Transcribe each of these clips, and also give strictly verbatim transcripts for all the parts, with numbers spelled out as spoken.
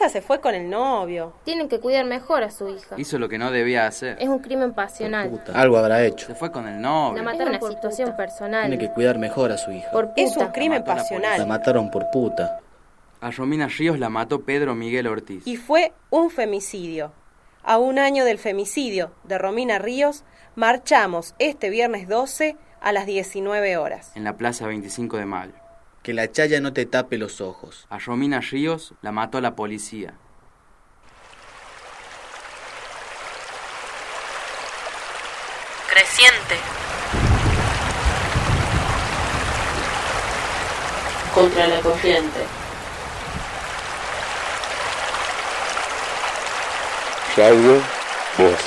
se fue con el novio. Tienen que cuidar mejor a su hija. Hizo lo que no debía hacer. Es un crimen pasional. Algo habrá hecho. Se fue con el novio. La mataron por situación personal. Tiene que cuidar mejor a su hija. Por puta. Es un crimen pasional. La mataron por puta. A Romina Ríos la mató Pedro Miguel Ortiz. Y fue un femicidio. A un año del femicidio de Romina Ríos, marchamos este viernes doce a las diecinueve horas. En la plaza veinticinco de mayo. Que la chaya no te tape los ojos. A Romina Ríos la mató la policía. Creciente. Contra la corriente. Radio Voces.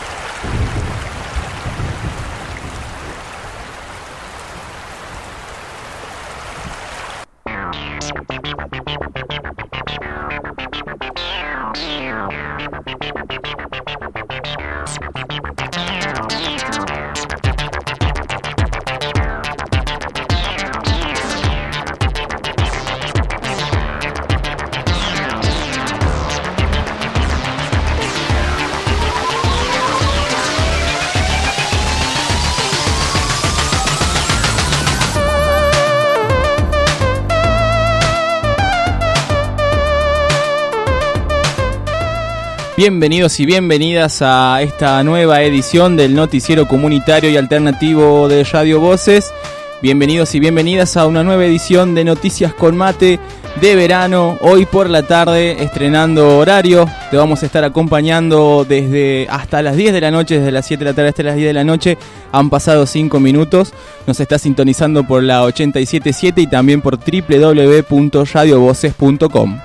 Bienvenidos y bienvenidas a esta nueva edición del noticiero comunitario y alternativo de Radio Voces. Bienvenidos y bienvenidas a una nueva edición de Noticias con Mate de verano. Hoy por la tarde, estrenando horario. Te vamos a estar acompañando desde hasta las diez de la noche, desde las siete de la tarde hasta las diez de la noche. Han pasado cinco minutos. Nos está sintonizando por la ochenta y siete punto siete y también por doble u doble u doble u punto radio voces punto com.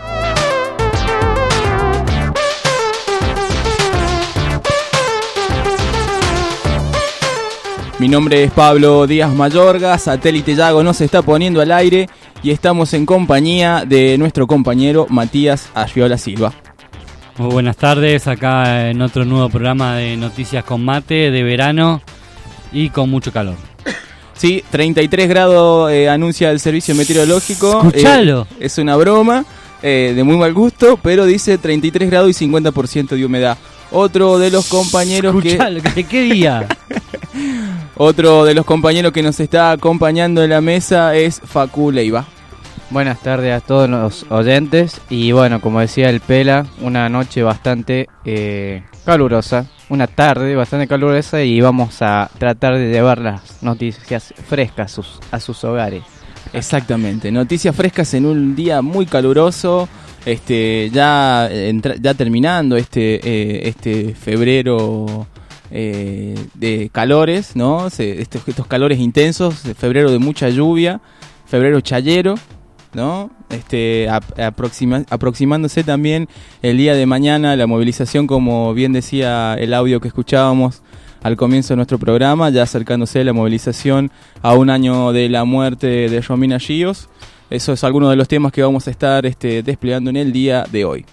Mi nombre es Pablo Díaz Mayorga, Satélite Yago nos está poniendo al aire y estamos en compañía de nuestro compañero Matías Arriola Silva. Muy buenas tardes, acá en otro nuevo programa de Noticias con Mate de verano y con mucho calor. Sí, treinta y tres grados eh, anuncia el servicio meteorológico. Escuchalo. Eh, es una broma eh, de muy mal gusto, pero dice treinta y tres grados y cincuenta por ciento de humedad. Otro de los compañeros Escuchalo, que... ¿de qué día? Otro de los compañeros que nos está acompañando en la mesa es Facu Leiva. Buenas tardes a todos los oyentes y bueno, como decía el Pela, una noche bastante eh, calurosa, una tarde bastante calurosa y vamos a tratar de llevar las noticias frescas a sus, a sus hogares. Exactamente, noticias frescas en un día muy caluroso. Este, ya, entra, ya terminando este, eh, este febrero eh, de calores, ¿no? Se, estos, estos calores intensos, febrero de mucha lluvia, febrero chayero, ¿no? Este, a, aproxima, aproximándose también el día de mañana la movilización, como bien decía el audio que escuchábamos al comienzo de nuestro programa, ya acercándose la movilización a un año de la muerte de Romina Ríos. Eso es alguno de los temas que vamos a estar este, desplegando en el día de hoy.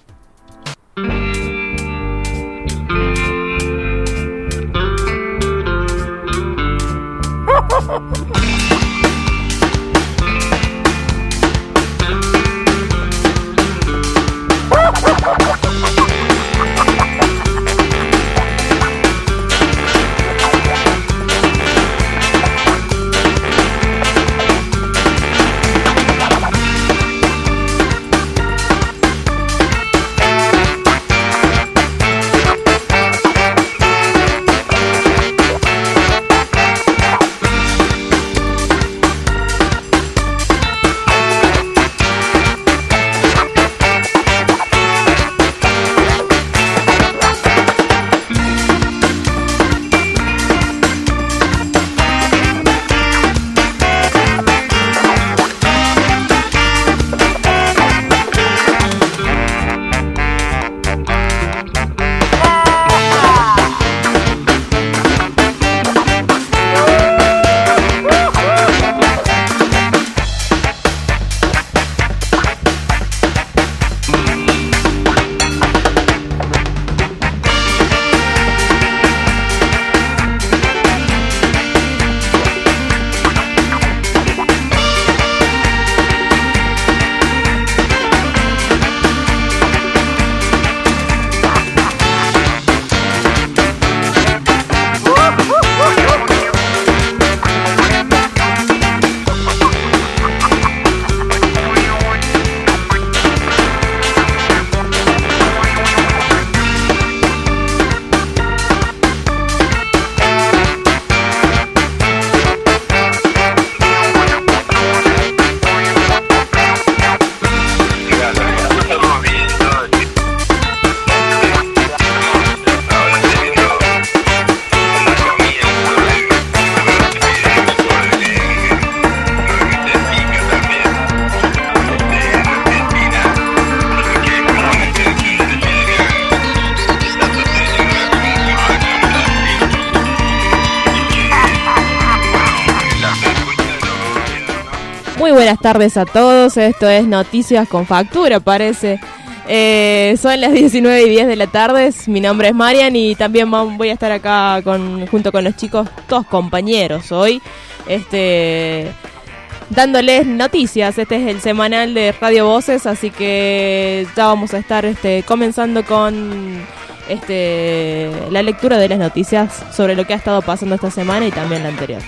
Muy buenas tardes a todos, esto es Noticias con Factura, parece. Eh, son las diecinueve y diez de la tarde, mi nombre es Marian y también voy a estar acá con, junto con los chicos, todos compañeros hoy, este, dándoles noticias. Este es el semanal de Radio Voces, así que ya vamos a estar este, comenzando con este, la lectura de las noticias sobre lo que ha estado pasando esta semana y también la anterior.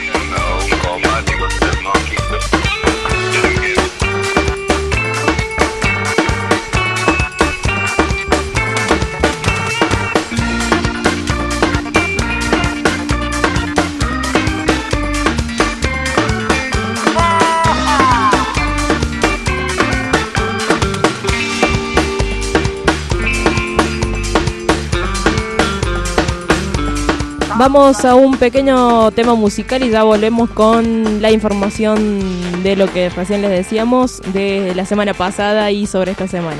Vamos a un pequeño tema musical y ya volvemos con la información de lo que recién les decíamos de la semana pasada y sobre esta semana.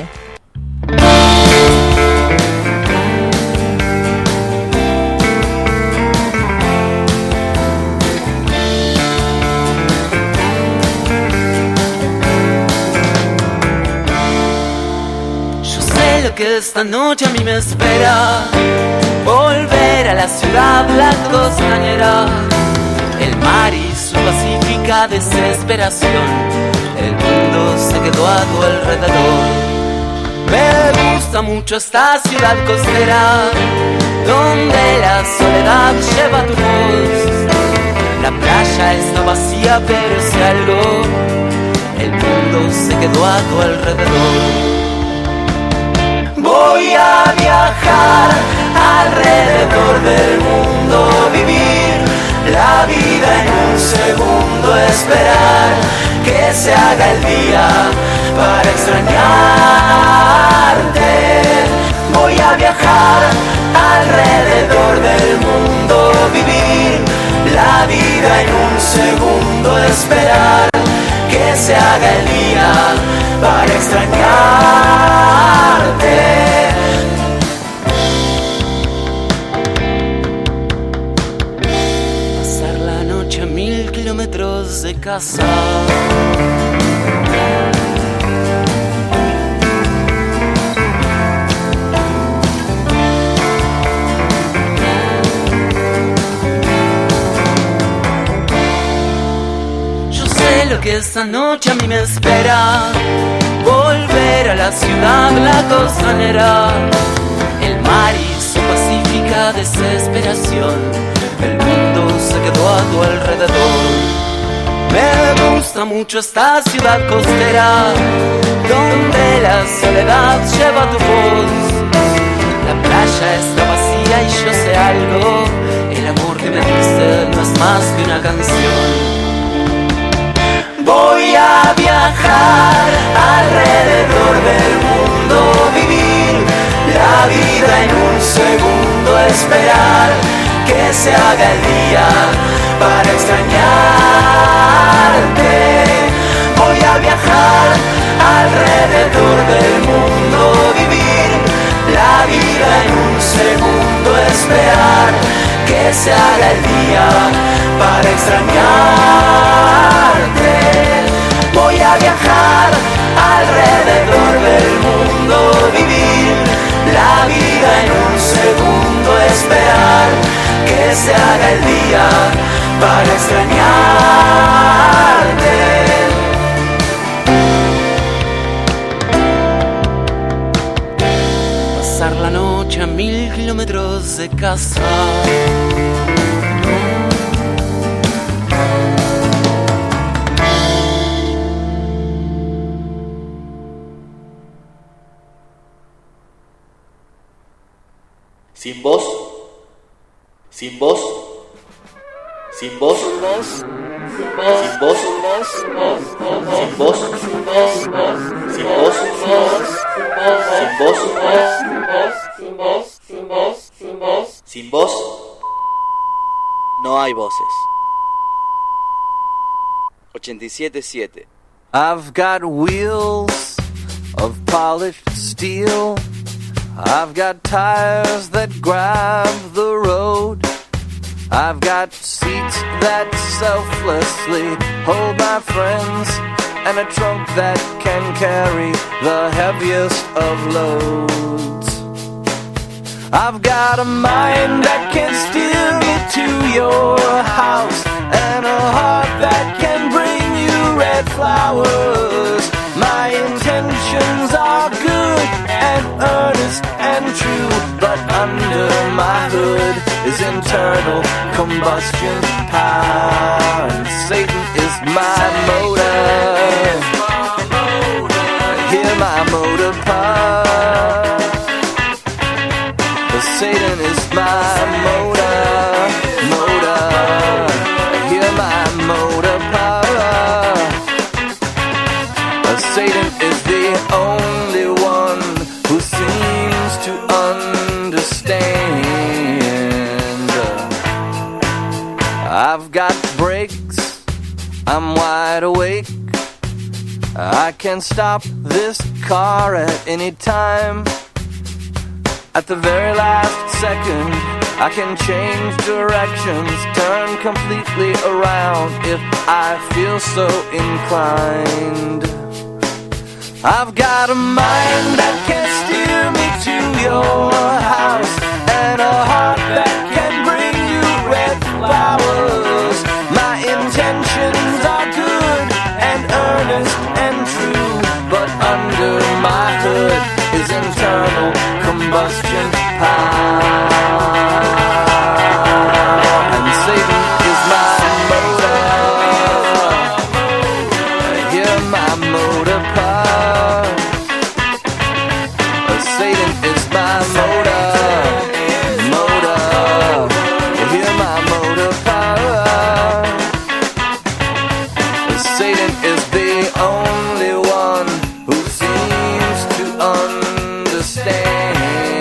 Yo sé lo que esta noche a mí me espera. Volver a la ciudad, la costanera, el mar y su pacífica desesperación. El mundo se quedó a tu alrededor. Me gusta mucho esta ciudad costera, donde la soledad lleva tu voz. La playa está vacía, pero si algo, el mundo se quedó a tu alrededor. Voy a viajar alrededor del mundo, vivir la vida en un segundo, esperar que se haga el día para extrañarte. Voy a viajar alrededor del mundo, vivir la vida en un segundo, esperar que se haga el día para extrañarte. Kilómetros de casa. Yo sé lo que esta noche a mí me espera. Volver a la ciudad, la costanera, el mar y su pacífica desesperación. El mundo se quedó a tu alrededor. Me gusta mucho esta ciudad costera, donde la soledad lleva tu voz. La playa está vacía y yo sé algo, el amor que me diste no es más que una canción. Voy a viajar alrededor del mundo, vivir la vida en un segundo, esperar que se haga el día para extrañarte. Voy a viajar alrededor del mundo, vivir la vida en un segundo, esperar que se haga el día para extrañarte. Voy a viajar alrededor del mundo, vivir la vida en un segundo, esperar que se haga el día para extrañarte. Pasar la noche a mil kilómetros de casa. Sin voz, sin voz, sin voz, sin voz, sin voz, sin voz, sin voz, sin voz, sin voz, no hay voces. ochenta y siete siete. I've got wheels of polished steel. I've got tires that grab the road. I've got seats that selflessly hold my friends, and a trunk that can carry the heaviest of loads. I've got a mind that can steer me to your house, and a heart that can bring you red flowers. My intentions are good and earnest and true, but under my hood is internal combustion power, and Satan is my motor. Hear my motor pump. Satan is my motor, motor. Hear my motor power. Satan is the only one who seems to understand. I've got brakes, I'm wide awake. I can stop this car at any time. At the very last second, I can change directions, turn completely around if I feel so inclined. I've got a mind that can steer me to your house, and a heart that can bring you red flowers. My intentions are good and earnest and true, but under my hood is internal combustion power, and Satan is my motor. Hear my motor power. Satan is my motor, motor. Hear my motor power. Satan is the only one who seems to understand.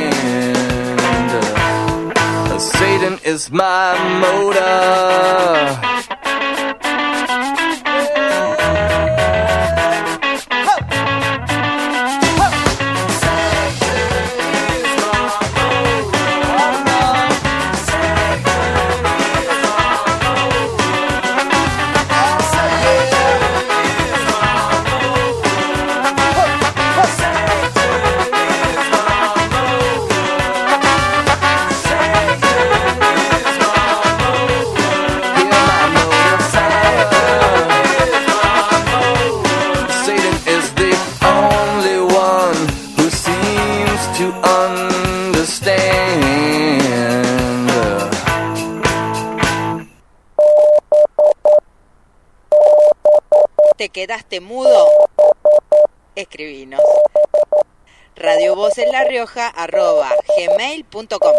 Satan is my motor. ¿Te quedaste mudo? Escribinos. Radio Voces La Rioja arroba gmail punto com.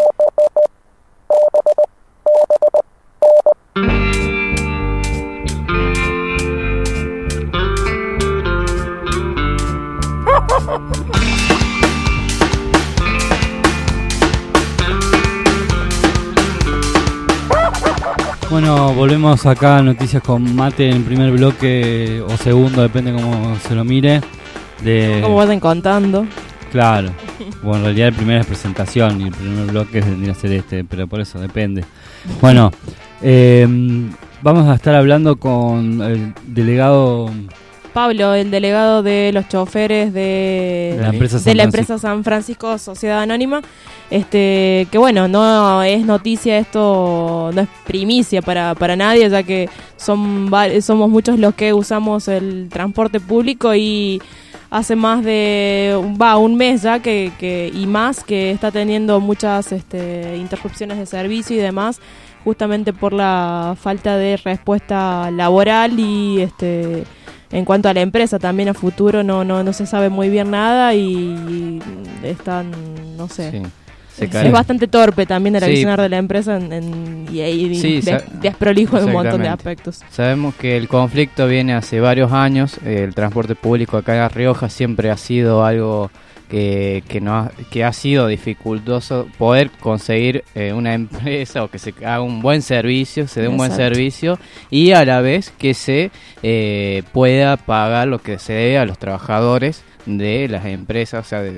Bueno, volvemos acá a Noticias con Mate en primer bloque o segundo, depende cómo se lo mire. De... Como vayan contando. Claro, bueno, en realidad el primero es presentación y el primer bloque vendría a ser este, pero por eso depende. Bueno, eh, vamos a estar hablando con el delegado... Pablo, el delegado de los choferes de, de la empresa, de San, la Francisco. empresa San Francisco Sociedad Anónima, este que bueno, no es noticia esto, no es primicia para, para nadie, ya que son somos muchos los que usamos el transporte público y hace más de va un mes ya que, que y más que está teniendo muchas este, interrupciones de servicio y demás, justamente por la falta de respuesta laboral y este en cuanto a la empresa también a futuro no no no se sabe muy bien nada y están, no sé, sí, es, es bastante torpe también el accionar sí. de la empresa en, en, y, y sí, des, desprolijo en un montón de aspectos. Sabemos que el conflicto viene hace varios años, el transporte público acá en La Rioja siempre ha sido algo que que no ha, que ha sido dificultoso poder conseguir eh, una empresa o que se haga un buen servicio, se dé un Exacto. buen servicio y a la vez que se eh, pueda pagar lo que se debe a los trabajadores de las empresas, o sea, de,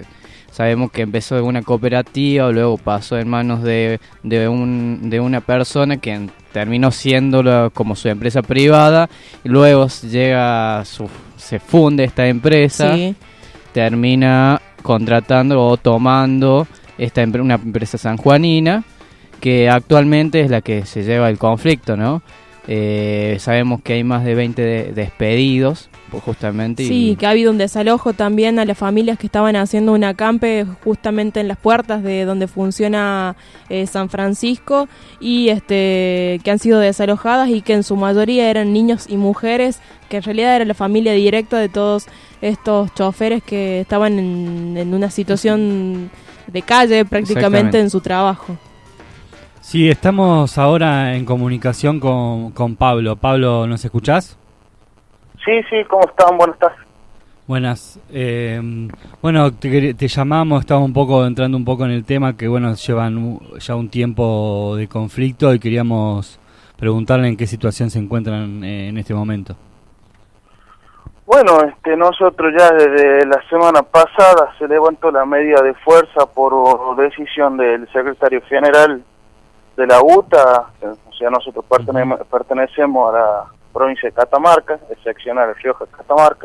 sabemos que empezó de una cooperativa, luego pasó en manos de, de, un, de una persona que terminó siendo la, como su empresa privada, y luego llega su, se funde esta empresa, sí. termina contratando o tomando esta una empresa sanjuanina, que actualmente es la que se lleva el conflicto, ¿no? Eh, sabemos que hay más de veinte de, despedidos, pues justamente. Sí, y... que ha habido un desalojo también a las familias que estaban haciendo un acampe justamente en las puertas de donde funciona eh, San Francisco, y este que han sido desalojadas y que en su mayoría eran niños y mujeres, que en realidad era la familia directa de todos estos choferes que estaban en, en una situación de calle prácticamente en su trabajo. Sí, estamos ahora en comunicación con, con Pablo. Pablo, ¿nos escuchás? Sí, sí, ¿cómo están? Buenas tardes. Buenas. Eh, bueno, te, te llamamos, estamos un poco entrando un poco en el tema, que bueno, llevan ya un tiempo de conflicto y queríamos preguntarle en qué situación se encuentran en este momento. Bueno, este, nosotros ya desde la semana pasada se levantó la medida de fuerza por decisión del secretario general de la U T A, o sea, nosotros pertene- pertenecemos a la provincia de Catamarca, seccional de Rioja Catamarca.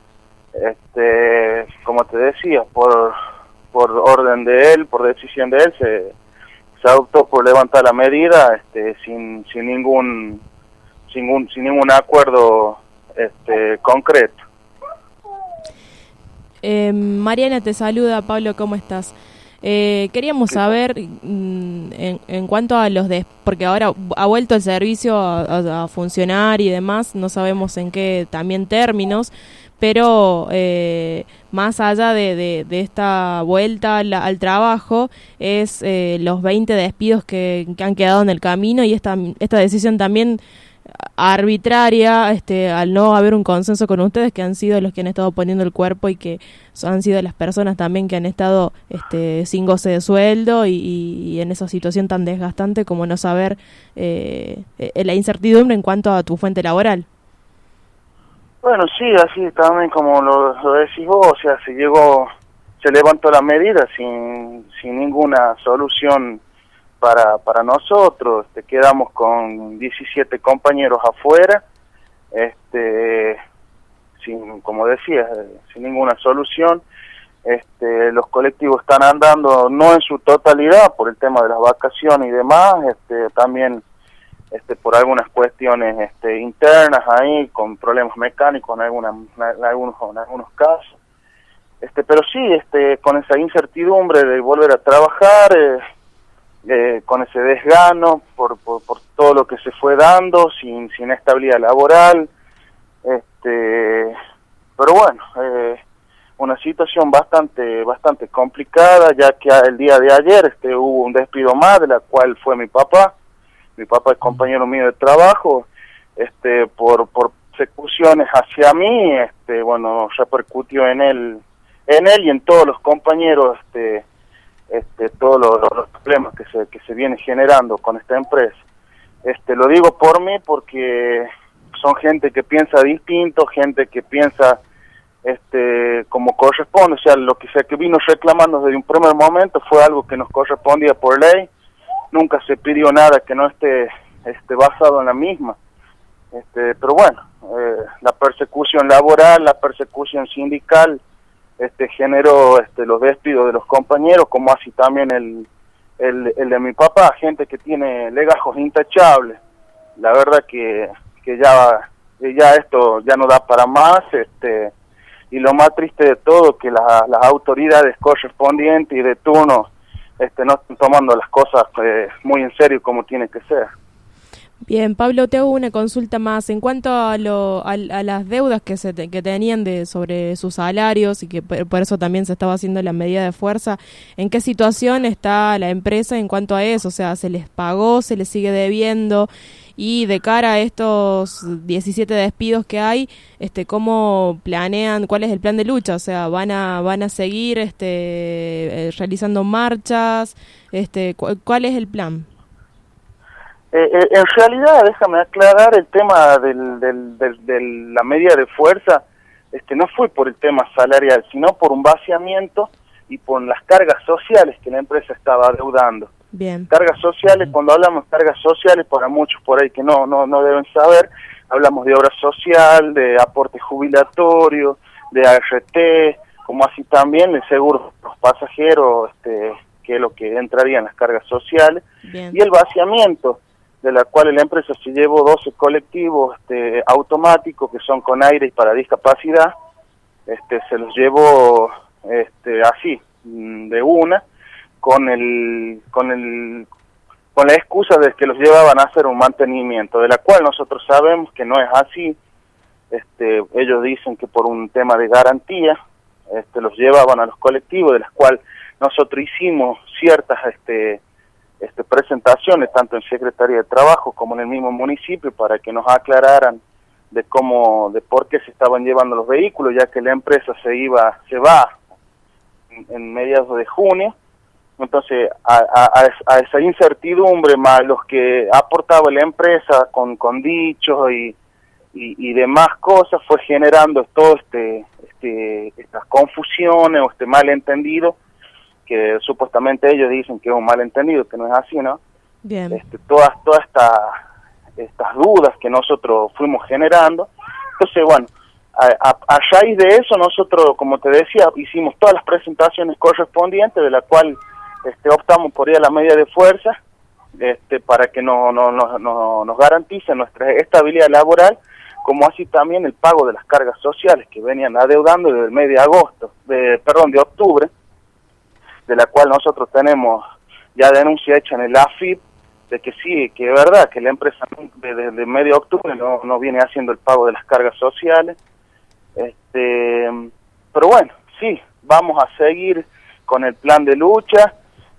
Este, como te decía, por por orden de él, por decisión de él, se, se adoptó por levantar la medida, este, sin sin ningún sin ningún sin ningún acuerdo este concreto. Eh, Mariana te saluda, Pablo, ¿cómo estás? Eh, queríamos saber mm, en, en cuanto a los des porque ahora ha vuelto el servicio a, a, a funcionar y demás, no sabemos en qué también términos, pero eh, más allá de, de, de esta vuelta al, al trabajo es eh, los veinte despidos que, que han quedado en el camino, y esta, esta decisión también arbitraria, este, al no haber un consenso con ustedes, que han sido los que han estado poniendo el cuerpo y que han sido las personas también que han estado este, sin goce de sueldo y, y en esa situación tan desgastante como no saber eh, eh, la incertidumbre en cuanto a tu fuente laboral. Bueno, sí, así también como lo, lo decís vos, o sea, se llegó, se levantó la medida sin, sin ninguna solución para para nosotros. Este, quedamos con diecisiete compañeros afuera, este sin, como decía, sin ninguna solución. Este, los colectivos están andando no en su totalidad por el tema de las vacaciones y demás, este, también este por algunas cuestiones este internas ahí, con problemas mecánicos en algunas en algunos en algunos casos. Este, pero sí, este con esa incertidumbre de volver a trabajar, eh, Eh, con ese desgano por, por por todo lo que se fue dando, sin sin estabilidad laboral, este pero bueno, eh, una situación bastante bastante complicada, ya que el día de ayer este hubo un despido más, de la cual fue mi papá. Mi papá es compañero mío de trabajo, este por por persecuciones hacia mí, este bueno, repercutió en él en él y en todos los compañeros, este este todos los, los problemas que se que se vienen generando con esta empresa. Este lo digo por mí porque son gente que piensa distinto, gente que piensa este como corresponde, o sea, lo que se que vino reclamando desde un primer momento fue algo que nos correspondía por ley. Nunca se pidió nada que no esté este basado en la misma. Este, pero bueno, eh, la persecución laboral, la persecución sindical este generó este los despidos de los compañeros, como así también el el, el de mi papá, gente que tiene legajos intachables. La verdad que que ya ya esto ya no da para más, este y lo más triste de todo, que la, las autoridades correspondientes y de turno este no están tomando las cosas eh, muy en serio como tiene que ser. Bien, Pablo, te hago una consulta más. En cuanto a, lo, a, a las deudas que se te, que tenían de sobre sus salarios, y que por, por eso también se estaba haciendo la medida de fuerza, ¿en qué situación está la empresa en cuanto a eso? O sea, ¿se les pagó, se les sigue debiendo? Y de cara a estos diecisiete despidos que hay, este, ¿cómo planean, cuál es el plan de lucha? O sea, ¿van a van a seguir este eh, realizando marchas? Este, ¿cu- ¿Cuál es el plan? Eh, eh, en realidad, déjame aclarar el tema del, del, del, de la medida de fuerza, este no fue por el tema salarial, sino por un vaciamiento y por las cargas sociales que la empresa estaba adeudando. Bien. Cargas sociales, cuando hablamos de cargas sociales, para muchos por ahí que no, no, no deben saber, hablamos de obra social, de aporte jubilatorio, de A R T, como así también el seguro de los pasajeros, este, que es lo que entraría en las cargas sociales, Bien. y el vaciamiento, de la cual la empresa se llevó doce colectivos este, automáticos que son con aire y para discapacidad, este, se los llevó este, así, de una, con el, con el, con la excusa de que los llevaban a hacer un mantenimiento, de la cual nosotros sabemos que no es así. Este, ellos dicen que por un tema de garantía, este, los llevaban a los colectivos, de las cuales nosotros hicimos ciertas, este, este, presentaciones, tanto en Secretaría de Trabajo como en el mismo municipio, para que nos aclararan de cómo, de por qué se estaban llevando los vehículos, ya que la empresa se iba, se va en, en mediados de junio. Entonces, a, a, a esa incertidumbre, más los que aportaba la empresa con, con dichos y, y, y demás cosas, fue generando todo este, este, estas confusiones o este malentendido, que supuestamente ellos dicen que es un malentendido, que no es así, ¿no? Bien. Este, todas todas estas estas dudas que nosotros fuimos generando. Entonces, bueno, a, a, a raíz de eso nosotros, como te decía, hicimos todas las presentaciones correspondientes, de la cual este, optamos por ir a la medida de fuerza, este, para que no, no, no, no, nos garantice nuestra estabilidad laboral, como así también el pago de las cargas sociales que venían adeudando desde el mes de agosto, de, perdón, de octubre, de la cual nosotros tenemos ya denuncia hecha en el A F I P, de que sí, que es verdad, que la empresa desde el medio de octubre no, no viene haciendo el pago de las cargas sociales. Este, pero bueno, sí, vamos a seguir con el plan de lucha.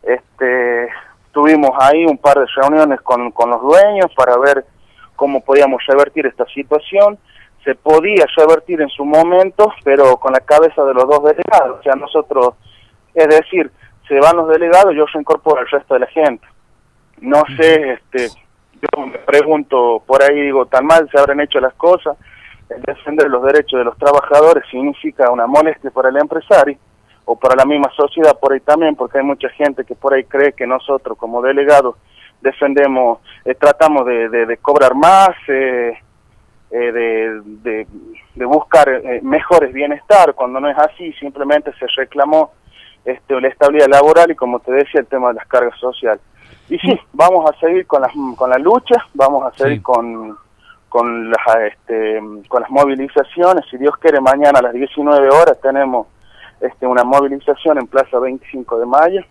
Este, tuvimos ahí un par de reuniones con, con los dueños para ver cómo podíamos revertir esta situación. Se podía revertir en su momento, pero con la cabeza de los dos delegados. O sea, nosotros, es decir, se van los delegados, yo reincorporo al resto de la gente. No sé, este, yo me pregunto por ahí, digo, tan mal se habrán hecho las cosas. El defender los derechos de los trabajadores significa una molestia para el empresario o para la misma sociedad por ahí también, porque hay mucha gente que por ahí cree que nosotros como delegados defendemos, eh, tratamos de, de, de cobrar más, eh, eh, de, de, de buscar eh, mejores bienestar, cuando no es así. Simplemente se reclamó este, la estabilidad laboral y, como te decía, el tema de las cargas sociales. Y sí, vamos a seguir con las con la lucha, vamos a seguir sí. con con las este, con las movilizaciones. Si Dios quiere, mañana a las diecinueve horas tenemos este una movilización en Plaza veinticinco de mayo.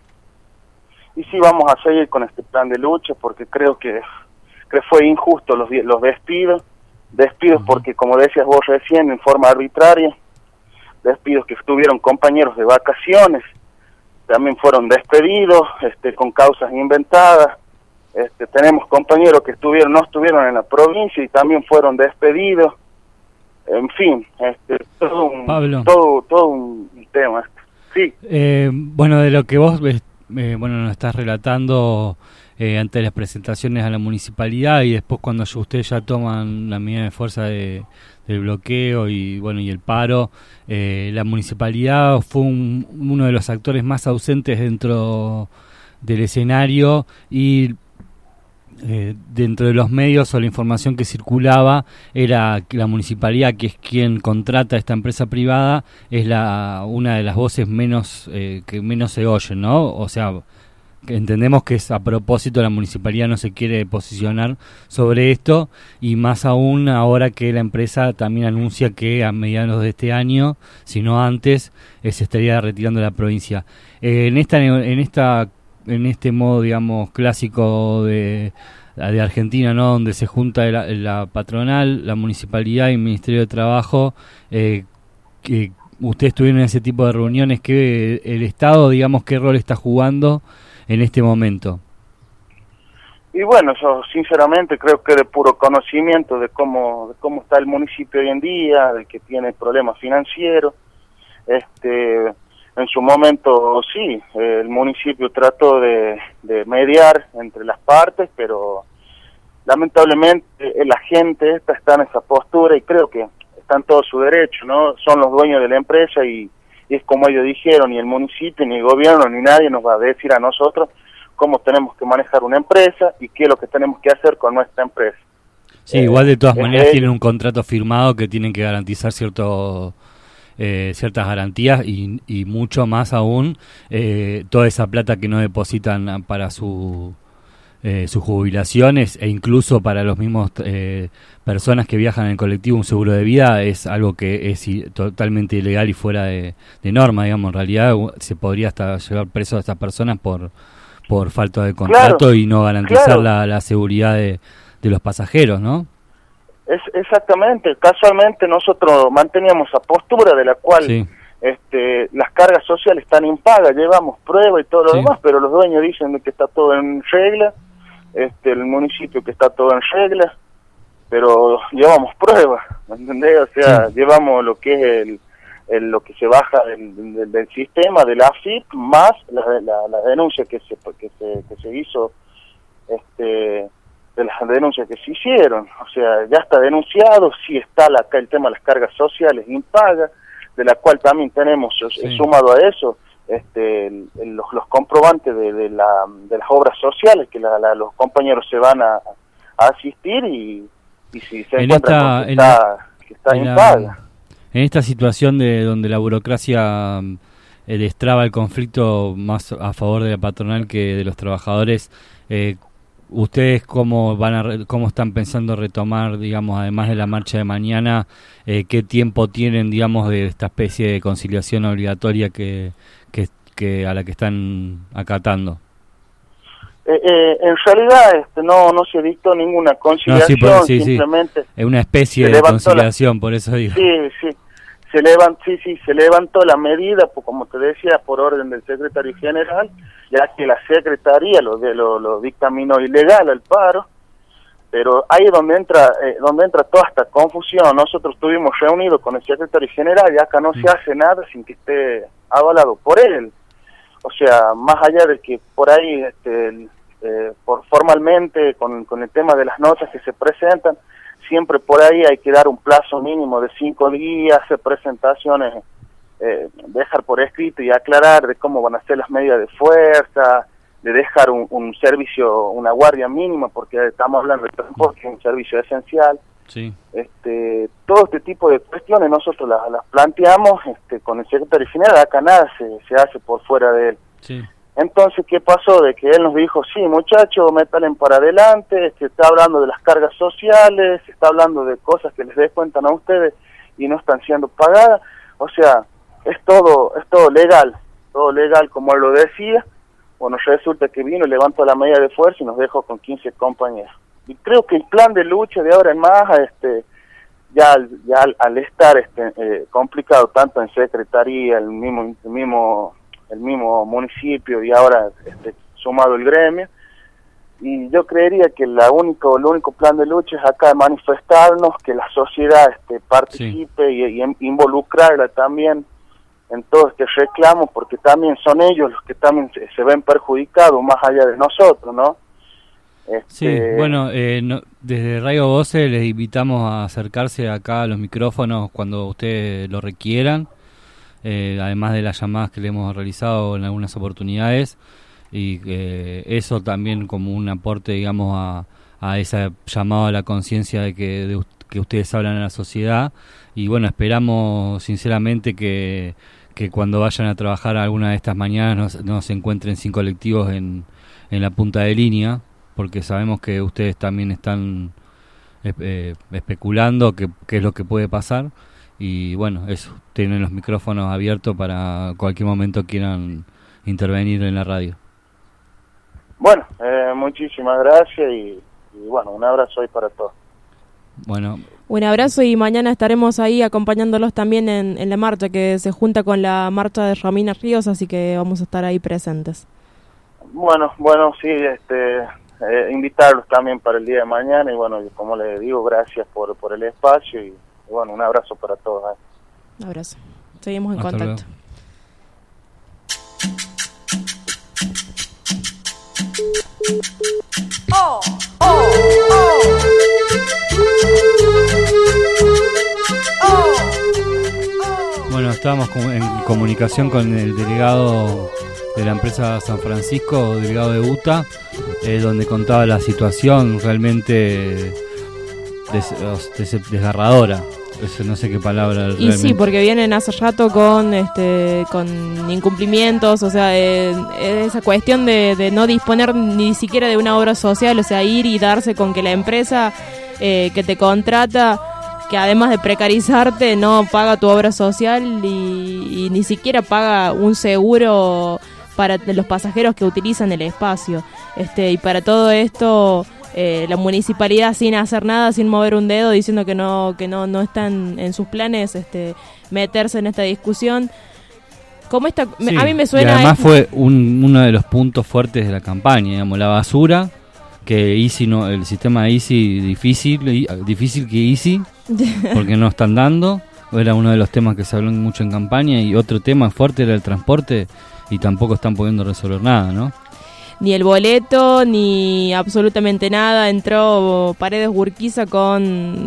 Y sí, vamos a seguir con este plan de lucha, porque creo que, que fue injusto los los despidos, despidos uh-huh. porque, como decías vos recién, en forma arbitraria, despidos que tuvieron compañeros de vacaciones, también fueron despedidos, este, con causas inventadas. Este, tenemos compañeros que estuvieron, no estuvieron en la provincia y también fueron despedidos. En fin, este, todo un, Pablo. todo, todo un tema. Sí. Eh, bueno, de lo que vos eh, bueno nos estás relatando eh, ante las presentaciones a la municipalidad y después cuando ustedes ya toman la medida de fuerza de del bloqueo y bueno y el paro, eh, la municipalidad fue un, uno de los actores más ausentes dentro del escenario y eh, dentro de los medios o la información que circulaba era que la municipalidad, que es quien contrata a esta empresa privada, es la una de las voces menos eh, que menos se oyen, ¿no? O sea, que entendemos que es a propósito, la municipalidad no se quiere posicionar sobre esto, y más aún ahora que la empresa también anuncia que a mediados de este año, si no antes, eh, se estaría retirando de la provincia. Eh, en esta en esta en este modo, digamos, clásico de de Argentina, ¿no?, donde se junta la, la patronal, la municipalidad y el Ministerio de Trabajo, eh, que ustedes tuvieron ese tipo de reuniones, que el Estado, digamos, qué rol está jugando en este momento. Y bueno, yo sinceramente creo que de puro conocimiento de cómo de cómo está el municipio hoy en día, de que tiene problemas financieros. Este, en su momento sí, el municipio trató de, de mediar entre las partes, pero lamentablemente la gente esta está en esa postura, y creo que está en todo su derecho, ¿no? Son los dueños de la empresa y, y es como ellos dijeron, ni el municipio, ni el gobierno, ni nadie nos va a decir a nosotros cómo tenemos que manejar una empresa y qué es lo que tenemos que hacer con nuestra empresa. Sí, eh, igual de todas eh, maneras eh, tienen un contrato firmado que tienen que garantizar cierto, eh, ciertas garantías y, y mucho más aún eh, toda esa plata que no depositan para su... Eh, sus jubilaciones e incluso para los mismos eh, personas que viajan en el colectivo un seguro de vida es algo que es i- totalmente ilegal y fuera de, de norma, digamos. En realidad u- se podría hasta llevar preso a estas personas por por falta de contrato Claro, y no garantizar claro. la, la seguridad de, de los pasajeros, ¿no? Es exactamente, casualmente nosotros manteníamos esa postura de la cual Sí. este, las cargas sociales están impagas, llevamos pruebas y todo lo Sí. demás, pero los dueños dicen que está todo en regla, este, el municipio que está todo en regla, pero llevamos pruebas, ¿me entendés? O sea, Sí. llevamos lo que es el, el- lo que se baja del, del, del sistema de la A F I P más la, la, la denuncia que se que se, que se hizo, este, de las denuncias que se hicieron. O sea, ya está denunciado, sí está la, el tema de las cargas sociales impagas, de la cual también tenemos, Sí. sumado a eso, este, el- el- los, los comprobantes de, de, la, de las obras sociales que la, la- los compañeros se van a, a asistir y, y si se En encuentran esta- con que en está, la- que está en la- impaga. En esta situación de donde la burocracia mm, eh, destraba el conflicto más a favor de la patronal que de los trabajadores, eh, ¿ustedes cómo van a re- cómo están pensando retomar, digamos, además de la marcha de mañana, eh, qué tiempo tienen, digamos, de esta especie de conciliación obligatoria que, que, que a la que están acatando? Eh, eh, en realidad este, no no se dictó ninguna No, conciliación, sí, por- sí, sí. simplemente Es una especie se de levantó la- conciliación, por eso digo. Sí, sí. Se levantó, sí, sí, se levantó la medida, pues, como te decía, por orden del secretario general, ya que la secretaría lo, de, lo, lo dictaminó ilegal al paro, pero ahí es donde entra, eh, donde entra toda esta confusión. Nosotros estuvimos reunidos con el secretario general y acá no se hace nada sin que esté avalado por él. O sea, más allá de que por ahí, este, el, eh, por formalmente, con, con el tema de las notas que se presentan, siempre por ahí hay que dar un plazo mínimo de cinco días, hacer presentaciones, eh, dejar por escrito y aclarar de cómo van a ser las medidas de fuerza, de dejar un, un servicio, una guardia mínima, porque estamos hablando de transporte, que es un servicio esencial. Sí. Este, todo este tipo de cuestiones nosotros las, las planteamos este, con el secretario general, acá nada se, se hace por fuera de él. Sí. Entonces, ¿qué pasó? De que él nos dijo, sí, muchachos, métalen para adelante, se está hablando de las cargas sociales, se está hablando de cosas que les descuentan a ustedes y no están siendo pagadas. O sea, es todo es todo legal, todo legal como él lo decía. Bueno, resulta que vino, levantó la medida de fuerza y nos dejó con quince compañeros. Y creo que el plan de lucha de ahora en más, este, ya, al- ya al, al estar este, eh, complicado tanto en secretaría, el mismo, el mismo el mismo municipio y ahora este, sumado el gremio, y yo creería que la único, el único plan de lucha es acá manifestarnos, que la sociedad este, participe y, y involucrarla también en todo este reclamo, porque también son ellos los que también se, se ven perjudicados más allá de nosotros, ¿no? Sí, Este, bueno, eh, no- desde Radio Voce les invitamos a acercarse acá a los micrófonos cuando ustedes lo requieran, eh, además de las llamadas que le hemos realizado en algunas oportunidades, y eh, eso también como un aporte, digamos, a, a ese llamado a la conciencia de que, de, us- que ustedes hablan a la sociedad, y bueno, esperamos sinceramente que, que cuando vayan a trabajar alguna de estas mañanas no, no se encuentren sin colectivos en, en la punta de línea, porque sabemos que ustedes también están eh, eh, especulando qué qué es lo que puede pasar, y bueno, eso, tienen los micrófonos abiertos para cualquier momento quieran intervenir en la radio. Bueno, eh, muchísimas gracias y, y bueno, un abrazo ahí para todos. Bueno, Un abrazo y mañana estaremos ahí acompañándolos también en, en la marcha que se junta con la marcha de Romina Ríos, así que vamos a estar ahí presentes. Bueno, bueno, sí, este, eh, invitarlos también para el día de mañana y bueno, como les digo, gracias por, por el espacio y, y bueno, un abrazo para todos. ¿eh? Un abrazo. Seguimos en Hasta contacto. Oh, oh, oh. bueno, estábamos en comunicación con el delegado de la empresa San Francisco, delegado de U T A, eh, donde contaba la situación realmente des, des, desgarradora. Eso no sé qué palabra. Y realmente. Sí, porque vienen hace rato con este con incumplimientos, o sea, eh, esa cuestión de, de no disponer ni siquiera de una obra social, o sea, ir y darse con que la empresa eh, que te contrata, que además de precarizarte, no paga tu obra social y, y ni siquiera paga un seguro para los pasajeros que utilizan el espacio. Este, y para todo esto, eh, la municipalidad, sin hacer nada, sin mover un dedo, diciendo que no que no, no están en sus planes este, meterse en esta discusión. Como esta, Sí, a mí me suena... y además es- fue un, uno de los puntos fuertes de la campaña, digamos, la basura, que Easy no, el sistema de Easy difícil, y- difícil que Easy, porque no están dando, era uno de los temas que se habló mucho en campaña, y otro tema fuerte era el transporte, y tampoco están pudiendo resolver nada, ¿no? Ni el boleto, ni absolutamente nada. Entró Paredes Urquiza con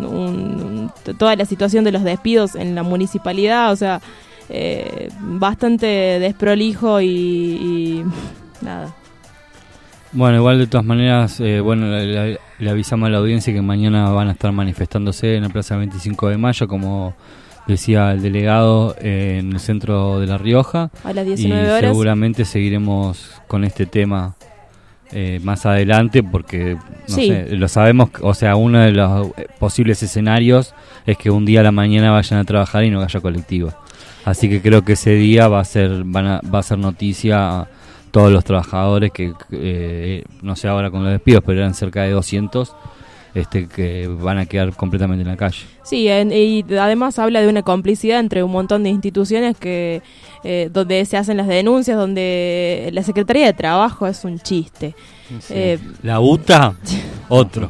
un- un- toda la situación de los despidos en la municipalidad, o sea, eh, bastante desprolijo y, y nada. Bueno, igual de todas maneras, eh, bueno, le, le- le avisamos a la audiencia que mañana van a estar manifestándose en la Plaza veinticinco de mayo, como decía el delegado, eh, en el centro de La Rioja. A las diecinueve y horas. seguramente seguiremos con este tema eh, más adelante, porque no Sí. sé, lo sabemos, o sea, uno de los eh, posibles escenarios es que un día a la mañana vayan a trabajar y no haya colectiva. Así que creo que ese día va a ser van a, va a ser noticia a todos los trabajadores que, eh, no sé ahora con los despidos, pero eran cerca de doscientos, este que van a quedar completamente en la calle. Sí, en- y además habla de una complicidad entre un montón de instituciones que eh, donde se hacen las denuncias, donde la Secretaría de Trabajo es un chiste. Sí. Eh, La U T A, otro.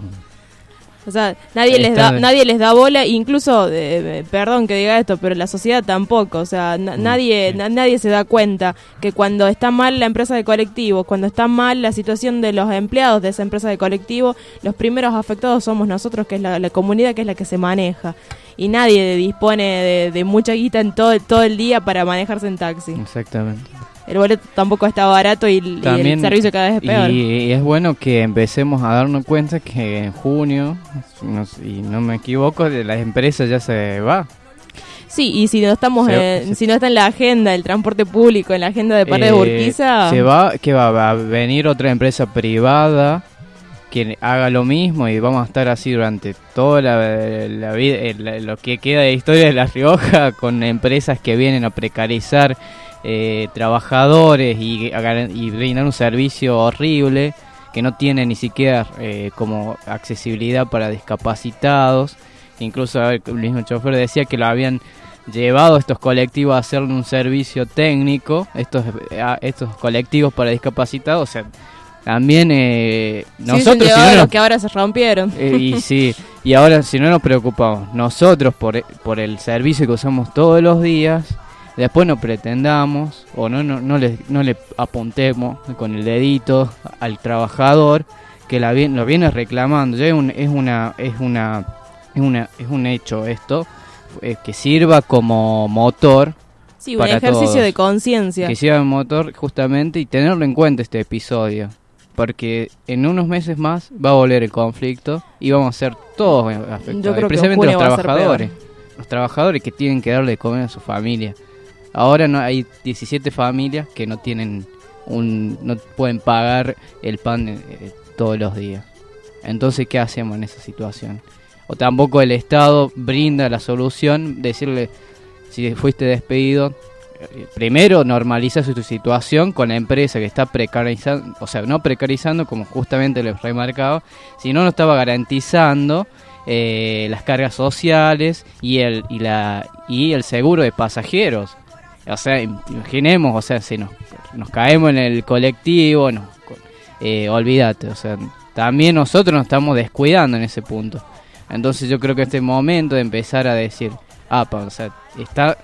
O sea, nadie les da nadie les da bola, incluso, eh, perdón que diga esto, pero la sociedad tampoco. O sea, na- nadie na- nadie se da cuenta que cuando está mal la empresa de colectivos, cuando está mal la situación de los empleados de esa empresa de colectivo, los primeros afectados somos nosotros, que es la, la comunidad, que es la que se maneja. Y nadie dispone de, de mucha guita en todo, todo el día para manejarse en taxi. Exactamente. El boleto tampoco está barato y, y el servicio cada vez es peor. Y, y es bueno que empecemos a darnos cuenta que en junio, no, y no me equivoco, de las empresas ya se va. Sí, y si no estamos Se- en- si no está en la agenda el transporte público, en la agenda de Paredes Eh, Urquiza, Se va, que va, va a venir otra empresa privada que haga lo mismo y vamos a estar así durante toda la, la vida, eh, la- lo que queda de historia de La Rioja, con empresas que vienen a precarizar eh, trabajadores y, a garan- y brindar un servicio horrible que no tiene ni siquiera eh, como accesibilidad para discapacitados. Incluso a ver, el mismo chofer decía que lo habían llevado a estos colectivos a hacerle un servicio técnico, estos a estos colectivos para discapacitados. O sea, también eh, sí, nosotros si llevado no los nos- que ahora se rompieron. eh, y sí, y ahora si no nos preocupamos nosotros por, por el servicio que usamos todos los días, después no pretendamos o no no, no le no le apuntemos con el dedito al trabajador que la bien, lo viene reclamando. Ya es, un- es una es una es una es un hecho esto, eh, que sirva como motor. Sí, un para ejercicio todos. de conciencia. Que sirva de motor justamente y tenerlo en cuenta este episodio. Porque en unos meses más va a volver el conflicto y vamos a ser todos afectados. Yo creo que Especialmente los junio va a ser trabajadores. Los trabajadores que tienen que darle de comer a su familia. Ahora no hay diecisiete familias que no tienen un no pueden pagar el pan eh, todos los días. Entonces, ¿qué hacemos en esa situación? O tampoco el Estado brinda la solución, decirle, si fuiste despedido, eh, primero normaliza su situación con la empresa que está precarizando, o sea, no precarizando como justamente les remarcaba, sino no estaba garantizando eh, las cargas sociales y el y la y el seguro de pasajeros. O sea, im- imaginemos, o sea, si nos, nos caemos en el colectivo, no, eh, olvídate, o sea, también nosotros nos estamos descuidando en ese punto. Entonces yo creo que este momento de empezar a decir, ah, pa, o sea, está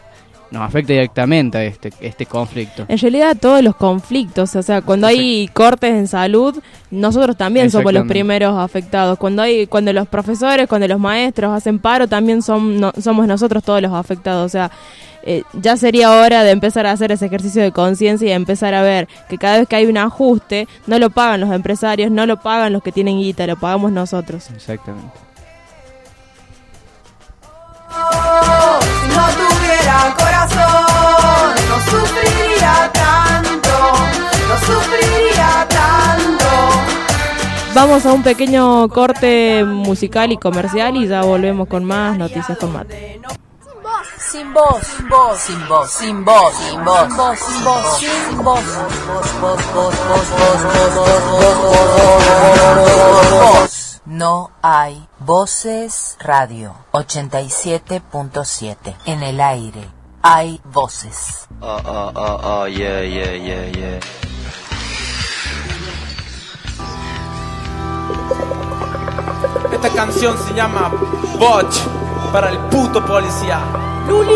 nos afecta directamente a este, este conflicto. En realidad todos los conflictos, o sea, cuando hay cortes en salud, nosotros también somos los primeros afectados. Cuando hay, cuando los profesores, cuando los maestros hacen paro, también son, no, somos nosotros todos los afectados. O sea, eh, ya sería hora de empezar a hacer ese ejercicio de conciencia y empezar a ver que cada vez que hay un ajuste, no lo pagan los empresarios, no lo pagan los que tienen guita, lo pagamos nosotros. Exactamente. Si no tuviera corazón, no sufriría tanto, no sufriría tanto. Vamos a un pequeño corte musical y comercial y ya volvemos con más noticias con Mate. Sin voz, sin voz, sin voz, sin voz, sin voz, sin voz, sin voz, sin voz, voz. No hay voces. Radio ochenta y siete punto siete. En el aire hay voces. Oh, oh, oh, oh, yeah, yeah, yeah, yeah. Esta canción se llama Botch para el puto policía. Luli.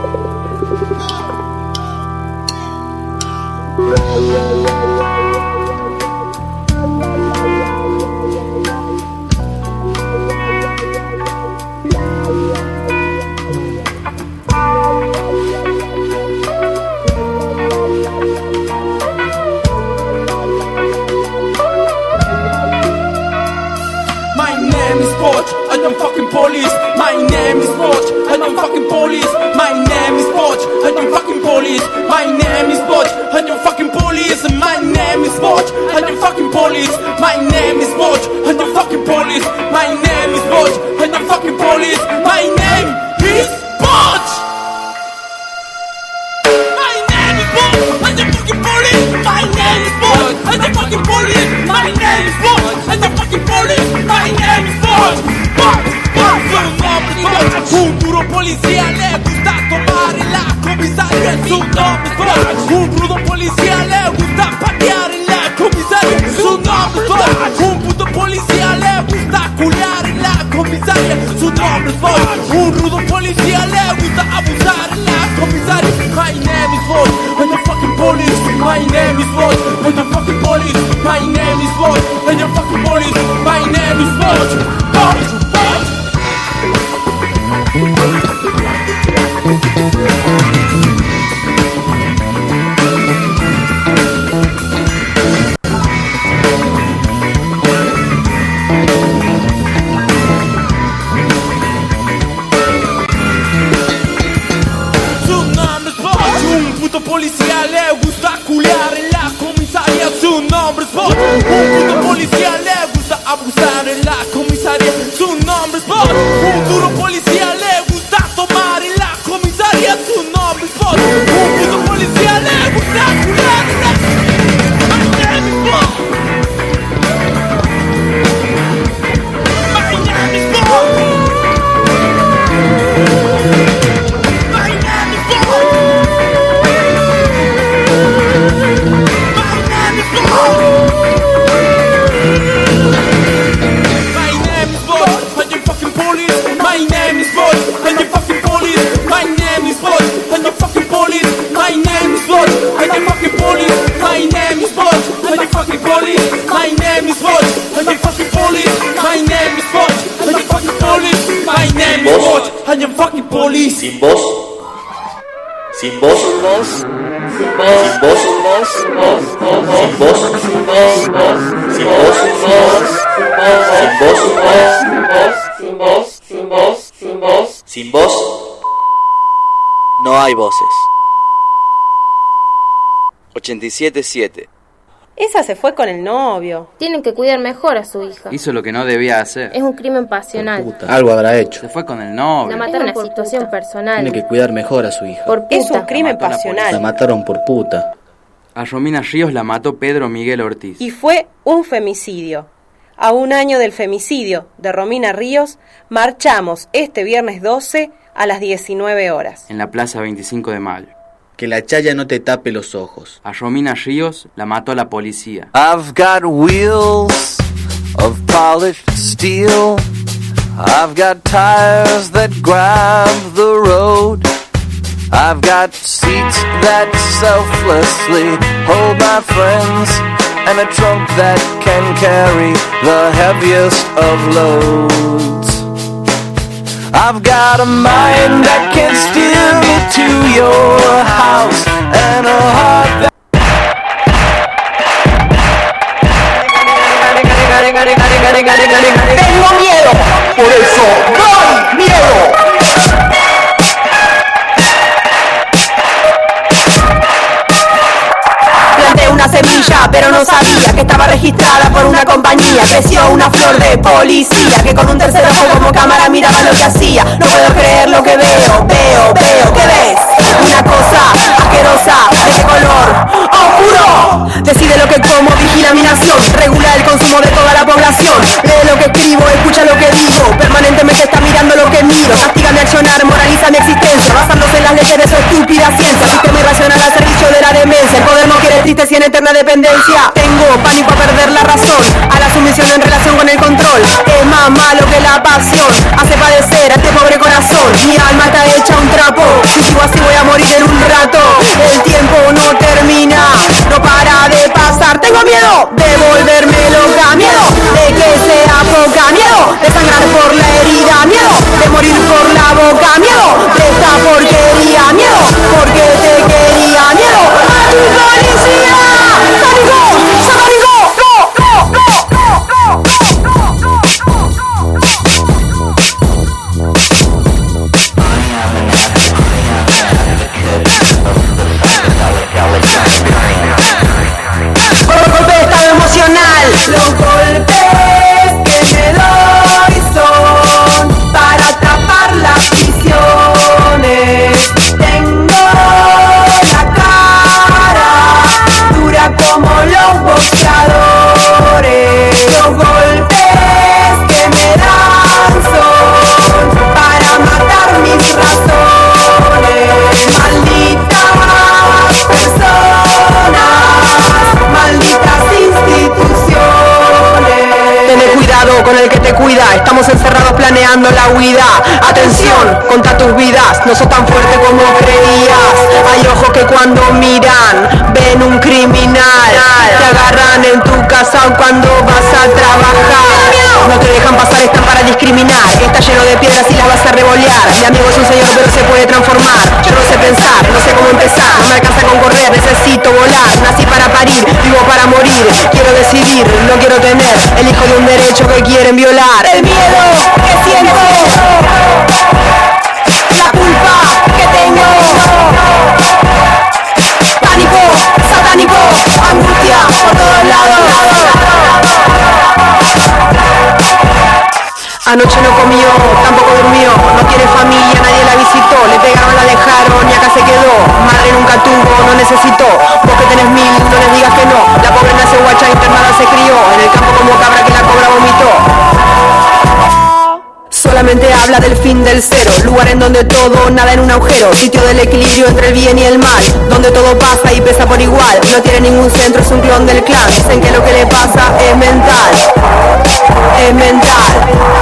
I am fucking police. My name is Botch. I am fucking police. My name is Botch. I am fucking police. My name is Botch. I am fucking police. My name is Botch. I am fucking police. My name is Botch. I am fucking police. My name is Botch. I am fucking police. My name is Botch. My name is Botch. I am fucking police. My name is Botch. I am fucking police. My name is Botch. I am fucking police. My name is Botch. Un duro policía le gusta tomar en la comisaría. Su nombre es Botch. Un rudo policía le gusta patear en la comisaria. Su nombre es Botch. Un puto policía le gusta culiar en la comisaria. Su nombre es Botch. Un rudo policía le gusta abusar en la comisaria. My name is Botch. I'm the fucking police. My name is Botch. I'm the fucking police. My name is Botch. I'm the fucking police. My name is Botch. Botch. Botch. Policía le gusta culiar en la comisaria. Su nombre es Botch. Un puto policía le gusta abusar en la comisaria. Su nombre es Botch. Un duro policía le gusta tomar en la comisaria. Su nombre es Botch. Un puto policía le gusta culiar en la comisaria. My name is Botch. My name is Botch. My name is Botch. Sin voz, sin voz, sin voz, sin voz, sin voz, sin voz, sin voz, sin voz, sin voz, sin voz, sin voz, sin voz, no hay voces. ochenta y siete siete. Esa se fue con el novio. Tienen que cuidar mejor a su hija. Hizo lo que no debía hacer. Es un crimen pasional. Algo habrá hecho. Se fue con el novio. La mataron por situación personal. Tiene que cuidar mejor a su hija. Por puta. Es un crimen pasional. La mataron por puta. A Romina Ríos la mató Pedro Miguel Ortiz. Y fue un femicidio. A un año del femicidio de Romina Ríos, marchamos este viernes doce a las diecinueve horas. En la plaza veinticinco de mayo. Que la chaya no te tape los ojos. A Romina Ríos la mató la policía. I've got wheels of polished steel. I've got tires that grab the road. I've got seats that selflessly hold my friends, and a trunk that can carry the heaviest of loads. I've got a mind that can steer me to your house, and a heart that tengo miedo, por eso doy miedo. Planté una semilla, pero no sabía que estaba registrada por una compañía. Creció una flor de policía que con un tercer ojo como cámara miraba lo que hacía. No puedo creer lo que veo, veo, veo. ¿Qué ves? Una cosa asquerosa. ¿De qué color? ¡Oscuro! Decide lo que como, vigila mi nación. Regula el consumo de toda la población. Lee lo que escribo, escucha lo que digo. Permanentemente está mirando lo que miro. Castiga mi accionar, moraliza mi existencia, basándose en las leyes de su estúpida ciencia. Sistema irracional al servicio de la demencia. El poder no quiere tristeza y en eterna dependencia. Tengo pánico a perder la razón, a la sumisión en relación con el control. Es más malo que la pasión, hace padecer a este pobre corazón. Mi alma está hecha un trapo, si sigo así voy a morir en un rato. El tiempo no termina, no para de pasar. Tengo miedo de volverme loca, miedo de que sea poca, miedo de sangrar por la herida, miedo de morir por la boca, miedo de esta porquería, miedo porque te quería, miedo a tu policía. ¡Sánico! ¡Sánico! ¡No! ¡No! ¡No! ¡No! Golpe de estado emocional. Los golpes que me doy son para atrapar las visiones. Tengo la cara dura como los boxeadores. Los golpes que me dan son para matar mis razones. Malditas personas, malditas instituciones. Tené cuidado con el que te cuida, estamos encerrados planeando la huida. Atención, conta tus vidas, no sos tan fuerte como creías. Hay ojos que cuando miran ven un criminal. Te agarran en tu casa cuando vas a trabajar. No te dejan pasar, están para discriminar. Está lleno de piedras y las vas a revolear. Mi amigo es un señor pero se puede transformar. Yo no sé pensar, no sé cómo empezar. No me alcanza con correr, necesito volar. Nací para parir, vivo para morir. Quiero decidir, no quiero tener el hijo de un derecho que quieren violar. El miedo que siento, la culpa que tengo, pánico, satánico, angustia por todos lados. Anoche no comió, tampoco durmió, no tiene familia, nadie la visitó, le pegaron, la dejaron y acá se quedó. Madre nunca tuvo, no necesitó, vos que tenés mil, no les digas que no. La pobre nace guacha, internada se crió, en el campo como cabra que la cobra vomitó. Solamente habla del fin del cero, lugar en donde todo nada en un agujero, sitio del equilibrio entre el bien y el mal, donde todo pasa y pesa por igual. No tiene ningún centro, es un clon del clan. Dicen que lo que le pasa es mental, es mental.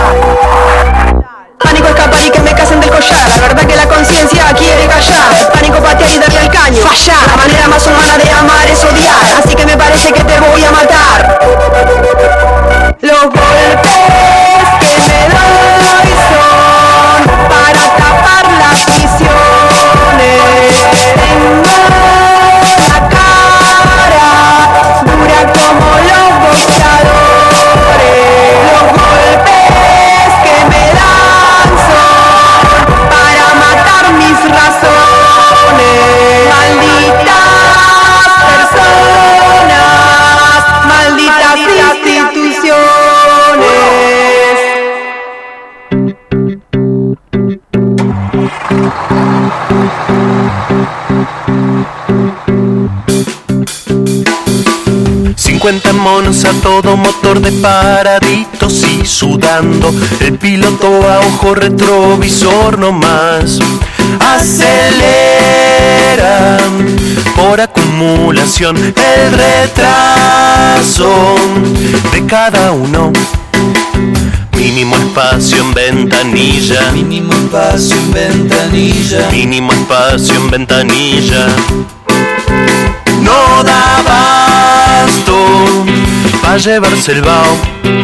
Pánico escapar y que me casen del collar. La verdad que la conciencia quiere callar. Pánico patear y darle al caño. Fallar. La manera más humana de amar es odiar. Así que me parece que te voy a matar. Los golpes que me doy son para tapar las visiones. Tengo la cara dura como los boxeadores. Los golpes que me dan son para matar mis razones. Malditas personas, malditas instituciones. cincuenta monos a todo motor de paraditos y sudando. El piloto a ojo retrovisor nomás acelera por acumulación el retraso de cada uno. Mi Mínimo espacio en ventanilla. Mínimo espacio en ventanilla. Mínimo espacio en ventanilla. No da abasto pa' llevarse el vaho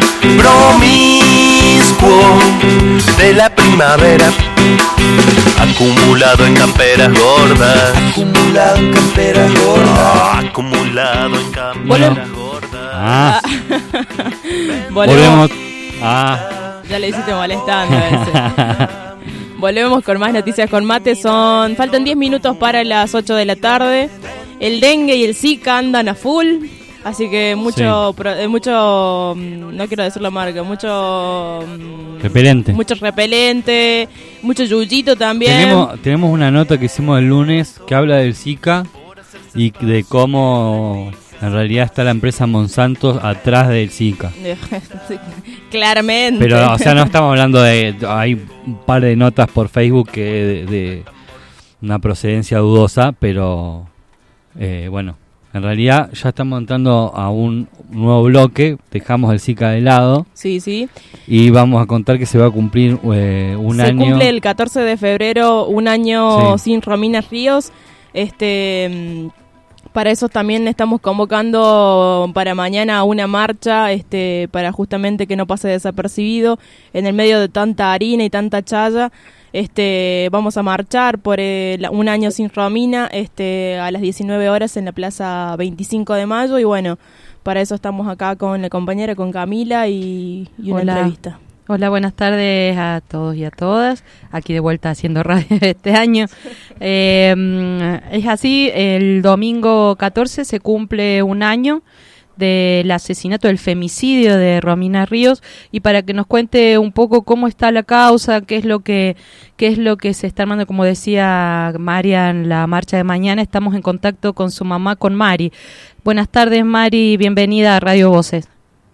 promiscuo de la primavera, acumulado en camperas gordas. Acumulado en camperas gordas. Oh, acumulado en camperas gordas. Ah. Volvemos. Volvemos. Ah. Ya le hiciste molestando a veces. Volvemos con más noticias con mate. Son faltan diez minutos para las ocho de la tarde. El dengue y el Zika andan a full. Así que mucho, sí. pro, eh, mucho, no quiero decir la marca, mucho... Repelente. Mucho repelente, mucho yuyito también. Tenemos, tenemos una nota que hicimos el lunes que habla del Zika y de cómo en realidad está la empresa Monsanto atrás del Zika. Claramente. Pero, o sea, no estamos hablando de... Hay un par de notas por Facebook que de, de una procedencia dudosa, pero eh, bueno... En realidad ya estamos entrando a un nuevo bloque, dejamos el Zika de lado. Sí, sí. Y vamos a contar que se va a cumplir eh, un se año. Se cumple el catorce de febrero, un año sí. sin Romina Ríos. Este, para eso también estamos convocando para mañana una marcha, este, para justamente que no pase desapercibido en el medio de tanta harina y tanta chaya. Este, vamos a marchar por el, un año sin Romina, este, a las diecinueve horas en la plaza veinticinco de mayo. Y bueno, para eso estamos acá con la compañera, con Camila y, y una Hola. entrevista. Hola, buenas tardes a todos y a todas. Aquí de vuelta haciendo radio este año. Eh, es así, el domingo catorce se cumple un año del asesinato, del femicidio de Romina Ríos, y para que nos cuente un poco cómo está la causa, qué es lo que qué es lo que se está armando, como decía María en la marcha de mañana, estamos en contacto con su mamá, con Mari. Buenas tardes, Mari, bienvenida a Radio Voces.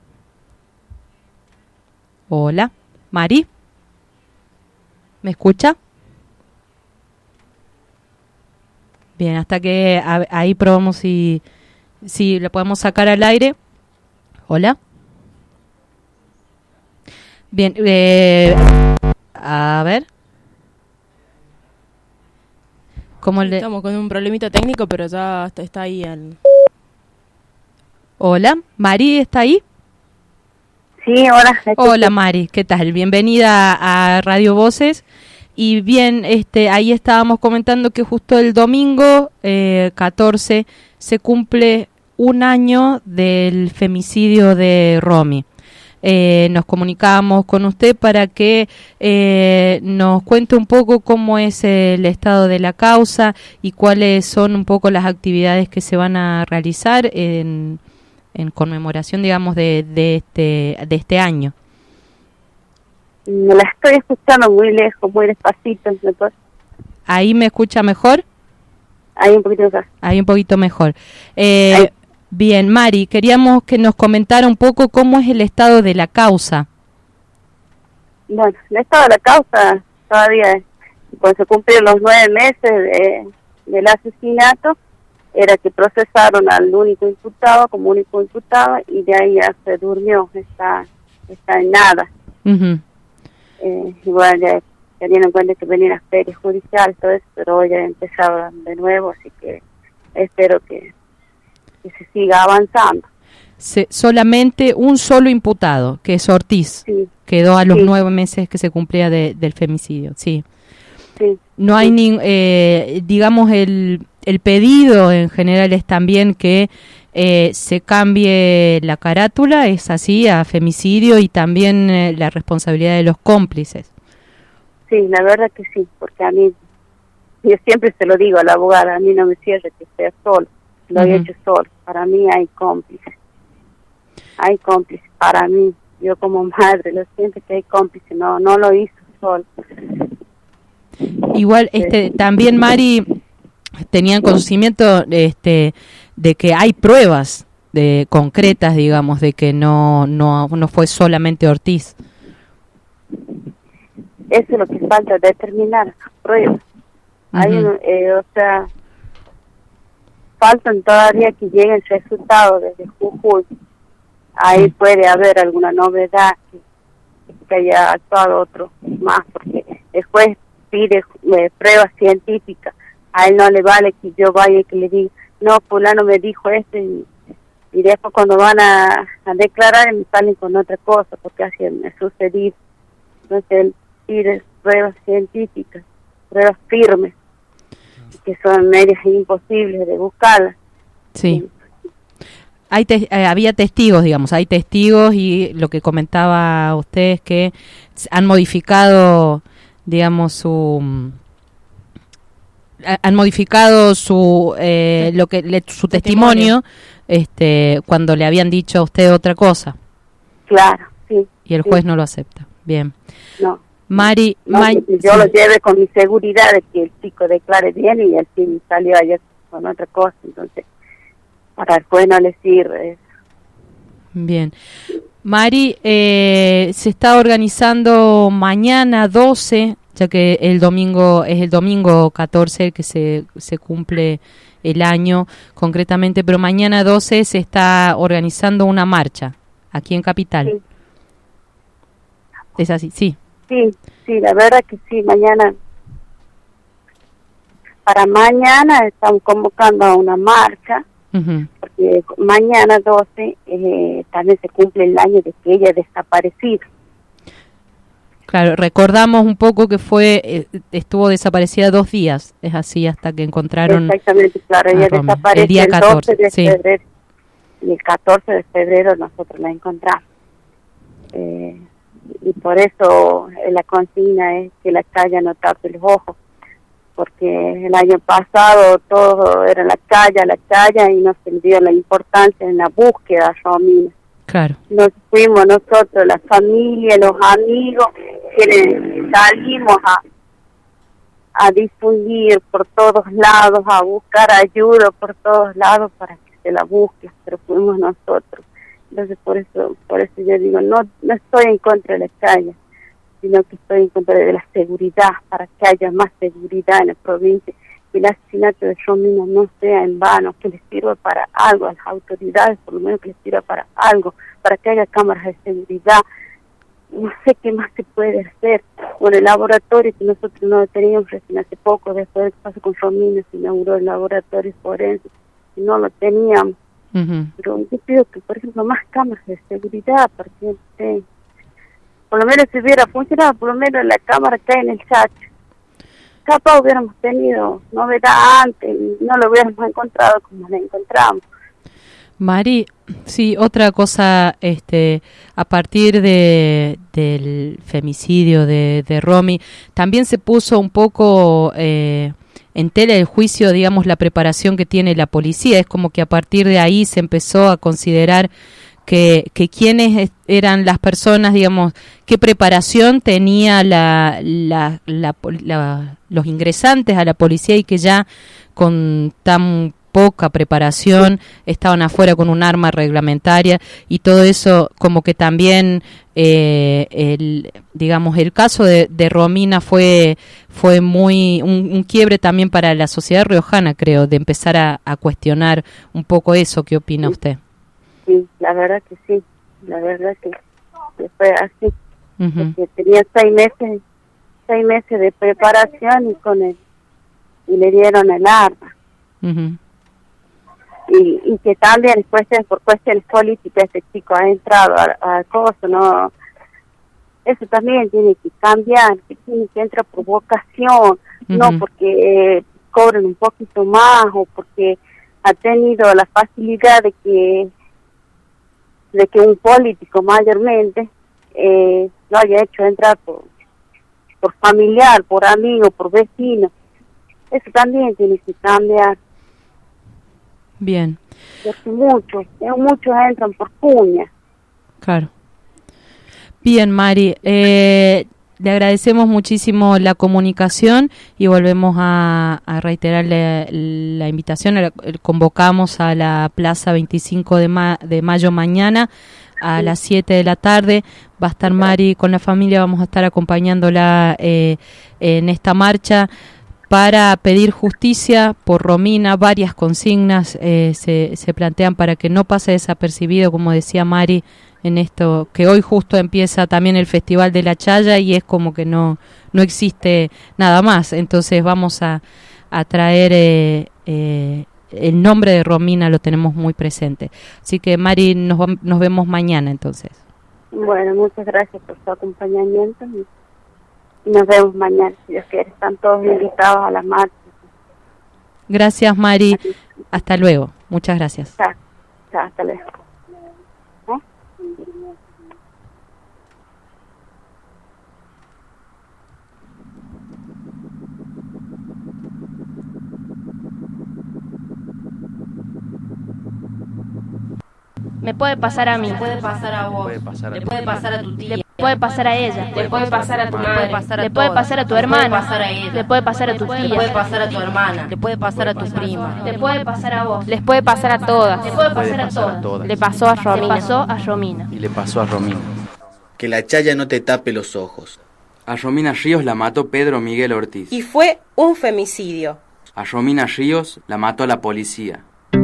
Hola, Mari, ¿me escucha? Bien, hasta que a, ahí probamos si Si la podemos sacar al aire. Hola. Bien, eh, a ver. ¿Cómo le... Estamos con un problemita técnico, pero ya está, está ahí. Al... Hola, Mari, ¿está ahí? Sí, hola. Hola, Mari, ¿qué tal? Bienvenida a Radio Voces. Y bien, este, ahí estábamos comentando que justo el domingo eh, catorce se cumple un año del femicidio de Romy. Eh, nos comunicamos con usted para que eh, nos cuente un poco cómo es el estado de la causa y cuáles son un poco las actividades que se van a realizar en, en conmemoración, digamos, de, de, este, de este año. Me la estoy escuchando muy lejos, muy despacito. Entonces. ¿Ahí me escucha mejor? Ahí un poquito mejor. Ahí un poquito mejor. Eh, bien, Mari, queríamos que nos comentara un poco cómo es el estado de la causa. Bueno, el estado de la causa todavía, cuando se cumplieron los nueve meses de, del asesinato, era que procesaron al único imputado como único imputado y de ahí ya se durmió, está, está en nada. Uh-huh. Eh, igual ya teniendo en cuenta que venían las ferias judiciales, todo eso, pero hoy ya empezaron de nuevo, así que espero que, que se siga avanzando. Se, solamente un solo imputado, que es Ortiz, sí. Quedó a los sí. nueve meses que se cumplía de, del femicidio, sí. sí. No hay, sí. ni, eh, digamos, el, el pedido en general es también que eh, se cambie la carátula, es así, a femicidio y también eh, la responsabilidad de los cómplices. Sí, la verdad que sí, porque a mí, yo siempre se lo digo a la abogada, a mí no me cierre que sea solo, lo uh-huh. he hecho solo, para mí hay cómplices, hay cómplices, para mí, yo como madre lo siento que hay cómplices, no no lo hizo solo. Igual, este, también Mari, tenían conocimiento este, de que hay pruebas de concretas, digamos, de que no, no, no fue solamente Ortiz. Eso es lo que falta, determinar pruebas. Uh-huh. Hay, eh, o sea, faltan todavía que lleguen resultados desde Jujuy. Ahí uh-huh. puede haber alguna novedad que, que que haya actuado otro más, porque el juez pide eh, pruebas científicas. A él no le vale que yo vaya y que le diga, no, fulano me dijo esto, y, y después cuando van a, a declarar me salen con otra cosa, porque así me ha sucedido. Entonces él pide pruebas científicas, pruebas firmes, que son medias imposibles de buscarlas. Sí. Hay te- eh, había testigos, digamos, hay testigos, y lo que comentaba usted es que han modificado, digamos, su ha- han modificado su eh, lo que le, su testimonio, Testimonio. este cuando le habían dicho a usted otra cosa. Claro, sí. Y el sí. juez no lo acepta. Bien. No. Mari, No, Ma- que yo sí. lo lleve con mi seguridad de que el chico declare bien, y el sí salió ayer con otra cosa, entonces para el juez no le sirve. Bien. Mari, eh, se está organizando mañana doce, ya que el domingo es el domingo catorce que se, se cumple el año concretamente, pero mañana doce se está organizando una marcha aquí en Capital. Sí. ¿Es así? Sí. Sí, sí, la verdad que sí, mañana, para mañana estamos convocando a una marcha, Ujú. porque mañana doce eh, también se cumple el año de que ella es desaparecida. Claro, recordamos un poco que fue eh, estuvo desaparecida dos días, es así, hasta que encontraron Exactamente, claro, a ella Romy. desaparece el día el catorce, doce de sí. febrero, y el catorce de febrero nosotros la encontramos. Eh, y por eso eh, la consigna es que la calle no tape los ojos, porque el año pasado todo era la calle, la calle, y no se le dio la importancia en la búsqueda a Romina. Claro. Nos fuimos nosotros, la familia, los amigos, que salimos a, a difundir por todos lados, a buscar ayuda por todos lados para que se la busque, pero fuimos nosotros. Entonces por eso por eso yo digo, no no estoy en contra de la calle, sino que estoy en contra de la seguridad, para que haya más seguridad en la provincia, que el asesinato de Romina no sea en vano, que les sirva para algo a las autoridades, por lo menos que les sirva para algo, para que haya cámaras de seguridad. No sé qué más se puede hacer. Bueno, el laboratorio que nosotros no teníamos recién hace poco, después de que pasó con Romina, se inauguró el laboratorio forense, y no lo teníamos. Ujú. Pero yo pido que, por ejemplo, más cámaras de seguridad, para que eh, por lo menos si hubiera funcionado, por lo menos la cámara que hay en el chat. Capaz hubiéramos tenido novedad antes, no lo hubiéramos encontrado como la encontramos. Mari, sí, otra cosa, este, a partir de del femicidio de, de Romy, también se puso un poco eh, en tela del juicio, digamos, la preparación que tiene la policía. Es como que a partir de ahí se empezó a considerar que, que quiénes eran las personas, digamos, qué preparación tenía la, la, la, la, los ingresantes a la policía, y que ya con tan poca preparación estaban afuera con un arma reglamentaria, y todo eso como que también eh, el digamos el caso de, de Romina fue fue muy un, un quiebre también para la sociedad riojana, creo, de empezar a, a cuestionar un poco eso. ¿Qué opina usted? Sí, la verdad que sí, la verdad que, que fue así. Uh-huh. Porque tenía seis meses seis meses de preparación, y con el y le dieron el arma. Uh-huh. Y, y que también cuestiones, por cuestiones políticas, ese chico ha entrado a, a coso, ¿no? Eso también tiene que cambiar, que tiene que entrar por vocación, uh-huh. No porque eh, cobren un poquito más, o porque ha tenido la facilidad de que de que un político mayormente eh, lo haya hecho entrar por, por familiar, por amigo, por vecino. Eso también tiene que cambiar. Bien. Porque muchos, muchos entran por cuña. Claro. Bien, Mari, eh, le agradecemos muchísimo la comunicación, y volvemos a, a reiterarle la invitación. La, convocamos a la Plaza veinticinco de, ma, de mayo mañana a sí. las siete de la tarde. Va a estar Mari con la familia, vamos a estar acompañándola eh, en esta marcha para pedir justicia por Romina. Varias consignas eh, se, se plantean para que no pase desapercibido, como decía Mari, en esto, que hoy justo empieza también el Festival de la Chaya y es como que no, no existe nada más. Entonces vamos a, a traer eh, eh, el nombre de Romina, lo tenemos muy presente. Así que Mari, nos, nos vemos mañana entonces. Bueno, muchas gracias por su acompañamiento y nos vemos mañana, si Dios quiere. Están todos invitados a las marchas. Gracias, Mari. Hasta luego. Muchas gracias. Chao, chao, hasta luego. ¿Eh? Me puede pasar a mí, Le puede pasar a vos, Puede pasar a le ti. puede pasar a tu tía, le puede pasar a ella, le puede pasar a tu madre, le puede pasar a tu hermana, le puede pasar a ella, le puede pasar a tu le tía, puede pasar a tu hermana, le puede pasar a tu prima, le puede pasar a vos, les puede pasar a todas, le puede Puede pasar a pasar a todas. todas. le pasó a Le Romina, pasó a Romina. Y le pasó a Romina. Que la chaya no te tape los ojos. A Romina Ríos la mató Pedro Miguel Ortiz. Y fue un femicidio. A Romina Ríos la mató la policía.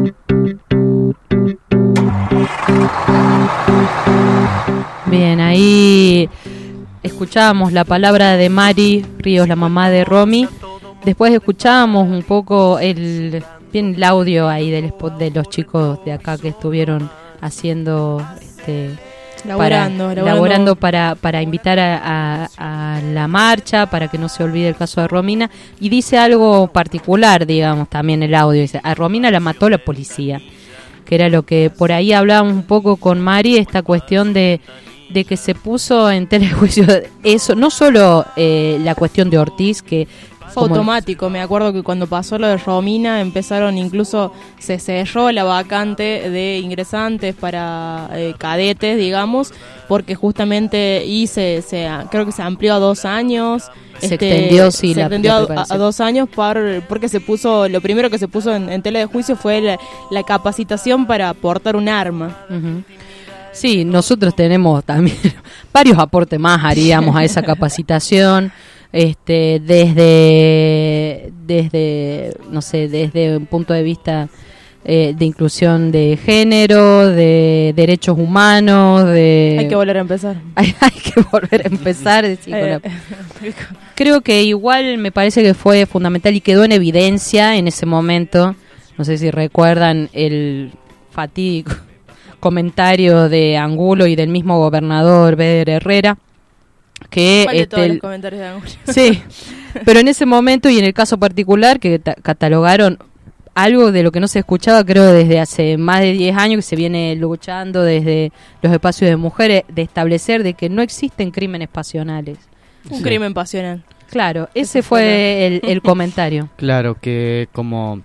Bien, ahí escuchábamos la palabra de Mari Ríos, la mamá de Romy. Después escuchábamos un poco el, bien, el audio ahí del spot de los chicos de acá que estuvieron haciendo, este, Laborando, para, laborando. laborando para, para invitar a, a, a la marcha, para que no se olvide el caso de Romina. Y dice algo particular, digamos, también el audio. Dice, a Romina la mató la policía. Que era lo que por ahí hablábamos un poco con Mari, esta cuestión de, de que se puso en tela de juicio eso, no solo eh, la cuestión de Ortiz, que fue como- automático. Me acuerdo que cuando pasó lo de Romina empezaron, incluso se cerró la vacante de ingresantes para eh, cadetes, digamos, porque justamente y se, se creo que se amplió a dos años. Se extendió, sí, se la- extendió la a- a, preparación. dos años por, porque se puso, lo primero que se puso en, en tela de juicio fue la, la capacitación para portar un arma. Ujú. Sí, nosotros tenemos también varios aportes más, haríamos a esa capacitación, este, desde, desde, no sé, desde un punto de vista eh, de inclusión de género, de derechos humanos, de... Hay que volver a empezar. Hay, hay que volver a empezar. decir, con Eh, la- Creo que igual me parece que fue fundamental y quedó en evidencia en ese momento. No sé si recuerdan el fatídico comentario de Angulo y del mismo gobernador Beder Herrera. Que ¿Cuál de este, todos el- los comentarios de Angulo? Sí, pero en ese momento y en el caso particular que ta- catalogaron algo de lo que no se escuchaba, creo, desde hace más de diez años, que se viene luchando desde los espacios de mujeres, de establecer de que no existen crímenes pasionales. Un Sí. crimen pasional. Claro, ese Ese fue fue el, el comentario. Claro, que como,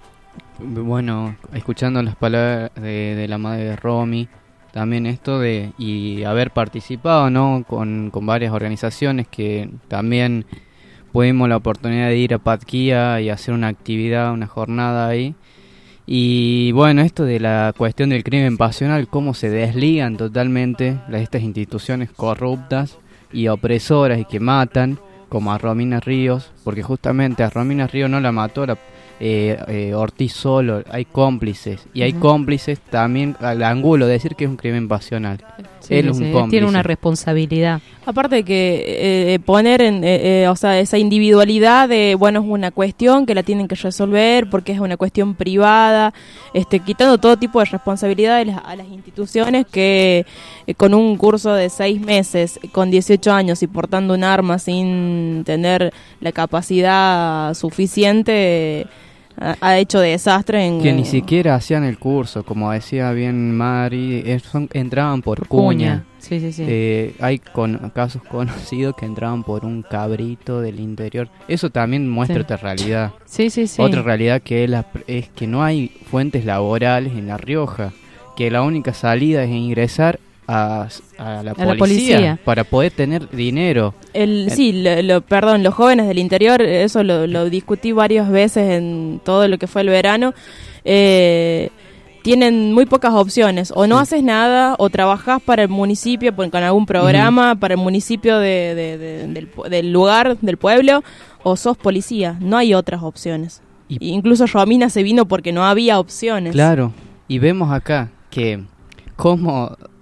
bueno, escuchando las palabras de, de la madre de Romy, también esto de, y haber participado, ¿no? Con, con varias organizaciones que también tuvimos la oportunidad de ir a Patquía y hacer una actividad, una jornada ahí. Y bueno, esto de la cuestión del crimen pasional, cómo se desligan totalmente las, estas instituciones corruptas y opresoras y que matan, como a Romina Ríos, porque justamente a Romina Ríos no la mató la, eh, eh, Ortiz solo, hay cómplices, y hay Ujú. cómplices también al Angulo, decir que es un crimen pasional. Sí, Él es sí, un cómplice. tiene una responsabilidad. Aparte de que eh, poner en, eh, eh, o sea, esa individualidad de, bueno, es una cuestión que la tienen que resolver porque es una cuestión privada, este, quitando todo tipo de responsabilidades a las instituciones que eh, con un curso de seis meses, con dieciocho años y portando un arma sin tener la capacidad suficiente, ha, ha hecho desastre en... Que ni siquiera hacían el curso, como decía bien Mari, eh, son- entraban por, cuña. cuña. Sí, sí, sí. Eh, hay con, casos conocidos que entraban por un cabrito del interior. Eso también muestra Sí. otra realidad. Sí, sí, sí. Otra realidad que es, la, es que no hay fuentes laborales en La Rioja, que la única salida es ingresar a, a, la, A policía la policía. para poder tener dinero. El, Eh, sí, lo, lo- perdón, los jóvenes del interior, eso lo, lo discutí varias veces en todo lo que fue el verano, eh, tienen muy pocas opciones, o no haces nada, o trabajás para el municipio por- con algún programa, para el municipio de, de- de- del, pu- del lugar, del pueblo, o sos policía, no hay otras opciones. Y- Incluso Romina se vino porque no había opciones. Claro, y vemos acá que como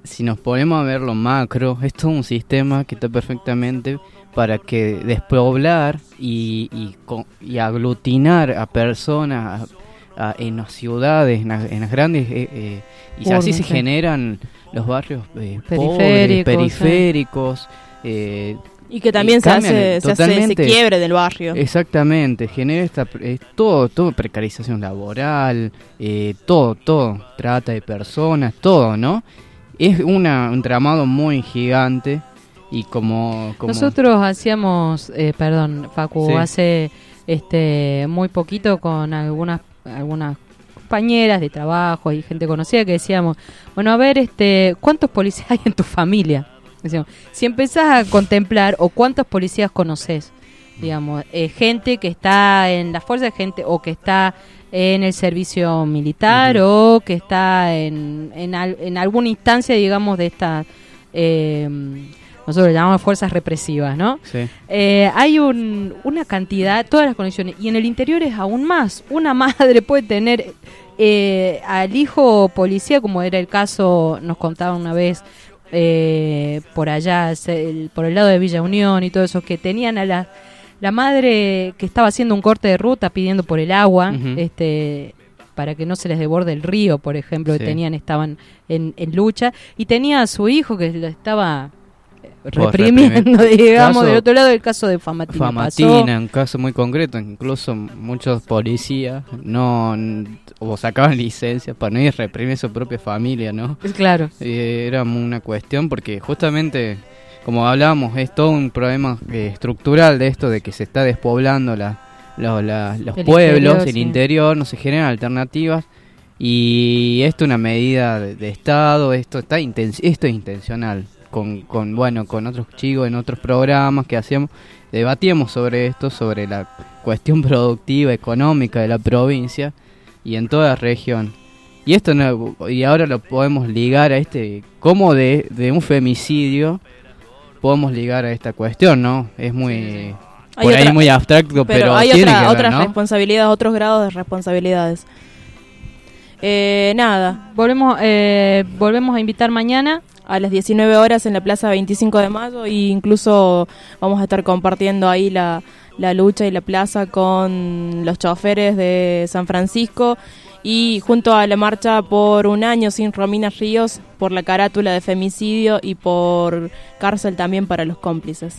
si nos ponemos a ver lo macro, es todo un sistema que está perfectamente para que despoblar y, y, y aglutinar a personas a, a, en las ciudades, en, la, en las grandes... Eh, eh, y así se generan los barrios eh, pobres, periféricos. Eh, y que también y se, hace, se hace ese quiebre del barrio. Exactamente, genera esta eh, todo, todo precarización laboral, eh, todo, todo, trata de personas, todo, ¿no? Es una, un tramado muy gigante y como... como... Nosotros hacíamos, eh, perdón, Facu, sí. hace este muy poquito con algunas algunas compañeras de trabajo y gente conocida que decíamos, bueno, a ver, este, ¿cuántos policías hay en tu familia? Decíamos, si empezás a contemplar, o cuántos policías conoces, digamos, eh, gente que está en la fuerza, gente o que está en el servicio militar uh-huh. o que está en, en, al, en alguna instancia, digamos, de estas, eh, nosotros le llamamos fuerzas represivas, ¿no? Sí. Eh, hay un, una cantidad, todas las condiciones, y en el interior es aún más. Una madre puede tener eh, al hijo policía, como era el caso, nos contaba una vez, eh, por allá, el, por el lado de Villa Unión y todo eso, que tenían a la, la madre que estaba haciendo un corte de ruta pidiendo por el agua, uh-huh. este... para que no se les desborde el río, por ejemplo, sí. que tenían, estaban en, en lucha, y tenía a su hijo que lo estaba reprimiendo, digamos, caso, del otro lado del caso de Famatina. Famatina, pasó. Un caso muy concreto, incluso muchos policías no o sacaban licencias para no ir a reprimir a su propia familia, ¿no? Claro. Eh, era una cuestión porque justamente, como hablábamos, es todo un problema eh, estructural de esto de que se está despoblando la Los, la, los el pueblos, interior, el sí. interior, no se generan alternativas y esto es una medida de, de Estado, esto está inten- esto es intencional. Con, con bueno con otros chicos en otros programas que hacíamos, debatíamos sobre esto, sobre la cuestión productiva, económica de la provincia y en toda la región. Y esto no, y ahora lo podemos ligar a este, como de, de un femicidio podemos ligar a esta cuestión, ¿no? Es muy... Por hay ahí otra, muy abstracto, pero, pero hay tiene otra, que ver, otras ¿no? responsabilidades, otros grados de responsabilidades. Eh, nada, volvemos eh, volvemos a invitar mañana a las diecinueve horas en la Plaza veinticinco de mayo, e incluso vamos a estar compartiendo ahí la, la lucha y la plaza con los choferes de San Francisco y junto a la marcha por un año sin Romina Ríos, por la carátula de femicidio y por cárcel también para los cómplices.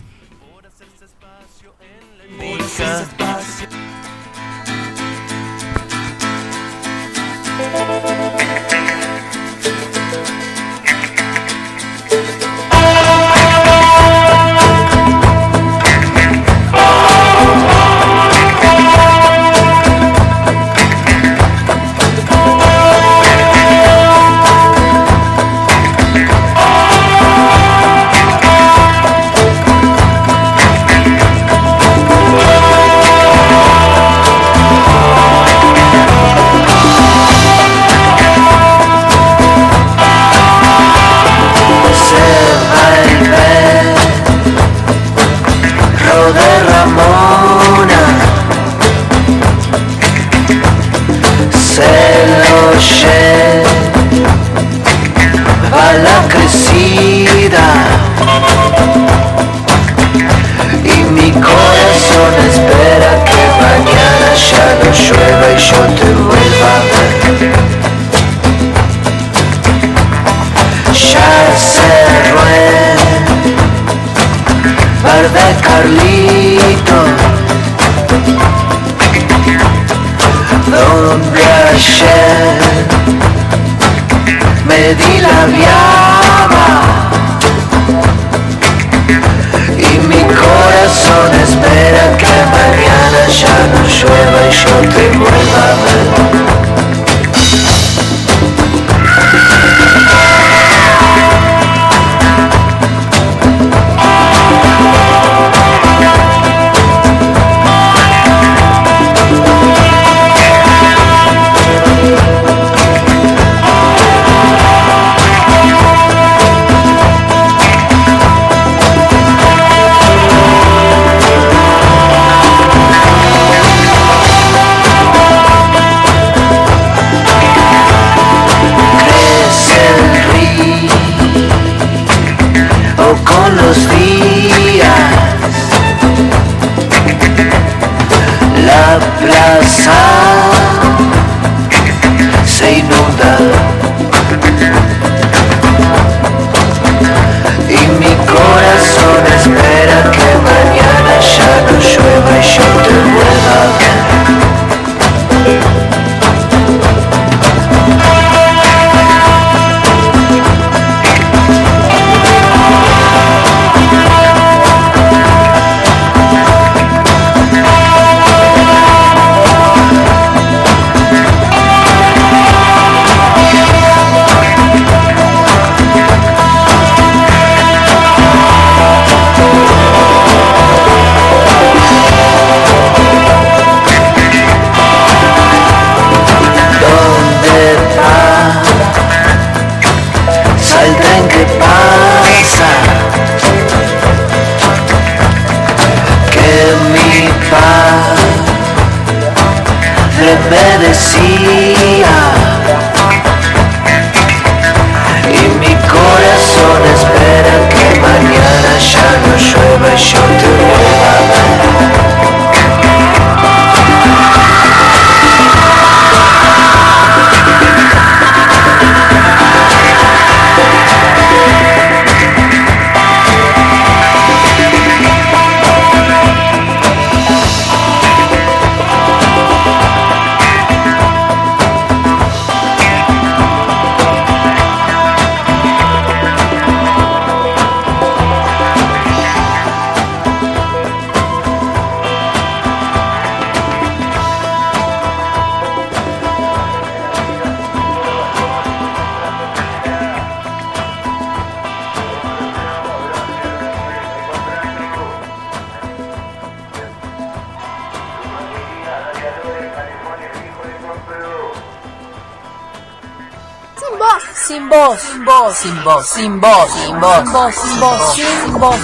sin voz, sin voz, sin voz, sin voz, sin voz, sin voz, sin voz, sin voz,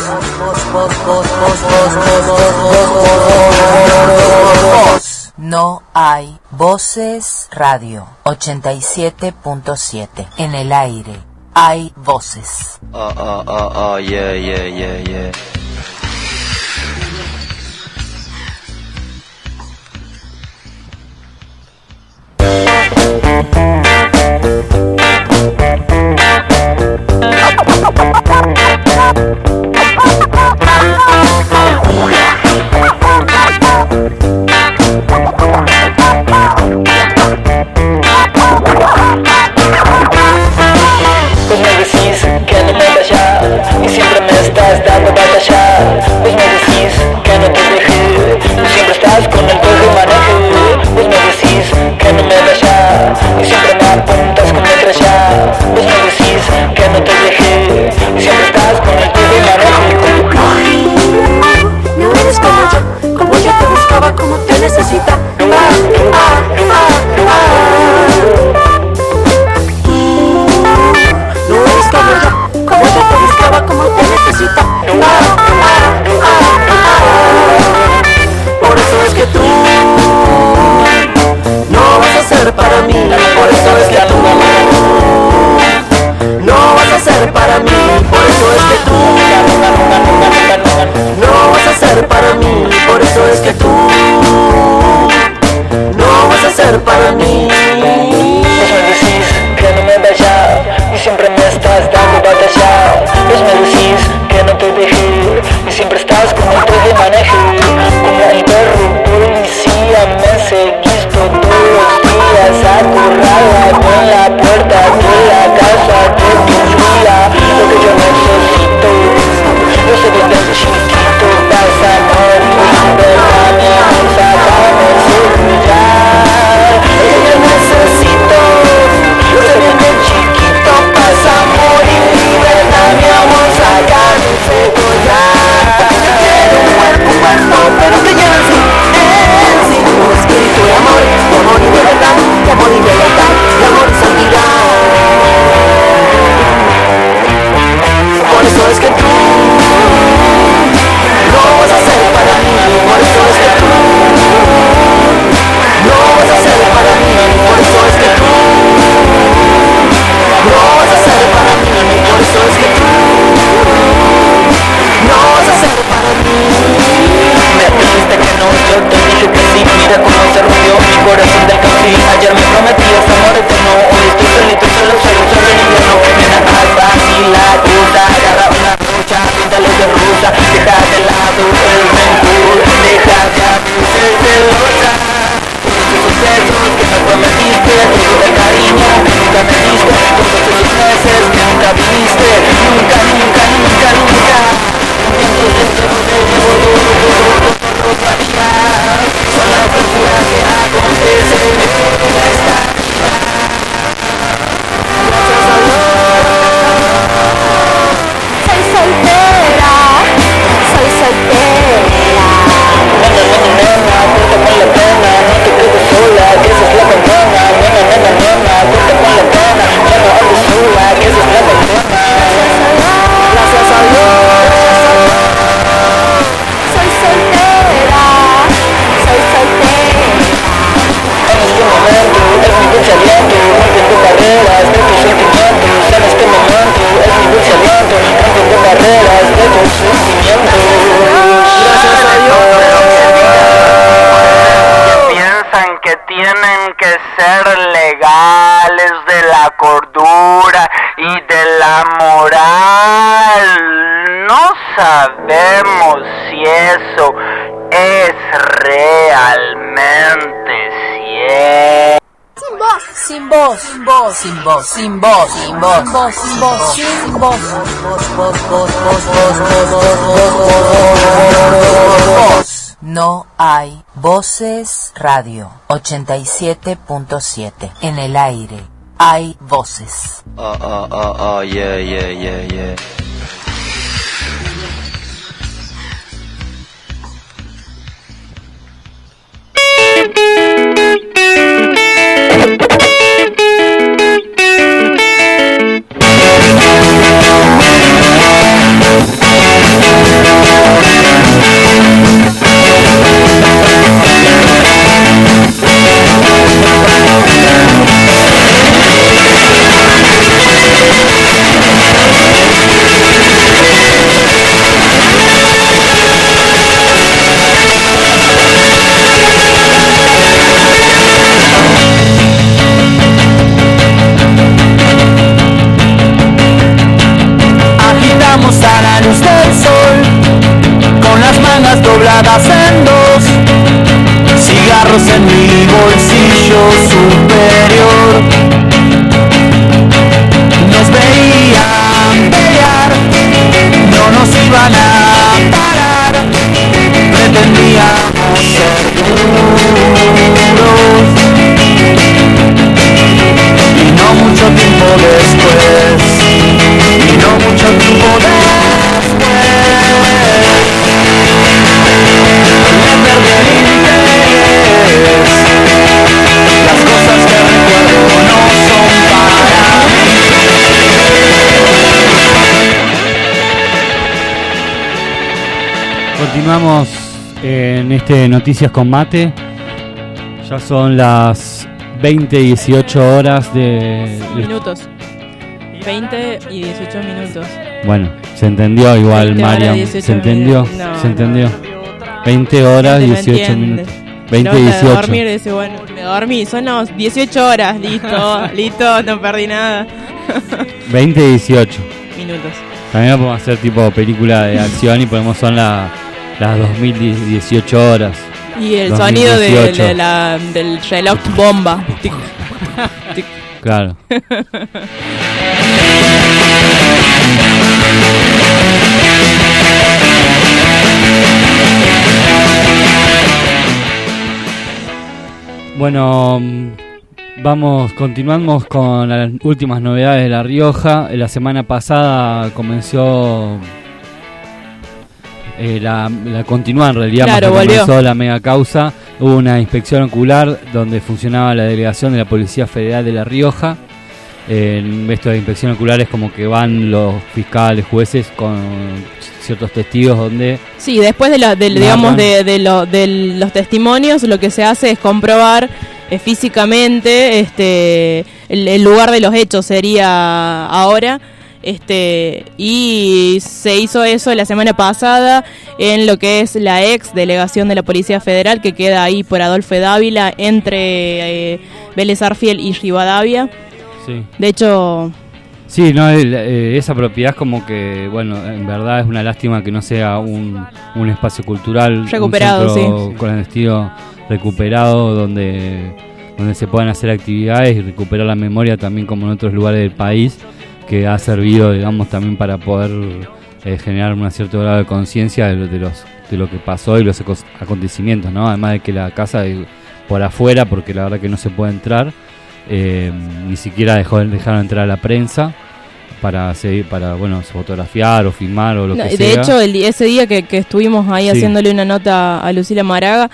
voz. No hay voces radio ochenta y siete punto siete. En el aire hay voces. Oh, oh, oh, oh, yeah, yeah, yeah, yeah. Pues me decís que no me vaya y siempre me estás dando batalla. Pues me decís que no te deje y siempre estás con el todo de manejo. Pues me decís que no me vaya y siempre me apuntas con metralla. Pues me decís que no te deje y siempre estás con el todo de manejo. No eres como yo, como yo te buscaba, como te necesita. Ah, ah, ah, ah. No eres como yo, como yo te buscaba, como te necesita. Ah, ah, ah, ah. Por eso es que tú no vas a ser para mí. Por eso es que tú no vas a ser para mí. Por eso es que tú no vas a ser para mí. Por eso es que tú no vas a ser para mí. Pues me decís que no me vaya y siempre me estás dando batalla. Pues me decís que no te deje y siempre estás con el tren de manejo. Como un perro policía me seguís todos los días, acorralado en la puerta de la casa de tu fría. Lo que yo necesito, yo sé que desde chiquito vas a morir, verdad mi amor, sácame seguridad. Lo que yo necesito, yo sé bien de chiquito vas a morir, verdad mi amor, sácame seguridad. Yo quiero un cuerpo, un cuerpo, pero que lleve en sí, en sí tu espíritu de amor, de amor y de verdad, de amor y de lealtad, de amor y santidad. Por eso es que tú no vas a ser para mí. Por eso es que tú no vas a ser para mí. Por eso es que tú no vas a ser para mí. Por eso es que tú no vas a ser para mí. Me dijiste que no, yo te dije que sí. Mira cómo se rompió mi corazón del café. Ayer me prometías amor eterno. Hoy estoy solito, solo soy un sol del invierno. Mira, haz fácil la cosa. Agarra una rocha, píntale de rusa. Deja de lado el rencor, deja de abrirse celosa. Esos besos que me prometiste, todo el cariño que nunca me diste, todos esos meses que nunca viste, nunca, nunca, nunca, nunca. Mientras dentro de nuevo rosaría, son la locura que acontece en esta vida. Gracias a Dios. Soy soltera, soy soltera. Nena, nena, nena, cuenta con la pena, no te quedes sola, que esa es la condena. Nena, nena, nena, cuenta con la pena, ya no andes sola, que esa es la condena. Gracias a Dios. Soy soltera, soy soltera. En este momento es mi dulce aliento, rompiendo barreras de tus sentimientos. En este momento es mi dulce aliento, rompiendo barreras de tus sentimientos. Gracias a Dios. Que piensan que tienen que ser legales de la cordura y de la moral. No sabemos si eso es realmente cierto. Sin voz, sin voz, sin voz, sin voz, sin voz, sin voz, sin voz, sin voz, voz. No hay voces radio ochenta y siete punto siete. En el aire hay voces. Oh, oh, oh, oh, yeah, yeah, yeah, yeah. cortadas en dos, cigarros en mi bolsillo superior. Nos veían pelear, no nos iban a parar, pretendíamos ser duros. Y no mucho tiempo después, y no mucho tiempo después, le perdí el interés. Las cosas que recuerdo no son para mí. Continuamos en este Noticias con Mate. Ya son las veinte y dieciocho horas de... Minutos. veinte y dieciocho minutos. Bueno, se entendió igual, veinte horas, Mariam. dieciocho Se entendió, minutos. No, se entendió. veinte horas, Gente, me dieciocho entiende. minutos. veinte No, y de dieciocho. dormir, dice, bueno, me dormí, son las dieciocho horas, listo, listo, no perdí nada. veinte y dieciocho. Minutos. También podemos hacer tipo película de acción y ponemos son la, las dos mil dieciocho horas. Y el dos mil sonido de, dieciocho. de la, del reloj bomba. Tic, tic. Claro. Bueno, vamos, continuamos con las últimas novedades de La Rioja. La semana pasada comenzó eh, la, la continúa en realidad, Claro, más que volvió. comenzó la mega causa. Hubo una inspección ocular donde funcionaba la delegación de la Policía Federal de La Rioja. En esto de inspección ocular es como que van los fiscales, jueces con ciertos testigos donde... Sí, después de, la, de, Narran. digamos, de, de, lo, de los testimonios, lo que se hace es comprobar eh, físicamente este el, el lugar de los hechos sería ahora. Este y se hizo eso la semana pasada en lo que es la ex delegación de la Policía Federal, que queda ahí por Adolfo Dávila entre eh, Vélez Arfiel y Rivadavia. Sí. De hecho, Sí, no, el, eh, esa propiedad es como que, bueno, en verdad es una lástima que no sea un, un espacio cultural, Recuperado, un centro sí. clandestino recuperado donde, donde se puedan hacer actividades y recuperar la memoria también como en otros lugares del país, que ha servido, digamos, también para poder eh, generar un cierto grado de conciencia de, lo- de los de lo que pasó y los acos- acontecimientos, ¿no? Además de que la casa eh, por afuera, porque la verdad que no se puede entrar, eh, ni siquiera dejó, dejaron entrar a la prensa para seguir, para bueno, fotografiar o filmar o lo no, que de sea. hecho, el, di- ese día que, que estuvimos ahí Sí. haciéndole una nota a Lucila Maraga,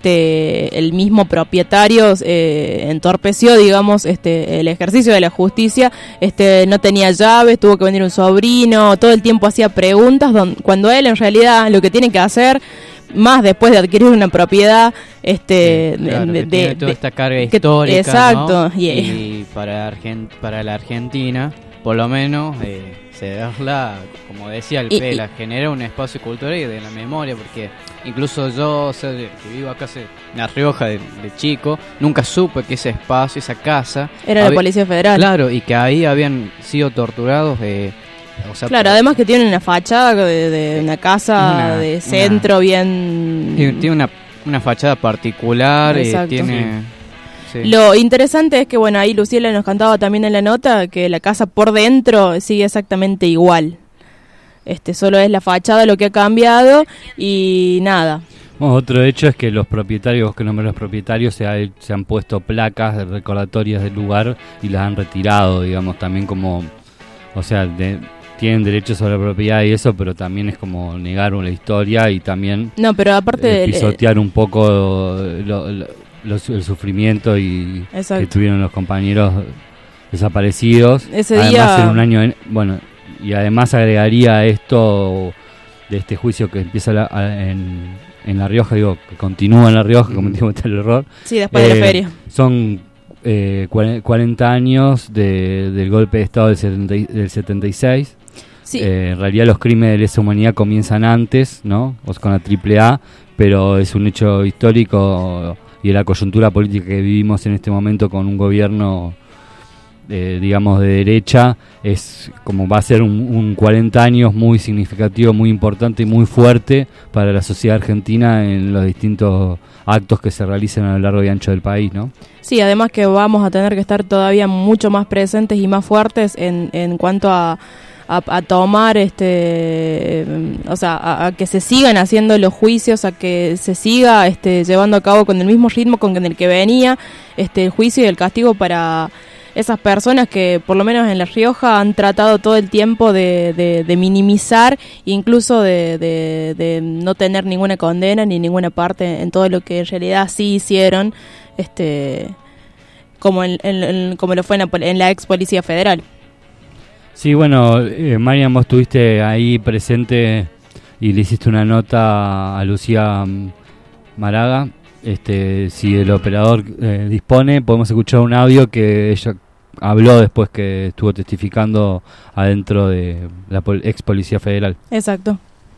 este, el mismo propietario eh, entorpeció, digamos, este, el ejercicio de la justicia. Este, no tenía llaves, tuvo que venir un sobrino, todo el tiempo hacía preguntas, don- cuando él en realidad lo que tiene que hacer, más después de adquirir una propiedad, este, de- Claro, de, que tiene de- toda de- esta carga que- histórica, exacto, ¿no? y- Y para, Argen- para la Argentina, por lo menos, eh, cederla, como decía el Y- Pela, genera un espacio cultural y de la memoria, porque incluso yo, o sea, de- que vivo acá hace- en La Rioja de, de chico, nunca supe que ese espacio, esa casa... Era la había- Policía Federal. Claro, y que ahí habían sido torturados, eh, o sea, Claro, además que tiene una fachada de, de una casa Una- de una- centro bien... tiene, tiene una, una fachada particular, eh, Exacto. tiene... sí. Lo interesante es que, bueno, ahí Luciela nos cantaba también en la nota que la casa por dentro sigue exactamente igual. Este, solo es la fachada lo que ha cambiado y nada. Bueno, otro hecho es que los propietarios, que nombre los propietarios, se, ha- se han puesto placas recordatorias del lugar y las han retirado, digamos, también como, o sea, de- tienen derechos sobre la propiedad y eso, pero también es como negar la historia y también No, pero aparte eh, del- pisotear un poco lo- lo- los- el sufrimiento y Exacto. que tuvieron los compañeros desaparecidos. Ese además día- en un año, en- bueno, y además agregaría a esto de este juicio que empieza la- a- en, en La Rioja, digo, que continúa en La Rioja, cometimos el error. Sí, después de la feria. Son eh, cuare- cuarenta años de- del golpe de Estado del, setenta y- del setenta y seis. Sí. Eh, en realidad los crímenes de lesa humanidad comienzan antes, ¿no? O sea, con la triple A, pero es un hecho histórico y de la coyuntura política que vivimos en este momento con un gobierno eh, digamos, de derecha, es como va a ser un, un cuarenta años muy significativo, muy importante y muy fuerte para la sociedad argentina en los distintos actos que se realicen a lo largo y ancho del país, ¿no? Sí, además que vamos a tener que estar todavía mucho más presentes y más fuertes en, en cuanto a, a, a tomar, este, o sea, a, a que se sigan haciendo los juicios, a que se siga este, llevando a cabo con el mismo ritmo con el que venía este, el juicio y el castigo para esas personas que por lo menos en La Rioja han tratado todo el tiempo de, de, de minimizar, incluso de, de, de no tener ninguna condena ni ninguna parte en todo lo que en realidad sí hicieron, este, como en, en, en, como lo fue en la, en la ex Policía Federal. Sí, bueno, eh, Marian, vos estuviste ahí presente y le hiciste una nota a Lucía Maraga. Este, si el operador eh, dispone, podemos escuchar un audio que ella habló después que estuvo testificando adentro de la pol- ex Policía Federal. Exacto.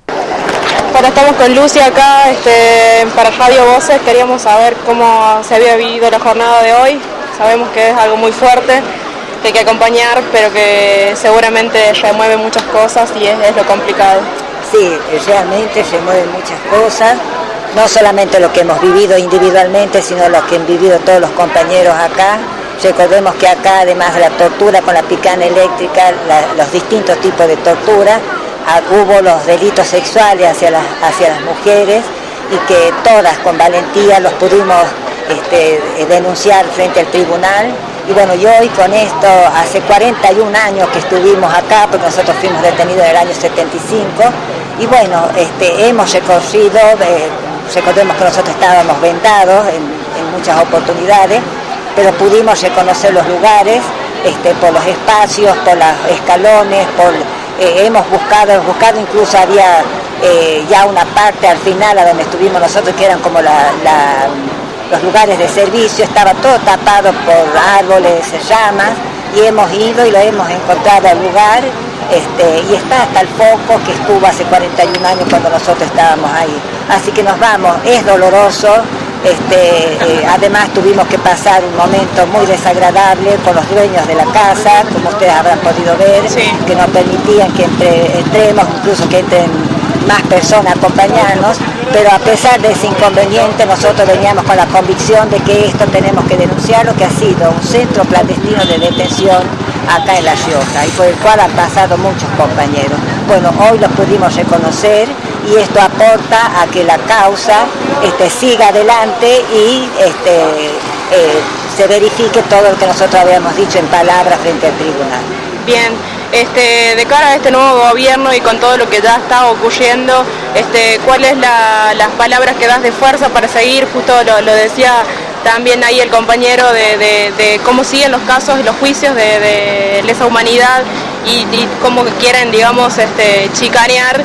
Bueno, estamos con Lucy acá este, para Radio Voces. Queríamos saber cómo se había vivido la jornada de hoy. Sabemos que es algo muy fuerte, que hay que acompañar, pero que seguramente remueve muchas cosas y es, es lo complicado. Sí, realmente remueve muchas cosas. No solamente lo que hemos vivido individualmente, sino lo que han vivido todos los compañeros acá. Recordemos que acá, además de la tortura con la picana eléctrica, la, los distintos tipos de tortura, ah, hubo los delitos sexuales hacia las, hacia las mujeres y que todas con valentía los pudimos este, denunciar frente al tribunal. Y bueno, yo hoy con esto, hace cuarenta y un años que estuvimos acá, porque nosotros fuimos detenidos en el año setenta y cinco, y bueno, este, hemos recorrido... Eh, recordemos que nosotros estábamos vendados en, en muchas oportunidades, pero pudimos reconocer los lugares este, por los espacios, por los escalones, por, eh, hemos buscado, buscado incluso había eh, ya una parte al final a donde estuvimos nosotros que eran como la, la, los lugares de servicio, estaba todo tapado por árboles, ramas, y hemos ido y lo hemos encontrado al lugar. Este, y está hasta el foco que estuvo hace cuarenta y un años cuando nosotros estábamos ahí. Así que nos vamos, es doloroso, este, eh, además tuvimos que pasar un momento muy desagradable con los dueños de la casa, como ustedes habrán podido ver, sí, que no permitían que entre, entremos, incluso que entren más personas a acompañarnos, pero a pesar de ese inconveniente nosotros veníamos con la convicción de que esto tenemos que denunciar, lo que ha sido un centro clandestino de detención acá en La Rioja y por el cual han pasado muchos compañeros. Bueno, hoy los pudimos reconocer y esto aporta a que la causa este, siga adelante y este, eh, se verifique todo lo que nosotros habíamos dicho en palabras frente al tribunal. Bien, este, de cara a este nuevo gobierno y con todo lo que ya está ocurriendo, este, ¿cuáles la, las palabras que das de fuerza para seguir? Justo lo, lo decía también ahí el compañero de, de, de cómo siguen los casos y los juicios de, de lesa humanidad y, y cómo quieren, digamos, este, chicanear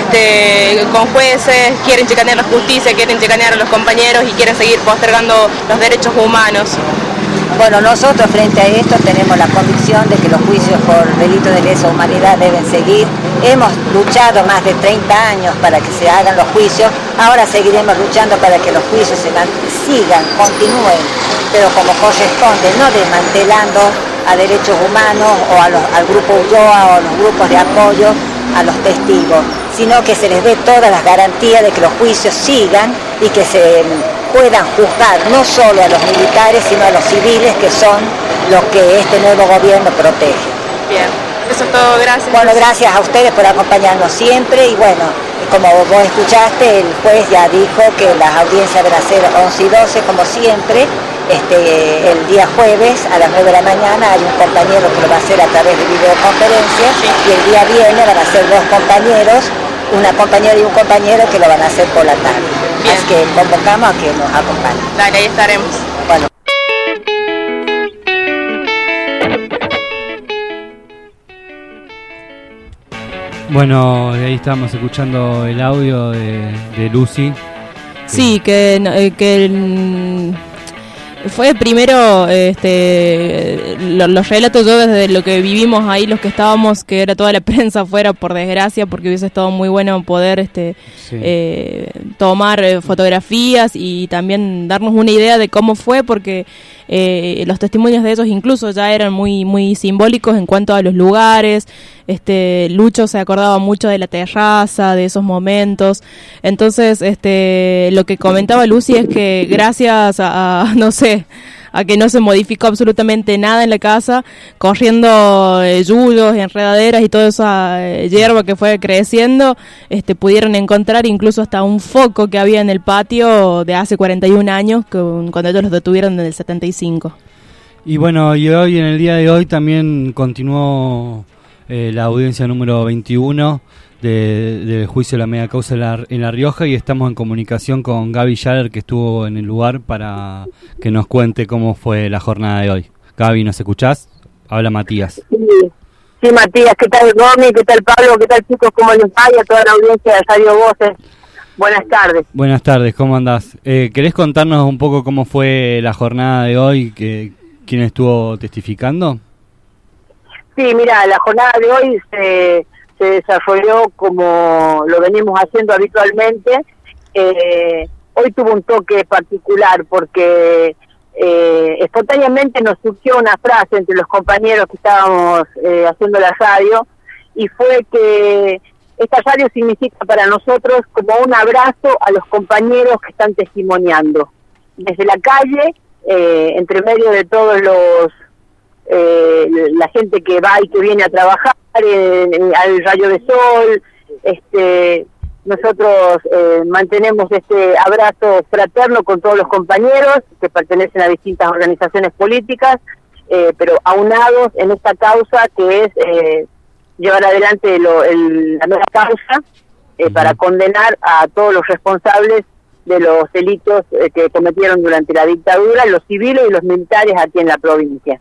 este, con jueces, quieren chicanear la justicia, quieren chicanear a los compañeros y quieren seguir postergando los derechos humanos. Bueno, nosotros frente a esto tenemos la convicción de que los juicios por delitos de lesa humanidad deben seguir. Hemos luchado más de treinta años para que se hagan los juicios, ahora seguiremos luchando para que los juicios se sigan, continúen, pero como corresponde, no desmantelando a derechos humanos o a los, al grupo Ulloa o a los grupos de apoyo a los testigos, sino que se les dé todas las garantías de que los juicios sigan y que se puedan juzgar no solo a los militares, sino a los civiles, que son los que este nuevo gobierno protege. Bien, eso es todo, gracias. Bueno, gracias a ustedes por acompañarnos siempre y bueno, como vos escuchaste, el juez ya dijo que las audiencias van a ser once y doce, como siempre. Este, el día jueves a las nueve de la mañana hay un compañero que lo va a hacer a través de videoconferencia, sí, y el día viernes van a ser dos compañeros, una compañera y un compañero que lo van a hacer por la tarde. Bien. Así que convocamos a que nos acompañen. Dale, ahí estaremos. Bueno. Bueno, ahí estamos escuchando el audio de, de Lucy. Sí, que, eh, que el, Fue primero este, lo, los relatos yo desde lo que vivimos ahí, los que estábamos, que era toda la prensa afuera, por desgracia, porque hubiese estado muy bueno poder este, sí. eh, tomar eh, fotografías y también darnos una idea de cómo fue, porque eh, los testimonios de ellos incluso ya eran muy muy simbólicos en cuanto a los lugares. Este, Lucho se acordaba mucho de la terraza, de esos momentos. Entonces, este, lo que comentaba Lucy es que gracias a, a no sé, a que no se modificó absolutamente nada en la casa, corriendo eh, yuyos, enredaderas y toda esa eh, hierba que fue creciendo, este, pudieron encontrar incluso hasta un foco que había en el patio de hace cuarenta y un años, que, cuando ellos los detuvieron en el setenta y cinco. Y bueno, y hoy, en el día de hoy, también continuó eh, la audiencia número veintiuno del de juicio de la media causa en la, en La Rioja, y estamos en comunicación con Gaby Schaller, que estuvo en el lugar, para que nos cuente cómo fue la jornada de hoy. Gaby, ¿nos escuchás? Habla Matías. Sí, sí, Matías, ¿qué tal Romy? ¿Qué tal Pablo? ¿Qué tal chicos? ¿Cómo les va? Y a toda la audiencia de Radio Voces. Buenas tardes. Buenas tardes, ¿cómo andás? Eh, ¿Querés contarnos un poco cómo fue la jornada de hoy? Que, ¿Quién estuvo testificando? Sí, mira, la jornada de hoy se... se desarrolló como lo venimos haciendo habitualmente. Eh, hoy tuvo un toque particular porque eh, espontáneamente nos surgió una frase entre los compañeros que estábamos eh, haciendo la radio, y fue que esta radio significa para nosotros como un abrazo a los compañeros que están testimoniando. Desde la calle, eh, entre medio de todos los eh, la gente que va y que viene a trabajar, En, en, al rayo de sol, este, nosotros eh, mantenemos este abrazo fraterno con todos los compañeros que pertenecen a distintas organizaciones políticas, eh, pero aunados en esta causa que es eh, llevar adelante lo, el, la nueva causa eh, uh-huh. para condenar a todos los responsables de los delitos eh, que cometieron durante la dictadura, los civiles y los militares aquí en la provincia.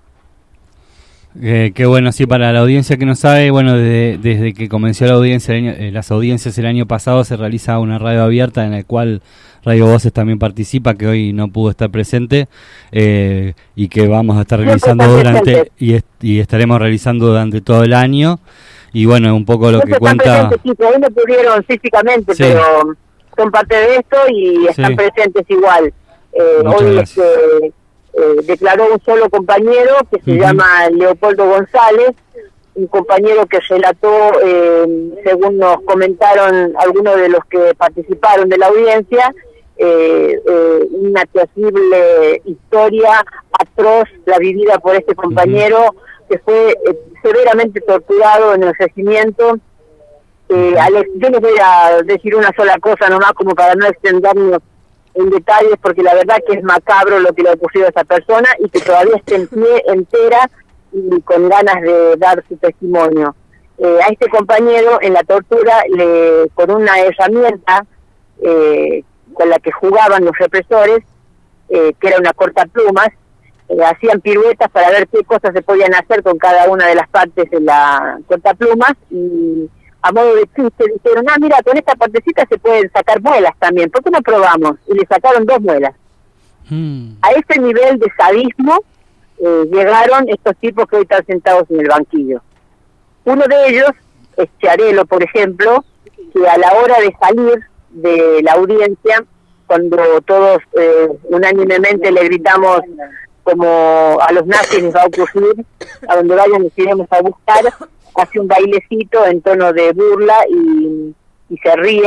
Eh, qué bueno, sí, para la audiencia que no sabe, bueno, desde, desde que comenzó la audiencia, el año, eh, las audiencias el año pasado, se realiza una radio abierta en la cual Radio Voces también participa, que hoy no pudo estar presente, eh, y que vamos a estar realizando durante, y, est- y estaremos realizando durante todo el año, y bueno, un poco lo que cuenta... Presentes, sí, hoy no pudieron físicamente, sí. pero son parte de esto y están sí. presentes igual. Eh, hoy este, eh, declaró un solo compañero que se uh-huh. llama Leopoldo González, un compañero que relató, eh, según nos comentaron algunos de los que participaron de la audiencia, eh, eh, una terrible historia atroz, la vivida por este compañero, uh-huh. que fue eh, severamente torturado en el regimiento. Eh, Alex, yo les voy a decir una sola cosa nomás, como para no extendernos en detalles, porque la verdad que es macabro lo que le ha ocurrido a esa persona y que todavía está en pie, entera y con ganas de dar su testimonio. Eh, a este compañero en la tortura, le, con una herramienta eh, con la que jugaban los represores, eh, que era una cortaplumas, eh, hacían piruetas para ver qué cosas se podían hacer con cada una de las partes de la cortaplumas, y a modo de chiste dijeron, ah, mira, con esta partecita se pueden sacar muelas también, ¿por qué no probamos? Y le sacaron dos muelas. Mm. A ese nivel de sadismo eh, llegaron estos tipos que hoy están sentados en el banquillo. Uno de ellos es Chiarello, por ejemplo, que a la hora de salir de la audiencia, cuando todos eh, unánimemente le gritamos como a los nazis les va a ocurrir, a donde vayan les iremos a buscar, hace un bailecito en tono de burla y, y se ríe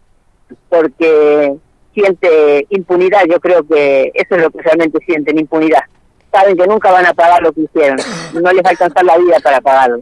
porque siente impunidad. Yo creo que eso es lo que realmente sienten, impunidad. Saben que nunca van a pagar lo que hicieron, no les va a alcanzar la vida para pagarlo.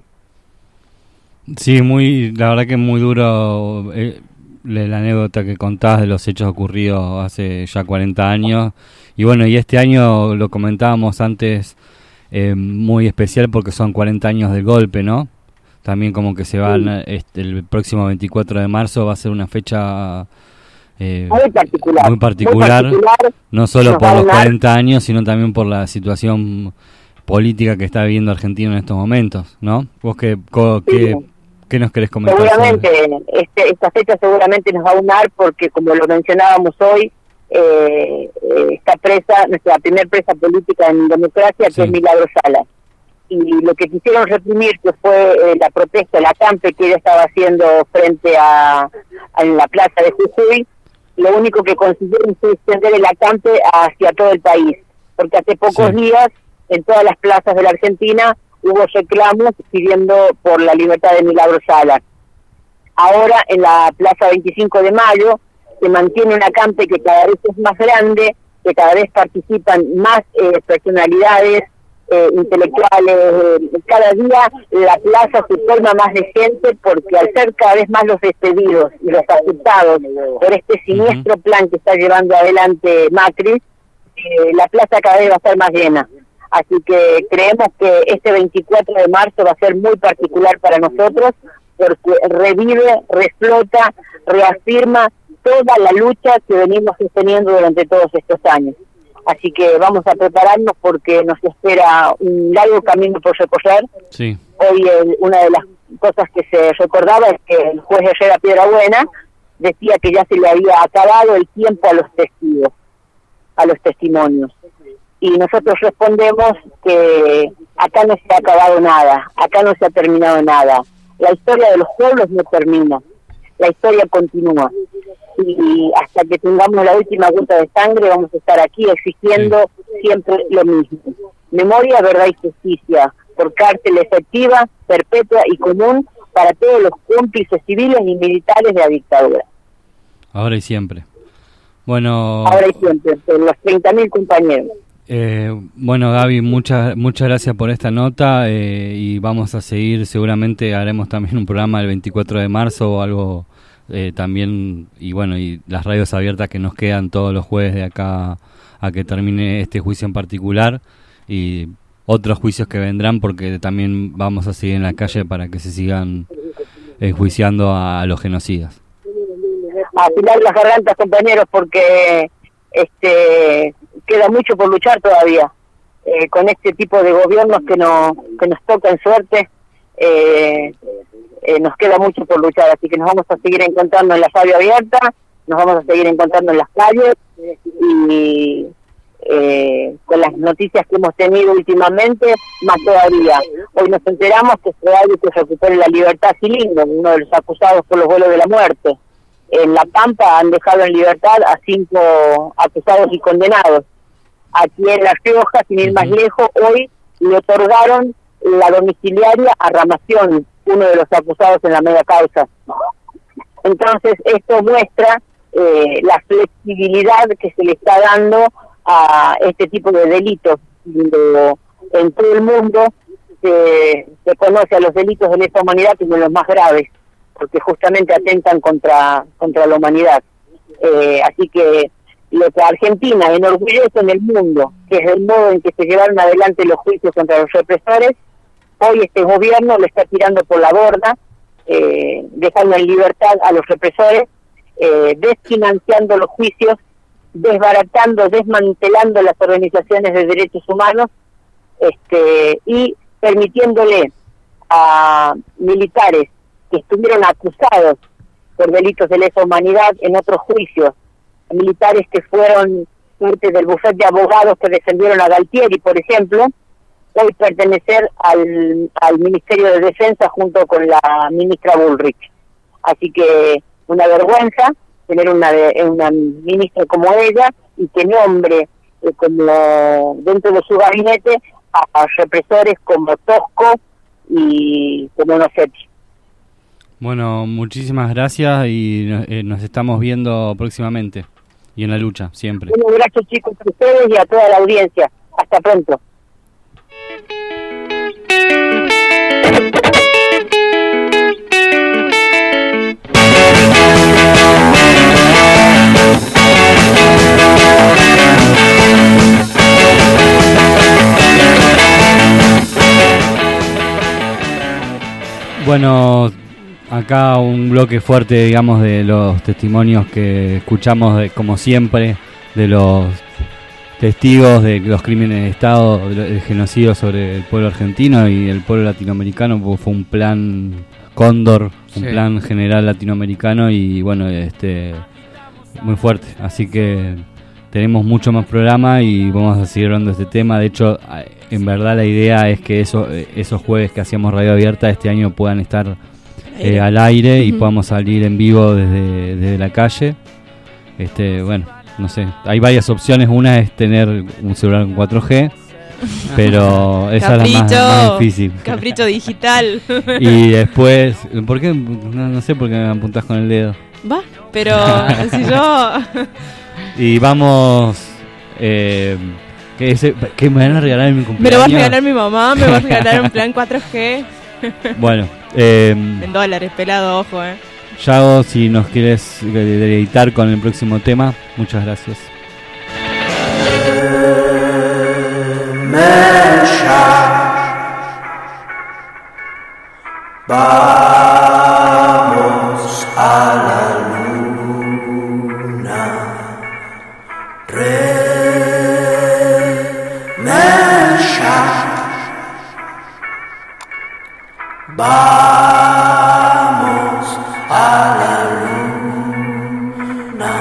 Sí, muy, la verdad que es muy duro eh, la anécdota que contás de los hechos ocurridos hace ya cuarenta años. Y bueno, y este año lo comentábamos antes, eh, muy especial porque son cuarenta años del golpe, ¿no? También como que se van, sí. este, el próximo veinticuatro de marzo va a ser una fecha eh, muy, particular, muy particular, muy particular, no solo por los cuarenta años, sino también por la situación política que está viviendo Argentina en estos momentos, ¿no? ¿Vos qué, co, sí. qué, qué nos querés comentar? Seguramente, este, esta fecha seguramente nos va a unar porque, como lo mencionábamos hoy, eh, eh, está presa, nuestra primer presa política en democracia, Sí. que es Milagro Sala. Y lo que quisieron reprimir, que fue eh, la protesta, el acampe que ella estaba haciendo frente a, a la plaza de Jujuy, lo único que consiguieron fue extender el acampe hacia todo el país, porque hace pocos Sí. días en todas las plazas de la Argentina hubo reclamos pidiendo por la libertad de Milagro Sala. Ahora en la Plaza veinticinco de Mayo se mantiene un acampe que cada vez es más grande, que cada vez participan más eh, personalidades eh, intelectuales. Eh, cada día la plaza se forma más de gente porque al ser cada vez más los despedidos y los afectados por este siniestro plan que está llevando adelante Macri, eh, la plaza cada vez va a estar más llena. Así que creemos que este veinticuatro de marzo va a ser muy particular para nosotros porque revive, reflota, reafirma toda la lucha que venimos sosteniendo durante todos estos años. Así que vamos a prepararnos porque nos espera un largo camino por recorrer. Sí. Hoy eh, una de las cosas que se recordaba es que el juez Herrera Piedrabuena decía que ya se le había acabado el tiempo a los testigos, a los testimonios. Y nosotros respondemos que acá no se ha acabado nada, acá no se ha terminado nada. La historia de los pueblos no termina, la historia continúa. Y hasta que tengamos la última gota de sangre vamos a estar aquí exigiendo siempre lo mismo. Memoria, verdad y justicia, por cárcel efectiva, perpetua y común para todos los cómplices civiles y militares de la dictadura. Ahora y siempre. Bueno, Ahora y siempre, por los treinta mil compañeros. Eh, bueno, Gaby, muchas muchas gracias por esta nota eh, y vamos a seguir, seguramente haremos también un programa el veinticuatro de marzo o algo eh, también, y bueno, y las radios abiertas que nos quedan todos los jueves de acá a que termine este juicio en particular y otros juicios que vendrán, porque también vamos a seguir en la calle para que se sigan enjuiciando a, a los genocidas. Afilar las gargantas, compañeros, porque este queda mucho por luchar todavía eh, con este tipo de gobiernos que nos que nos tocan suerte. eh, eh, nos queda mucho por luchar, así que nos vamos a seguir encontrando en la radio abierta, nos vamos a seguir encontrando en las calles y eh, con las noticias que hemos tenido últimamente, más todavía. Hoy nos enteramos que se va a que recupere la libertad Cilingo, uno de los acusados por los vuelos de la muerte. En La Pampa han dejado en libertad a cinco acusados y condenados. Aquí en La Rioja, sin ir más lejos, hoy le otorgaron la domiciliaria a Ramación, uno de los acusados en la mega causa. Entonces, esto muestra eh, la flexibilidad que se le está dando a este tipo de delitos. De, en todo el mundo se, se conoce a los delitos de lesa humanidad como los más graves, porque justamente atentan contra contra la humanidad. Eh, así que lo que Argentina enorgullece en el mundo, que es el modo en que se llevaron adelante los juicios contra los represores, hoy este gobierno lo está tirando por la borda, eh, dejando en libertad a los represores, eh, desfinanciando los juicios, desbaratando, desmantelando las organizaciones de derechos humanos, este, y permitiéndole a militares que estuvieron acusados por delitos de lesa humanidad en otros juicios, militares que fueron parte del bufete de abogados que defendieron a Galtieri, por ejemplo, hoy pertenecer al, al Ministerio de Defensa junto con la ministra Bullrich. Así que una vergüenza tener una, de, una ministra como ella y que nombre eh, como dentro de su gabinete a, a represores como Tosco y como Nocetti. Bueno, muchísimas gracias y eh, nos estamos viendo próximamente y en la lucha, siempre. Un abrazo, chicos, a ustedes y a toda la audiencia. Hasta pronto. Bueno, acá un bloque fuerte, digamos, de los testimonios que escuchamos, de, como siempre, de los testigos de los crímenes de Estado, del genocidio sobre el pueblo argentino y el pueblo latinoamericano, porque fue un plan Cóndor, un Sí. plan general latinoamericano y bueno, este muy fuerte. Así que tenemos mucho más programa y vamos a seguir hablando de este tema. De hecho, en verdad la idea es que eso, esos jueves que hacíamos Radio Abierta este año puedan estar eh, al aire y uh-huh. podamos salir en vivo desde, desde la calle. Este, bueno, no sé, hay varias opciones. Una es tener un celular con cuatro G, pero esa es la más, más difícil. Capricho digital. Y después, ¿por qué? No, no sé por qué me apuntás con el dedo. Va, pero si yo... Y vamos... Eh, ¿qué, ese, ¿Qué me van a regalar en mi cumpleaños? Me lo va a regalar mi mamá, me va a regalar un plan cuatro G. Bueno. Eh, en dólares, pelado, ojo, eh. Yago, si nos quieres deleitar con el próximo tema, muchas gracias. Vamos a la luna, remesha. Vamos a la luna.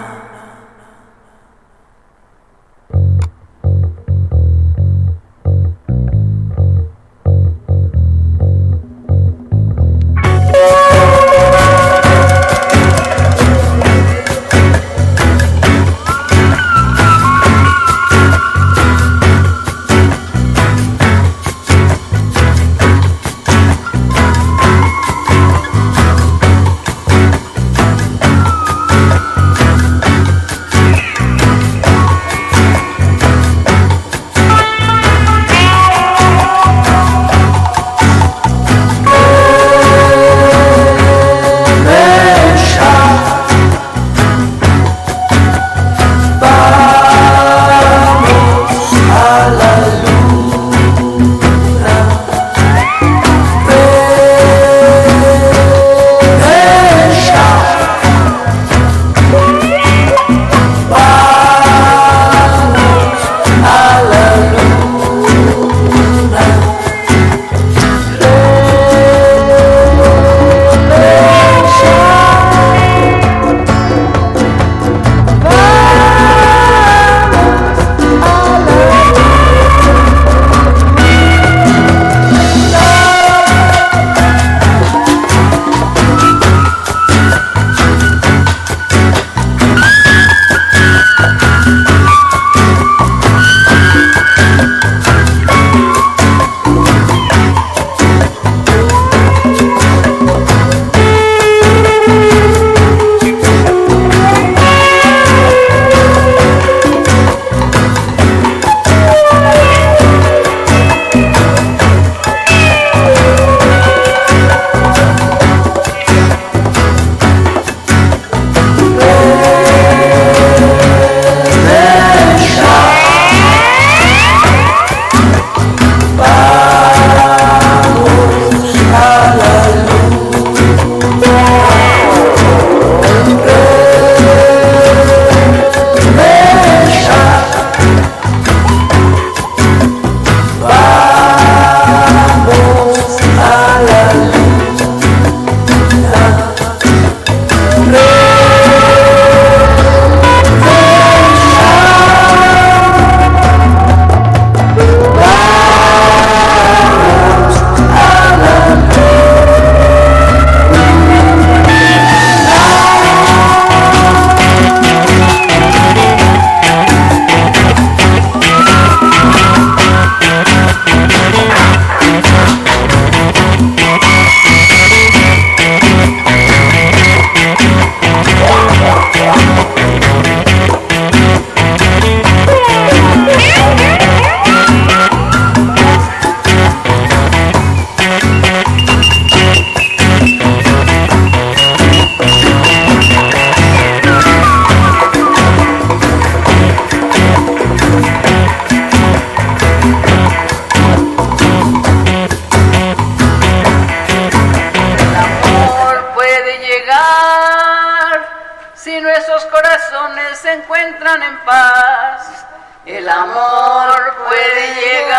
encuentran en paz. El amor puede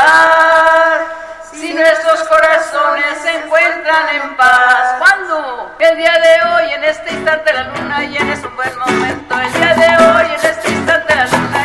llegar si nuestros corazones se encuentran en paz. ¿Cuándo? El día de hoy, en este instante la luna llena es un buen momento. El día de hoy, en este instante la luna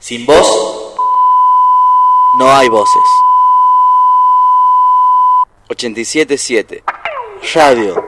Sin voz, no hay voces. ochenta y siete punto siete Radio.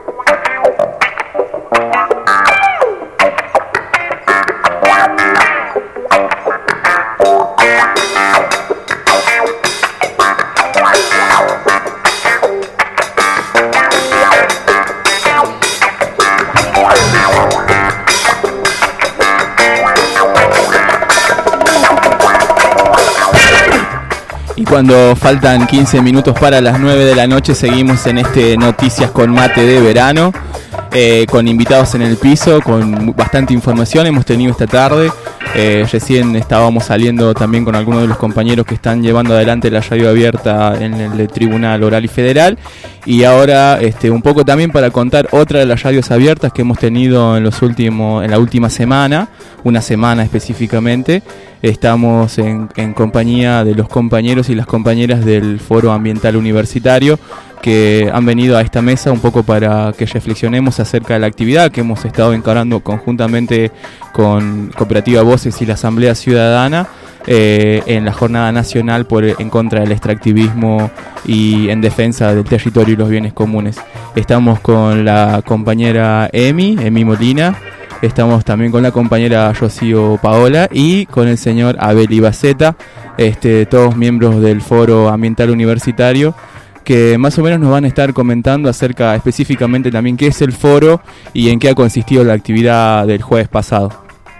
Y cuando faltan quince minutos para las nueve de la noche, seguimos en este Noticias con Mate de verano, eh, con invitados en el piso, con bastante información hemos tenido esta tarde. Eh, recién estábamos saliendo también con algunos de los compañeros que están llevando adelante la radio abierta en el Tribunal Oral y Federal, y ahora este, un poco también para contar otra de las radios abiertas que hemos tenido en los últimos, en la última semana, una semana específicamente. Estamos en, en compañía de los compañeros y las compañeras del Foro Ambiental Universitario, que han venido a esta mesa un poco para que reflexionemos acerca de la actividad que hemos estado encarando conjuntamente con Cooperativa Voces y la Asamblea Ciudadana eh, en la Jornada Nacional por, en contra del extractivismo y en defensa del territorio y los bienes comunes. Estamos con la compañera Emi, Emi Molina, estamos también con la compañera Rocío Paola y con el señor Abel Ibaceta, este, todos miembros del Foro Ambiental Universitario, que más o menos nos van a estar comentando acerca específicamente también qué es el foro y en qué ha consistido la actividad del jueves pasado.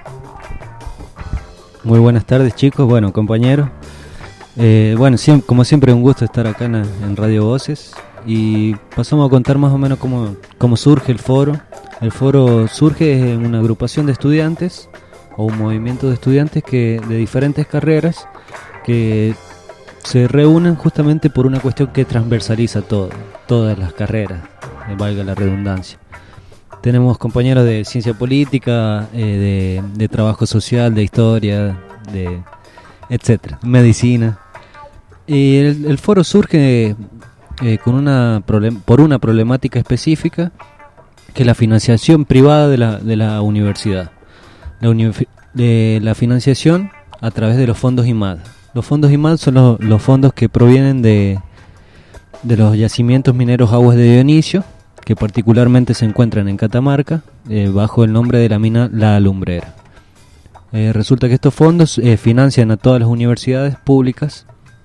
Muy buenas tardes, chicos, bueno, compañeros. Eh, bueno, siempre, como siempre, un gusto estar acá en, en Radio Voces, y pasamos a contar más o menos cómo, cómo surge el foro. El foro surge en una agrupación de estudiantes o un movimiento de estudiantes que de diferentes carreras que se reúnen justamente por una cuestión que transversaliza todo, todas las carreras, eh, valga la redundancia. Tenemos compañeros de ciencia política, eh, de, de trabajo social, de historia, de etcétera, medicina. Y el, el foro surge eh, con una problem- por una problemática específica, que es la financiación privada de la, de la universidad. La, uni- de la financiación a través de los fondos I M A D. Los fondos I M A D son los, los fondos que provienen de, de los yacimientos mineros Aguas de Dionisio, que particularmente se encuentran en Catamarca, eh, bajo el nombre de la mina La Alumbrera. Eh, resulta que estos fondos eh, financian a todas las universidades públicas,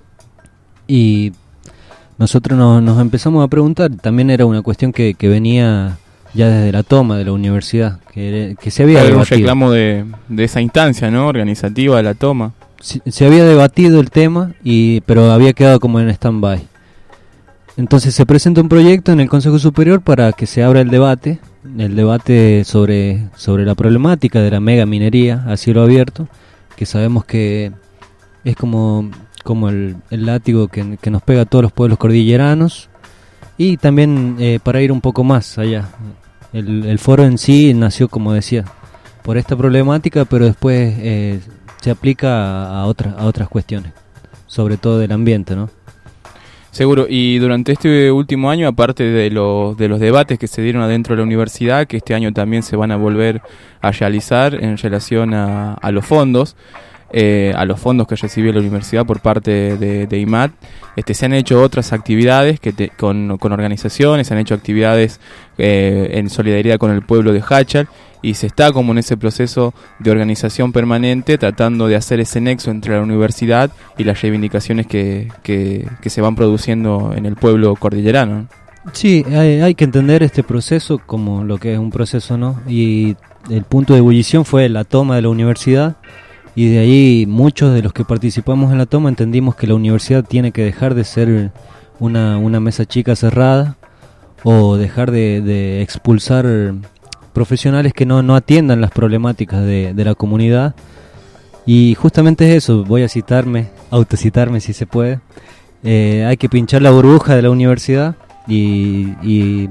y nosotros nos, nos empezamos a preguntar, también era una cuestión que, que venía ya desde la toma de la universidad, que, que se había Hay un debatido. reclamo de, de esa instancia, ¿no?, organizativa de la toma. Se, se había debatido el tema, y pero había quedado como en stand-by. Entonces se presenta un proyecto en el Consejo Superior para que se abra el debate, el debate sobre, sobre la problemática de la mega minería a cielo abierto, que sabemos que es como, como el, el látigo que, que nos pega a todos los pueblos cordilleranos, y también eh, para ir un poco más allá. El, el foro en sí nació, como decía, por esta problemática, pero después eh, se aplica a, a, otras, a otras cuestiones, sobre todo del ambiente, ¿no? Seguro, y durante este último año, aparte de los, de los debates que se dieron adentro de la universidad, que este año también se van a volver a realizar en relación a, a los fondos, eh, a los fondos que recibió la universidad por parte de, de I M A D, este, se han hecho otras actividades que te, con, con organizaciones, se han hecho actividades eh, en solidaridad con el pueblo de Jáchal, y se está como en ese proceso de organización permanente, tratando de hacer ese nexo entre la universidad y las reivindicaciones que, que, que se van produciendo en el pueblo cordillerano. Sí, hay, hay que entender este proceso como lo que es un proceso, ¿no? Y el punto de ebullición fue la toma de la universidad, y de ahí muchos de los que participamos en la toma entendimos que la universidad tiene que dejar de ser una, una mesa chica cerrada, o dejar de, de expulsar profesionales que no, no atiendan las problemáticas de, de la comunidad. Y justamente es eso, voy a citarme, autocitarme si se puede. Eh, hay que pinchar la burbuja de la universidad y, y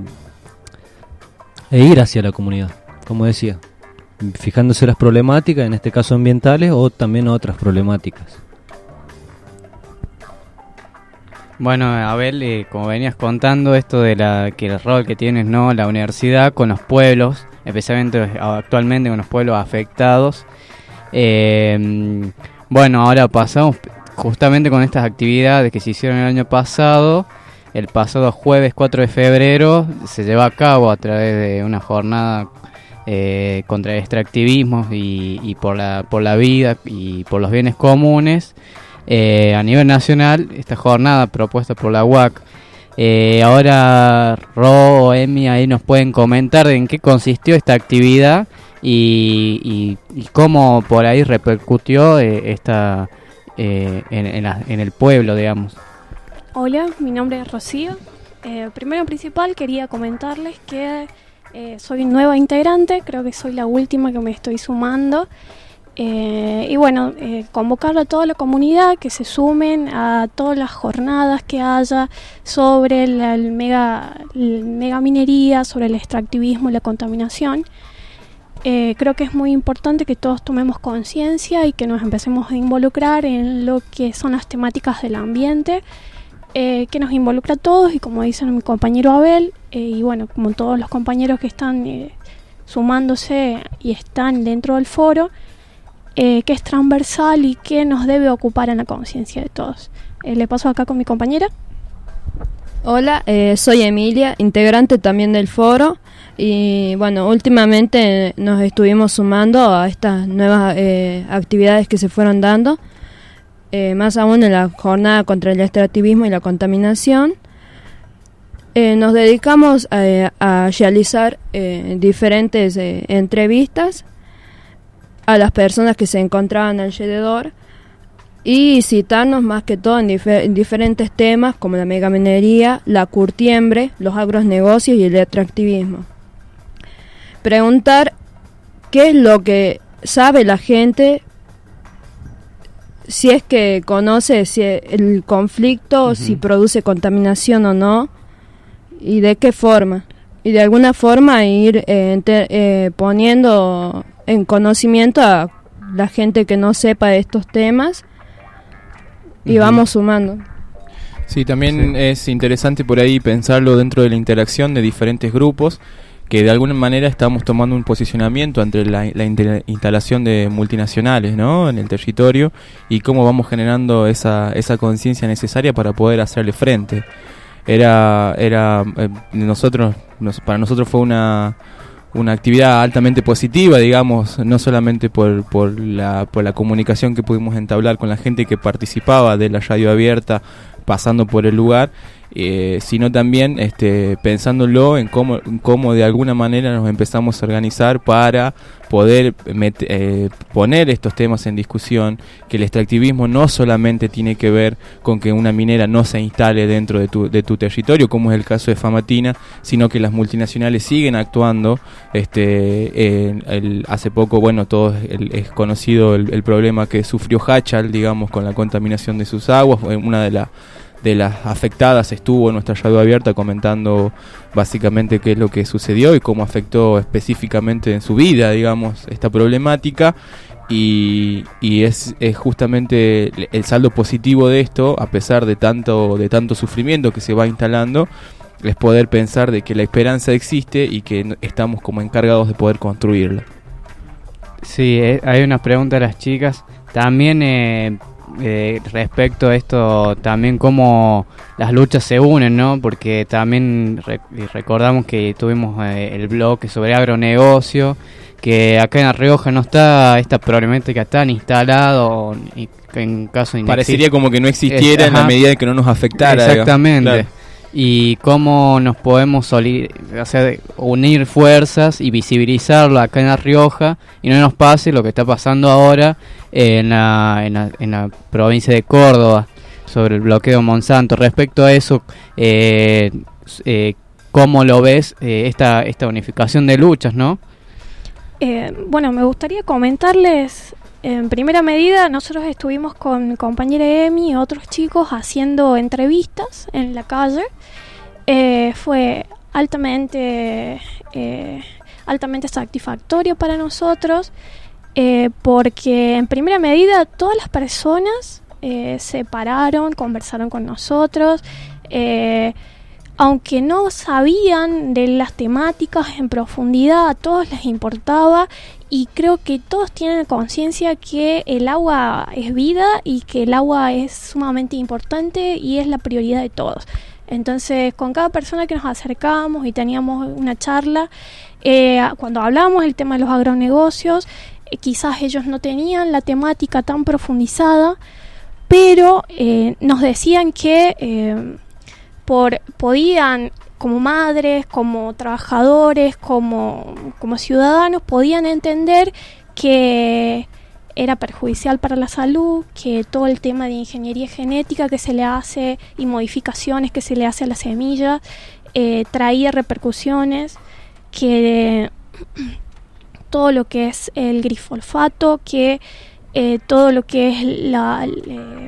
e ir hacia la comunidad, como decía, fijándose las problemáticas, en este caso ambientales, o también otras problemáticas. Bueno, Abel, eh, como venías contando, esto de la que el rol que tiene, ¿no?, la universidad con los pueblos, especialmente actualmente con los pueblos afectados. Eh, Bueno, ahora pasamos justamente con estas actividades que se hicieron el año pasado. El pasado jueves cuatro de febrero se lleva a cabo a través de una jornada eh, contra el extractivismo y, y por la por la vida y por los bienes comunes eh, a nivel nacional. Esta jornada propuesta por la U A C. Eh, ahora Ro o Emi ahí nos pueden comentar en qué consistió esta actividad y, y, y cómo por ahí repercutió eh, esta eh, en, en, la, en el pueblo, digamos. Hola, mi nombre es Rocío. Eh, primero y principal quería comentarles que eh, soy nueva integrante, creo que soy la última que me estoy sumando. Eh, y bueno, eh, convocar a toda la comunidad que se sumen a todas las jornadas que haya sobre la el mega, el mega minería, sobre el extractivismo y la contaminación. Eh, creo que es muy importante que todos tomemos conciencia y que nos empecemos a involucrar en lo que son las temáticas del ambiente, eh, que nos involucra a todos y como dice mi compañero Abel, eh, y bueno, como todos los compañeros que están eh, sumándose y están dentro del foro, Eh, que es transversal y que nos debe ocupar en la conciencia de todos. Eh, le paso acá con mi compañera. Hola, eh, soy Emilia, integrante también del foro y bueno, últimamente nos estuvimos sumando a estas nuevas eh, actividades que se fueron dando, eh, más aún en la jornada contra el extractivismo y la contaminación. Eh, nos dedicamos a, a realizar eh, diferentes eh, entrevistas a las personas que se encontraban alrededor y citarnos más que todo en, difer- en diferentes temas como la megaminería, la curtiembre, los agronegocios y el extractivismo. Preguntar qué es lo que sabe la gente, si es que conoce si el conflicto, uh-huh. si produce contaminación o no y de qué forma. Y de alguna forma ir eh, enter, eh, poniendo en conocimiento a la gente que no sepa de estos temas y uh-huh. vamos sumando. Sí, también sí. Es interesante por ahí pensarlo dentro de la interacción de diferentes grupos que de alguna manera estamos tomando un posicionamiento ante la, la inter- instalación de multinacionales, ¿no?, en el territorio y cómo vamos generando esa, esa conciencia necesaria para poder hacerle frente. Era, era eh, nosotros, nos, para nosotros fue una una actividad altamente positiva, digamos, no solamente por por la por la comunicación que pudimos entablar con la gente que participaba de la radio abierta pasando por el lugar, eh, sino también este, pensándolo en cómo, en cómo de alguna manera nos empezamos a organizar para poder met, eh, poner estos temas en discusión, que el extractivismo no solamente tiene que ver con que una minera no se instale dentro de tu, de tu territorio, como es el caso de Famatina, sino que las multinacionales siguen actuando. Este, eh, el, hace poco, bueno, todos el, es conocido el, el problema que sufrió Hachal, digamos, con la contaminación de sus aguas. Una de las de las afectadas estuvo en nuestra radio abierta comentando básicamente qué es lo que sucedió y cómo afectó específicamente en su vida, digamos, esta problemática. Y, y es, es justamente el saldo positivo de esto, a pesar de tanto de tanto sufrimiento que se va instalando, es poder pensar de que la esperanza existe y que estamos como encargados de poder construirla. Sí, eh, hay una pregunta a las chicas también eh, eh, respecto a esto, también cómo las luchas se unen, ¿no? Porque también rec- recordamos que tuvimos eh, el bloque sobre agronegocio, que acá en La Rioja no está esta problemática tan instalado y que en caso de parecería como que no existiera es, en la medida de que no nos afectara. Exactamente. Claro. Y cómo nos podemos soli- o sea, unir fuerzas y visibilizarlo acá en La Rioja y no nos pase lo que está pasando ahora en la, en la, en la provincia de Córdoba sobre el bloqueo Monsanto. Respecto a eso, eh, eh, ¿cómo lo ves eh, esta, esta unificación de luchas, no? Eh, bueno, me gustaría comentarles, en primera medida, nosotros estuvimos con mi compañera Emi y otros chicos haciendo entrevistas en la calle. Eh, fue altamente, eh, altamente satisfactorio para nosotros, eh, porque en primera medida todas las personas eh, se pararon, conversaron con nosotros, eh, aunque no sabían de las temáticas en profundidad, a todos les importaba y creo que todos tienen conciencia que el agua es vida y que el agua es sumamente importante y es la prioridad de todos. Entonces, con cada persona que nos acercábamos y teníamos una charla, eh, cuando hablábamos del tema de los agronegocios, eh, quizás ellos no tenían la temática tan profundizada, pero eh, nos decían que eh, por, podían, como madres, como trabajadores, como, como ciudadanos, podían entender que era perjudicial para la salud, que todo el tema de ingeniería genética que se le hace y modificaciones que se le hace a la semilla eh, traía repercusiones, que todo lo que es el glifosato, que eh, todo lo que es la... Eh,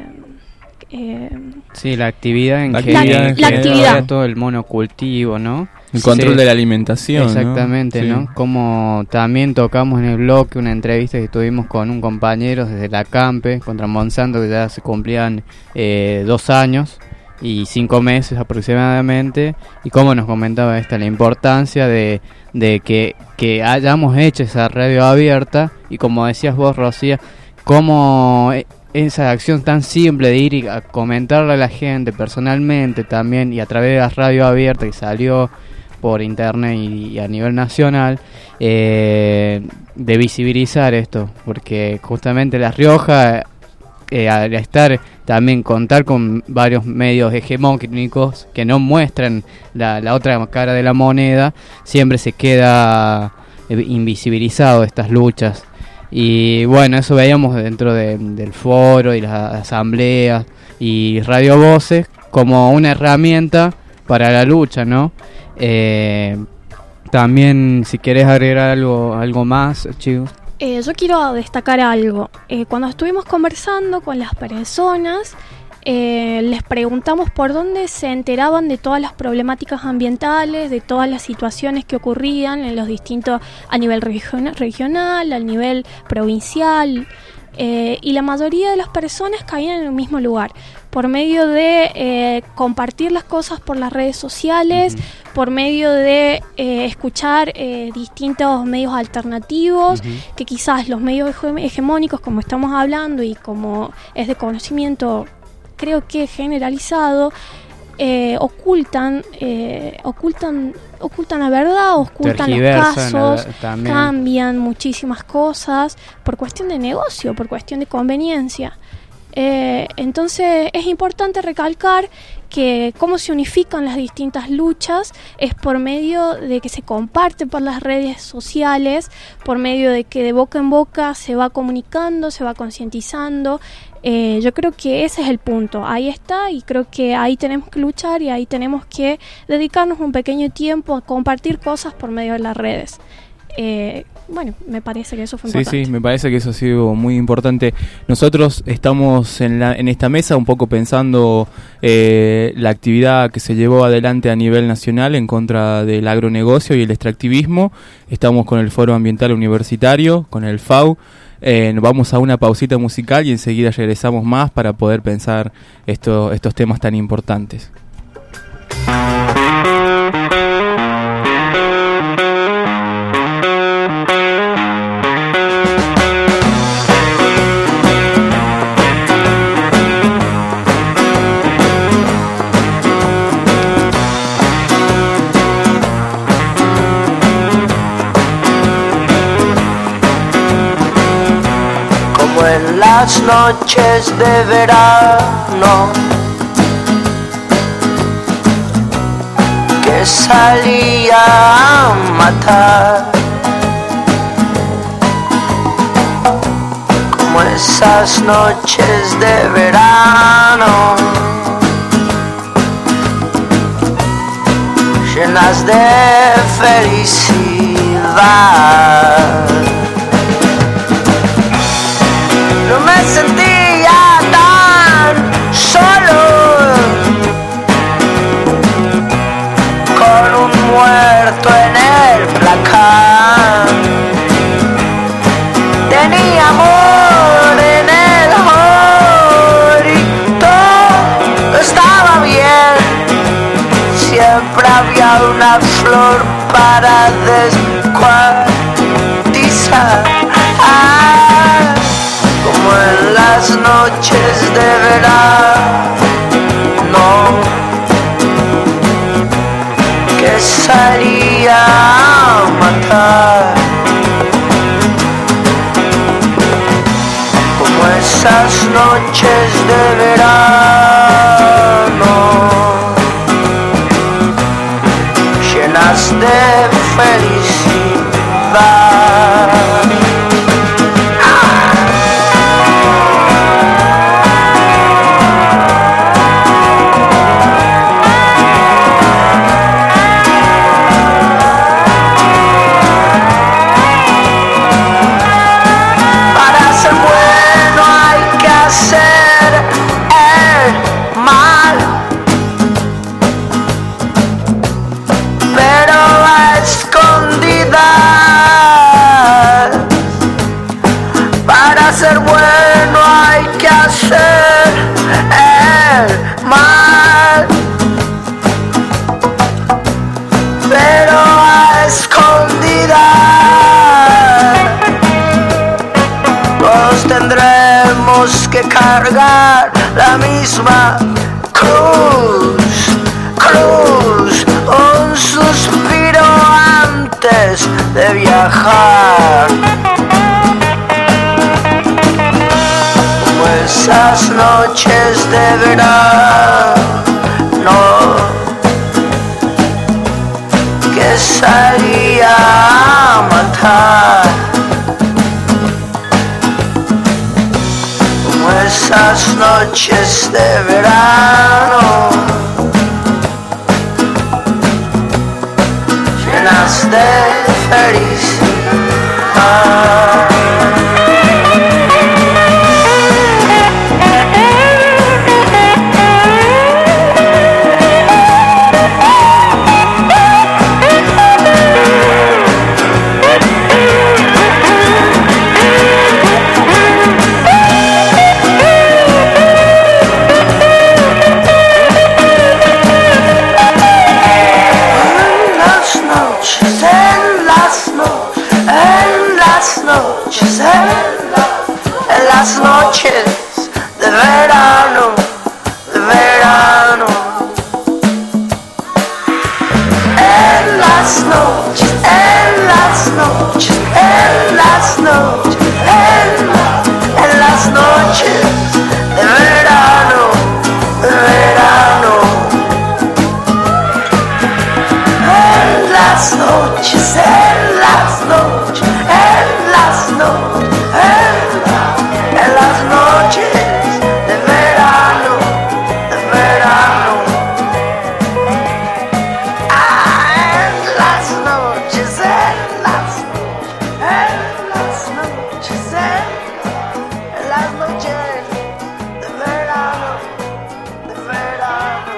eh, sí, la actividad en la que actividad, la actividad. todo el monocultivo, ¿no? El control Sí. de la alimentación. Exactamente, ¿no? ¿no? Sí. Como también tocamos en el bloque una entrevista que tuvimos con un compañero desde la Campe contra Monsanto, que ya se cumplían eh, dos años y cinco meses aproximadamente, y cómo nos comentaba esta la importancia de, de que, que hayamos hecho esa radio abierta, y como decías vos, Rocía, cómo esa acción tan simple de ir y a comentarle a la gente personalmente también, y a través de la radio abierta que salió por internet y, y a nivel nacional, eh, de visibilizar esto, porque justamente La Rioja, eh, al estar también contar con varios medios hegemónicos que no muestran la, la otra cara de la moneda, siempre se queda eh, invisibilizado estas luchas. Y bueno, eso veíamos dentro de, del foro y las asambleas y Radio Voces como una herramienta para la lucha, ¿no? Eh, también, si querés agregar algo, algo más, chicos. Eh, yo quiero destacar algo. Eh, cuando estuvimos conversando con las personas, eh, les preguntamos por dónde se enteraban de todas las problemáticas ambientales, de todas las situaciones que ocurrían en los distintos, a nivel regional, regional, a nivel provincial, eh, y la mayoría de las personas caían en el mismo lugar, por medio de eh, compartir las cosas por las redes sociales, uh-huh. por medio de eh, escuchar eh, distintos medios alternativos, uh-huh. que quizás los medios hege- hegemónicos, como estamos hablando y como es de conocimiento, creo que generalizado, eh, ocultan, eh, ocultan, ocultan la verdad, ocultan los casos, la, cambian muchísimas cosas por cuestión de negocio, por cuestión de conveniencia. Eh, entonces es importante recalcar que cómo se unifican las distintas luchas es por medio de que se comparte por las redes sociales, por medio de que de boca en boca se va comunicando, se va concientizando. Eh, yo creo que ese es el punto, ahí está, y creo que ahí tenemos que luchar y ahí tenemos que dedicarnos un pequeño tiempo a compartir cosas por medio de las redes. Eh, bueno, me parece que eso fue sí, importante. Sí, me parece que eso ha sido muy importante. Nosotros estamos en, la, en esta mesa un poco pensando eh, la actividad que se llevó adelante a nivel nacional en contra del agronegocio y el extractivismo. Estamos con el Foro Ambiental Universitario, con el F A U. Eh, vamos a una pausita musical y enseguida regresamos más para poder pensar esto, estos temas tan importantes. En las noches de verano que salía a matar, como esas noches de verano llenas de felicidad. No me sentía tan solo, con un muerto en el placar. Tenía amor en el hall y todo estaba bien. Siempre había una flor para descuartizar. de verano que salía a matar, como esas noches de verano llenas de felicidad. Ser bueno hay que hacer el mal, pero a escondidas. Todos tendremos que cargar la misma cruz, cruz, un suspiro antes de viajar. Esas noches de verano que salía a matar, como esas noches de verano llenas de felicidad. En las noches de verano, de verano, en las noches, en las noches, en las noches, en, en las noches de verano, de verano, en las noches, en las noches, en las noches, en En las noches de verano, de verano. Ah, en las noches, en las noches, en las noches, en las noches de verano, de verano.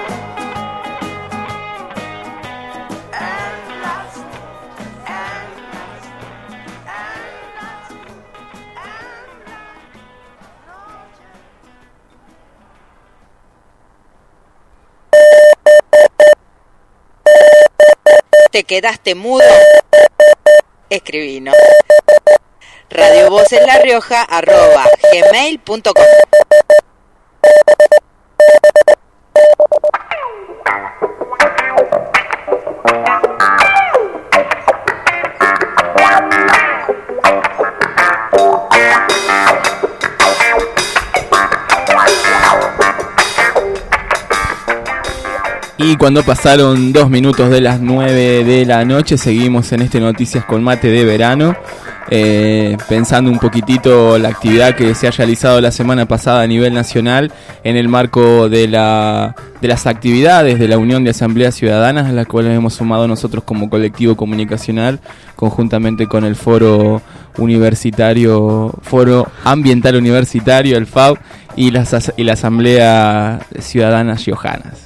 En las ¿Te quedaste mudo? Escribinos. Radio Voces La Rioja arroba gmail punto com. Y cuando pasaron dos minutos de las nueve de la noche, seguimos en este Noticias con Mate de verano, eh, pensando un poquitito la actividad que se ha realizado la semana pasada a nivel nacional en el marco de, la, de las actividades de la Unión de Asambleas Ciudadanas, a las cuales hemos sumado nosotros como colectivo comunicacional, conjuntamente con el Foro Universitario, Foro Ambiental Universitario, el F A U, y, las, y la Asamblea Ciudadanas Riojanas.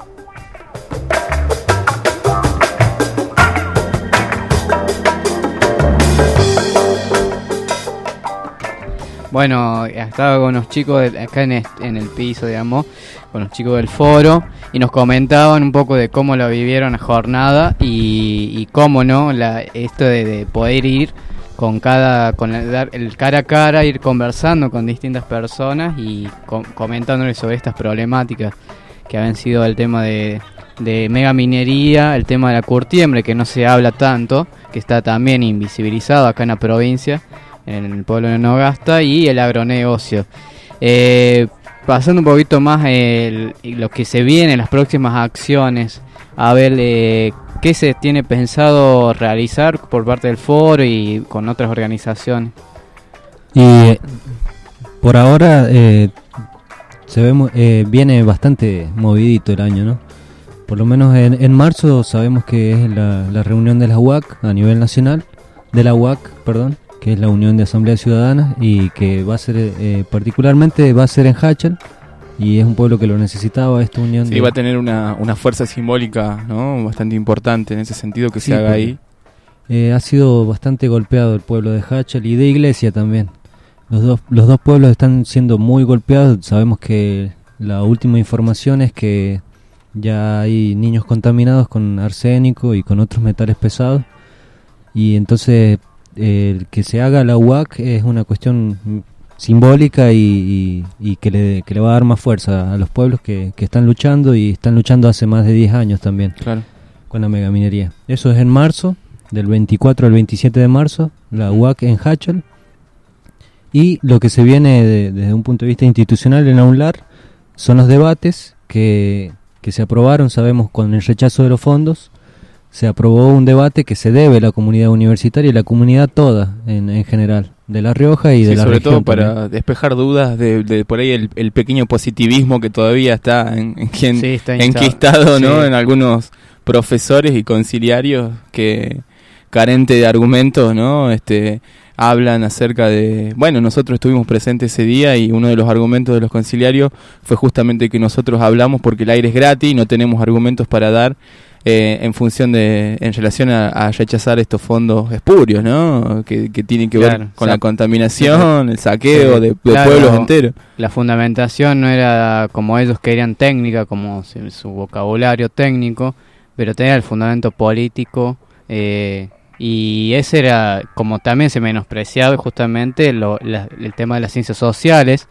Bueno, estaba con los chicos de, acá en, este, en el piso, digamos, con los chicos del foro, y nos comentaban un poco de cómo lo vivieron la jornada y, y cómo no, la, esto de, de poder ir con cada con el, dar el cara a cara, ir conversando con distintas personas y com- comentándoles sobre estas problemáticas que habían sido el tema de, de megaminería, el tema de la curtiembre, que no se habla tanto, que está también invisibilizado acá en la provincia, en el pueblo de Nogasta, y el agronegocio. Eh, pasando un poquito más el, lo que se viene, las próximas acciones, a ver eh, qué se tiene pensado realizar por parte del foro y con otras organizaciones. Y eh, por ahora eh, se ve, eh, viene bastante movidito el año, ¿no? Por lo menos en, en marzo sabemos que es la, la reunión de la U A C a nivel nacional, de la U A C, perdón, que es la Unión de Asambleas Ciudadanas, y que va a ser, eh, particularmente va a ser en Hachal, y es un pueblo que lo necesitaba, esta unión. Sí, de... va a tener una, una fuerza simbólica, ¿no? Bastante importante en ese sentido que Sí, se haga ahí. Eh, ha sido bastante golpeado el pueblo de Hachal y de Iglesia también. Los dos, los dos pueblos están siendo muy golpeados. Sabemos que la última información es que ya hay niños contaminados con arsénico y con otros metales pesados. Y entonces eh, el que se haga la U A C es una cuestión simbólica y, y, y que, le, que le va a dar más fuerza a los pueblos que, que están luchando, y están luchando hace más de diez años también, claro, con la megaminería. Eso es en marzo, del veinticuatro al veintisiete de marzo, la U A C en Hachal. Y lo que se viene de, desde un punto de vista institucional en AUNLAR son los debates que, que se aprobaron, sabemos, con el rechazo de los fondos. Se aprobó un debate que se debe a la comunidad universitaria y la comunidad toda en, en general, de La Rioja y de sí, la sobre región todo para también. despejar dudas de, de por ahí el, el pequeño positivismo que todavía está, en, en quien, Sí, está enquistado, sí. ¿no? En algunos profesores y conciliarios que, carente de argumentos, ¿no? Este, hablan acerca de... Bueno, nosotros estuvimos presentes ese día y uno de los argumentos de los conciliarios fue justamente que nosotros hablamos porque el aire es gratis y no tenemos argumentos para dar eh, en función de... en relación a, a rechazar estos fondos espurios, ¿no? Que, que tienen que Claro, ver con o sea, la contaminación, el saqueo sí, de, de claro, pueblos enteros. La fundamentación no era como ellos querían técnica, como su, su vocabulario técnico, pero tenía el fundamento político, eh, y ese era, como también se menospreciaba justamente lo, la, el tema de las ciencias sociales,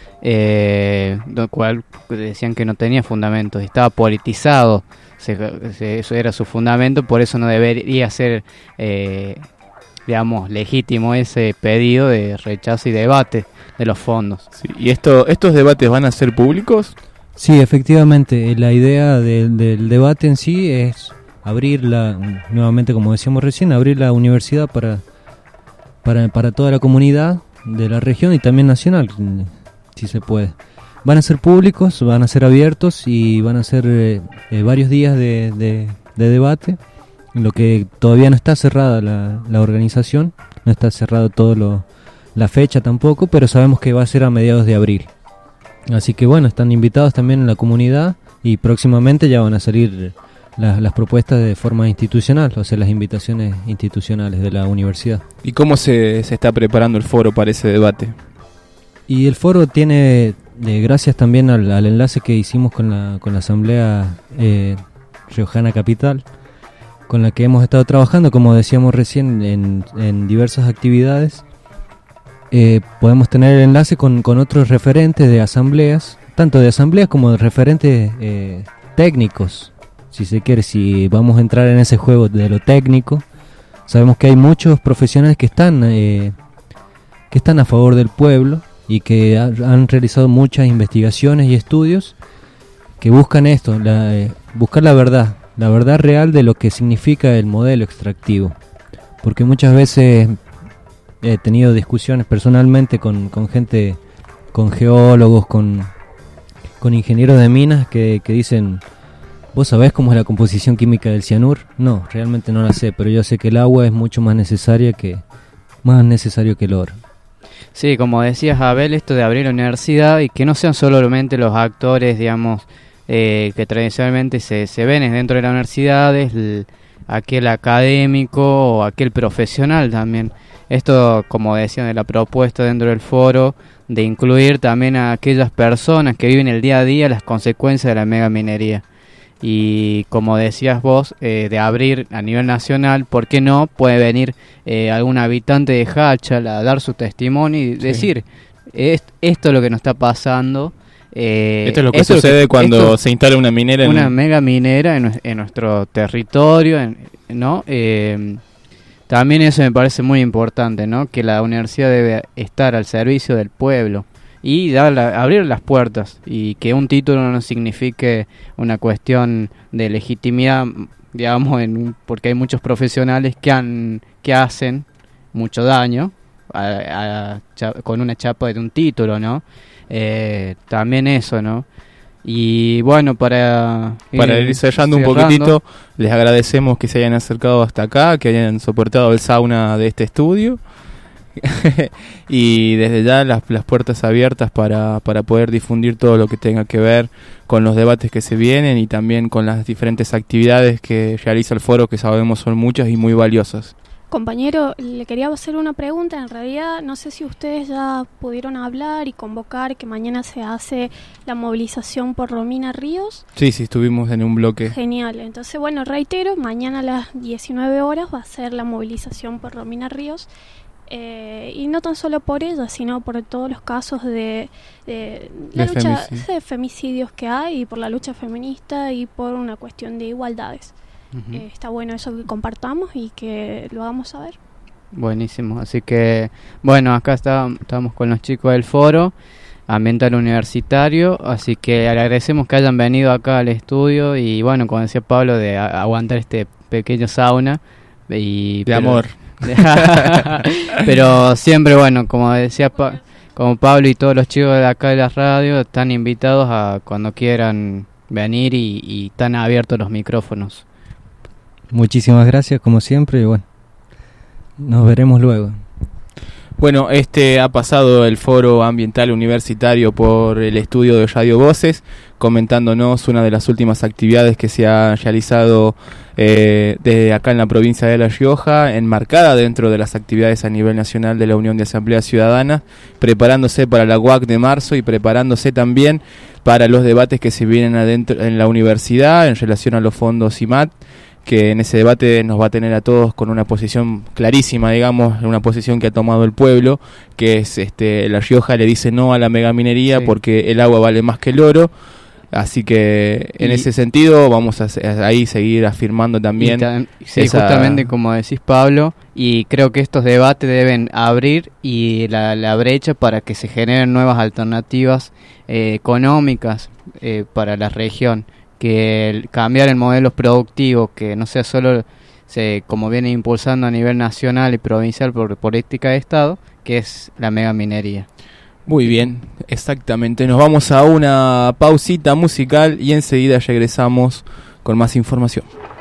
eh, lo cual decían que no tenía fundamentos, estaba politizado, se, se, eso era su fundamento, por eso no debería ser, eh, digamos, legítimo ese pedido de rechazo y debate de los fondos. Sí, ¿y esto, estos debates van a ser públicos? Sí, efectivamente, la idea de, del debate en sí es abrir la, nuevamente como decíamos recién, abrir la universidad para, para, para toda la comunidad de la región y también nacional, si se puede. Van a ser públicos, van a ser abiertos y van a ser eh, eh, varios días de, de, de debate, en lo que todavía no está cerrada la, la organización, no está cerrado todo lo, la fecha tampoco, pero sabemos que va a ser a mediados de abril. Así que bueno, están invitados también en la comunidad y próximamente ya van a salir las, las propuestas de forma institucional, o sea, las invitaciones institucionales de la universidad. ¿Y cómo se, se está preparando el foro para ese debate? Y el foro tiene, eh, gracias también al, al enlace que hicimos con la, con la Asamblea eh, Riojana Capital, con la que hemos estado trabajando, como decíamos recién, en, en diversas actividades. Eh, podemos tener el enlace con, con otros referentes de asambleas, tanto de asambleas como de referentes eh, técnicos, si se quiere. Si vamos a entrar en ese juego de lo técnico, sabemos que hay muchos profesionales que están eh, que están a favor del pueblo y que ha, han realizado muchas investigaciones y estudios que buscan esto, la, eh, buscar la verdad, la verdad real de lo que significa el modelo extractivo, porque muchas veces he tenido discusiones personalmente con, con gente, con geólogos, con, con ingenieros de minas que, que dicen: ¿vos sabés cómo es la composición química del cianur? No, realmente no la sé, pero yo sé que el agua es mucho más necesaria que más necesario que el oro. Sí, como decías, Abel, esto de abrir la universidad y que no sean solamente los actores, digamos, eh, que tradicionalmente se, se ven dentro de la universidad, es el, aquel académico o aquel profesional también. Esto, como decían, de la propuesta dentro del foro, de incluir también a aquellas personas que viven el día a día las consecuencias de la megaminería. Y como decías vos, eh, de abrir a nivel nacional, ¿por qué no? Puede venir eh, algún habitante de Háchal a dar su testimonio y sí. decir, es, esto es lo que nos está pasando. Eh, esto es lo que sucede que, cuando esto, se instala una minera. En una un... mega minera en, en nuestro territorio, en, ¿no? Eh, también eso me parece muy importante, ¿no? Que la universidad debe estar al servicio del pueblo. Y dar la, abrir las puertas y que un título no signifique una cuestión de legitimidad, digamos, en un, porque hay muchos profesionales que han que hacen mucho daño a, a, a, con una chapa de un título, ¿no? Eh, también eso, ¿no? Y bueno, para ir, para ir cerrando, cerrando un poquitito, les agradecemos que se hayan acercado hasta acá, que hayan soportado el sauna de este estudio. Y desde ya las, las puertas abiertas para, para poder difundir todo lo que tenga que ver con los debates que se vienen y también con las diferentes actividades que realiza el foro, que sabemos son muchas y muy valiosas. Compañero, le quería hacer una pregunta. En realidad no sé si ustedes ya pudieron hablar y convocar que mañana se hace la movilización por Romina Ríos. Sí, sí, estuvimos en un bloque. Genial, entonces bueno, reitero, mañana a las diecinueve horas va a ser la movilización por Romina Ríos. Eh, y no tan solo por ella, sino por todos los casos de, de la de lucha femicidio. de femicidios que hay, y por la lucha feminista y por una cuestión de igualdades. Uh-huh. Eh, está bueno eso que compartamos y que lo hagamos saber. Buenísimo, así que bueno, acá está, estamos con los chicos del foro ambiental universitario, así que le agradecemos que hayan venido acá al estudio y bueno, como decía Pablo, de a- aguantar este pequeño sauna y de pero, amor. Pero siempre, bueno, como decía pa- como Pablo y todos los chicos de acá de la radio están invitados a cuando quieran venir y, y están abiertos los micrófonos. Muchísimas gracias, como siempre, y bueno, nos veremos luego. Bueno, este ha pasado el Foro Ambiental Universitario por el estudio de Radio Voces, comentándonos una de las últimas actividades que se ha realizado eh, desde acá en la provincia de La Rioja, enmarcada dentro de las actividades a nivel nacional de la Unión de Asamblea Ciudadana, preparándose para la U A C de marzo y preparándose también para los debates que se vienen adentro en la universidad en relación a los fondos I M A T, que en ese debate nos va a tener a todos con una posición clarísima, digamos, una posición que ha tomado el pueblo, que es este La Rioja le dice no a la megaminería, sí, porque el agua vale más que el oro. Así que en y, ese sentido vamos a, a ahí seguir afirmando también. Ta- sí, esa... justamente como decís, Pablo, y creo que estos debates deben abrir y la, la brecha para que se generen nuevas alternativas eh, económicas eh, para la región. Que el cambiar el modelo productivo, que no sea solo se, como viene impulsando a nivel nacional y provincial por política de Estado, que es la megaminería. Muy bien, exactamente. Nos vamos a una pausita musical y enseguida regresamos con más información.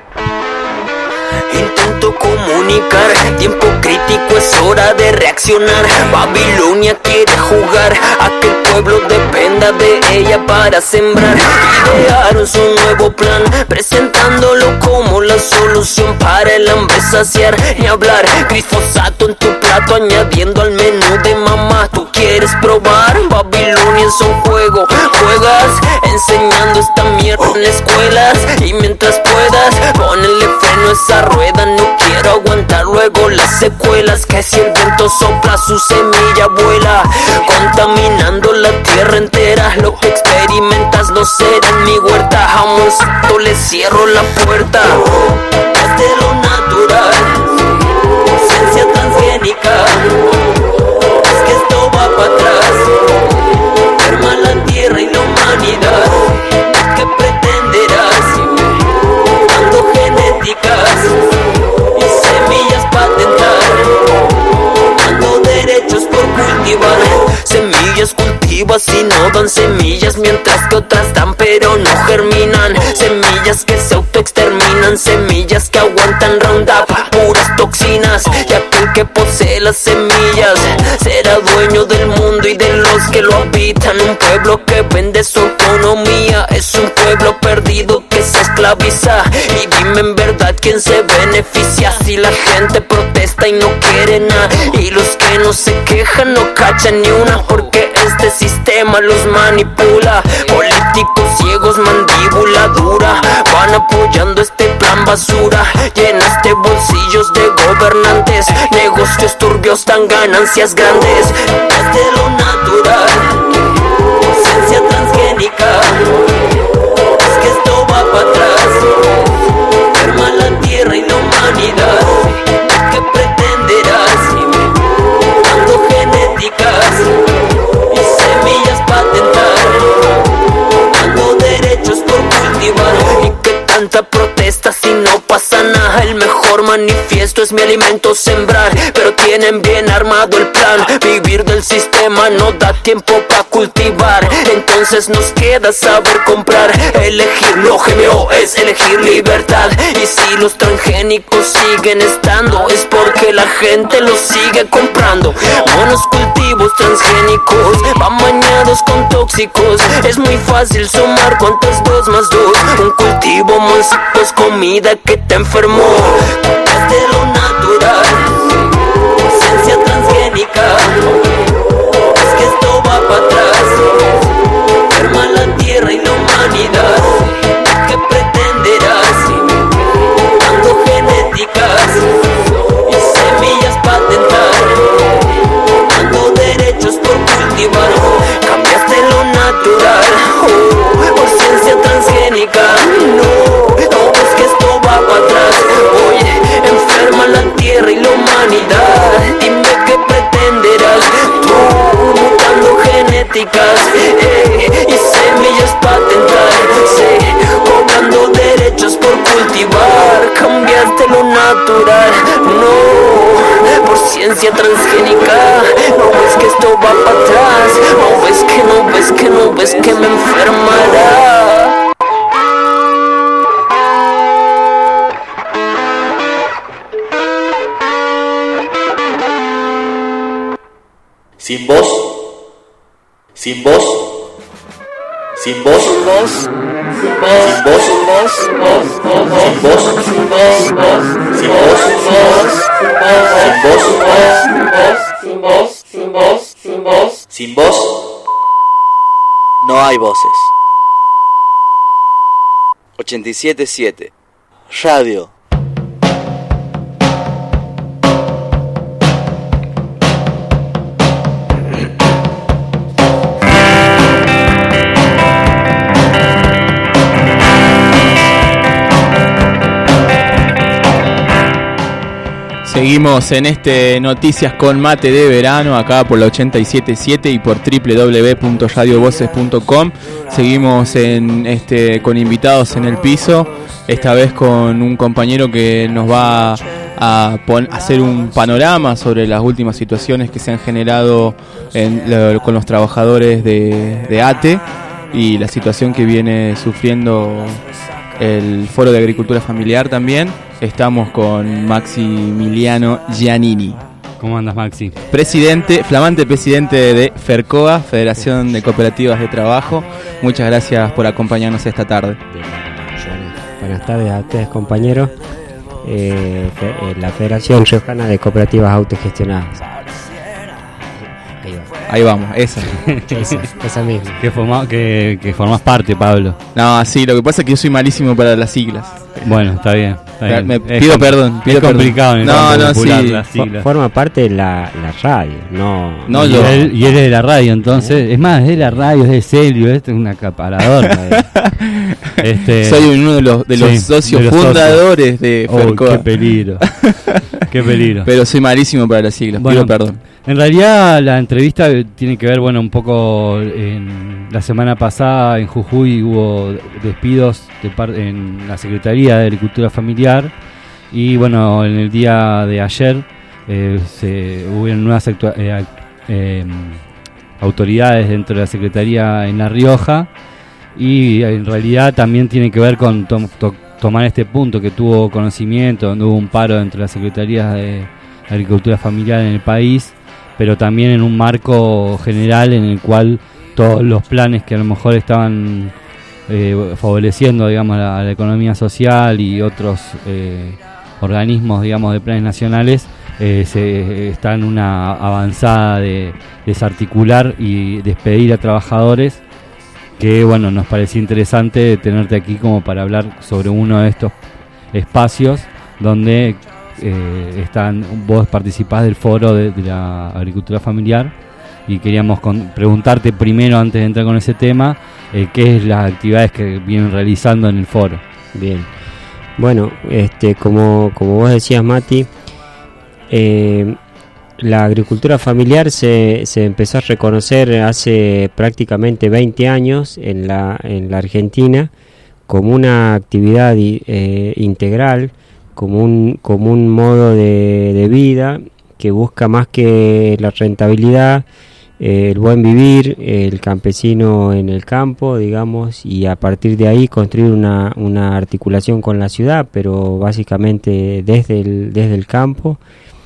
Intento comunicar, tiempo crítico, es hora de reaccionar. Babilonia quiere jugar a que el pueblo dependa de ella para sembrar. Idearon su nuevo plan, presentándolo como la solución para el hambre saciar. Ni hablar, glifosato en tu plato, añadiendo al menú de mamá. ¿Tú quieres probar? Babilonia es un juego, juegas enseñando esta mierda en las escuelas. Y mientras puedas, ponele freno a esa rueda, no quiero aguantar luego las secuelas. Que si el viento sopla su semilla vuela, contaminando la tierra entera. Lo que experimentas no será en mi huerta. Jamoncito, le cierro la puerta. Es de lo natural, esencia transgénica. Es que esto va para atrás, enferma la tierra y la humanidad. ¿Qué pretenderás? Dando genéticas y semillas patentar, dando derechos por cultivar. Semillas cultivas y no dan semillas, mientras que otras dan pero no germinan. Semillas que se autoexterminan, semillas que aguantan Roundup, puras toxinas. Y aquel que posee las semillas será dueño del mundo y de los que lo habitan. Un pueblo que vende su economía es un pueblo perdido que se esclaviza. Y dime en verdad quién se beneficia si la gente protesta y no quiere nada, y los que no se quejan no cachan ni una, porque este sistema los manipula. Políticos ciegos, mandíbula dura, van apoyando este plan basura. Llenaste bolsillos de gobernantes, negocios turbios dan ganancias grandes. Desde lo natural, ciencia transgénica, es que esto va para atrás. Enferma la tierra y la humanidad. ¿Qué pretenderás? Dando genéticas y semillas patentar, dando derechos por cultivar. ¿Y qué tanta protesta si no pasa nada? El mejor manifiesto es mi alimento sembrar, pero tienen bien armado el plan. Vivir del sistema no da tiempo para cultivar, entonces nos queda saber comprar. Elegir lo G M O es elegir libertad. Y si los transgénicos siguen estando, es porque la gente los sigue comprando. Buenos cultivos transgénicos van bañados con tóxicos. Es muy fácil sumar cuántas dos más dos. Un cultivo manso es comida que te enfermó. Desde lo natural, ciencia transgénica, es que esto va para atrás. Enferma la tierra y la humanidad. ¿Qué pretenderás? Dando genéticas y semillas patentar, dando derechos por cultivar. Cambiaste lo natural oh, por ciencia transgénica. No, no ves que esto va para atrás. Oye, enferma la tierra y la humanidad. Dime qué pretenderás tú, mutando genéticas eh, y semillas patentar, sí, cobrando derechos por cultivar. Cambiaste lo natural, no, por ciencia transgénica. No ves que esto va para atrás. No ves que, no ves que, no ves que me enfermará. Sin voz, sin voz, sin voz, sin voz, sin voz, sin voz, sin voz, sin voz, sin voz, sin voz, sin voz, sin voz, no hay voces. ochenta y siete punto siete Radio. Seguimos en este Noticias con Mate de Verano, acá por la ochenta y siete punto siete y por doble u doble u doble u punto radio voces punto com. Seguimos en este con invitados en el piso, esta vez con un compañero que nos va a pon- hacer un panorama sobre las últimas situaciones que se han generado en, lo, con los trabajadores de, de ATE y la situación que viene sufriendo el Foro de Agricultura Familiar también. Estamos con Maximiliano Giannini. ¿Cómo andas, Maxi? Presidente, flamante presidente de FERCOA, Federación de Cooperativas de Trabajo. Muchas gracias por acompañarnos esta tarde. Buenas tardes a ustedes, compañeros. Eh, fe, la Federación Riojana de Cooperativas Autogestionadas. Ahí, va. Ahí vamos, esa. esa, esa misma. Que, forma, que, que formás parte, Pablo. No, sí, lo que pasa es que yo soy malísimo para las siglas. Bueno, está bien. Está bien. Me es pido com- perdón. Pido es complicado perdón. en el no, campo no, popular sí. las siglas. Forma parte de la, la radio, no, no y yo. Él, y él es de la radio, entonces. ¿Eh? Es más, es de la radio, es de Celio, este es un acaparador. este, Soy uno de los, de los sí, socios de los fundadores socios. de Oh, FERCOA. qué peligro. Qué peligro. Pero soy malísimo para las siglas, bueno, pido perdón. En realidad la entrevista tiene que ver, bueno, un poco en la semana pasada en Jujuy hubo despidos de par- en la Secretaría de Agricultura Familiar y bueno, en el día de ayer eh, se hubo nuevas actua- eh, eh, autoridades dentro de la Secretaría en La Rioja y en realidad también tiene que ver con to- to- tomar este punto que tuvo conocimiento, donde hubo un paro entre las Secretarías de Agricultura Familiar en el país, pero también en un marco general en el cual todos los planes que a lo mejor estaban eh, favoreciendo, digamos, la, la economía social y otros eh, organismos, digamos, de planes nacionales eh, se, está en una avanzada de desarticular y despedir a trabajadores, que bueno, nos parecía interesante tenerte aquí como para hablar sobre uno de estos espacios donde eh, están, vos participás del foro de, de la agricultura familiar, y queríamos con, preguntarte primero, antes de entrar con ese tema, eh, qué es las actividades que vienen realizando en el foro. Bien, bueno, este, como, como vos decías, Mati, eh, la agricultura familiar se, se empezó a reconocer hace prácticamente veinte años en la, en la Argentina como una actividad eh, integral, como un, como un modo de, de vida que busca más que la rentabilidad, eh, el buen vivir, el campesino en el campo, digamos, y a partir de ahí construir una, una articulación con la ciudad, pero básicamente desde el, desde el campo.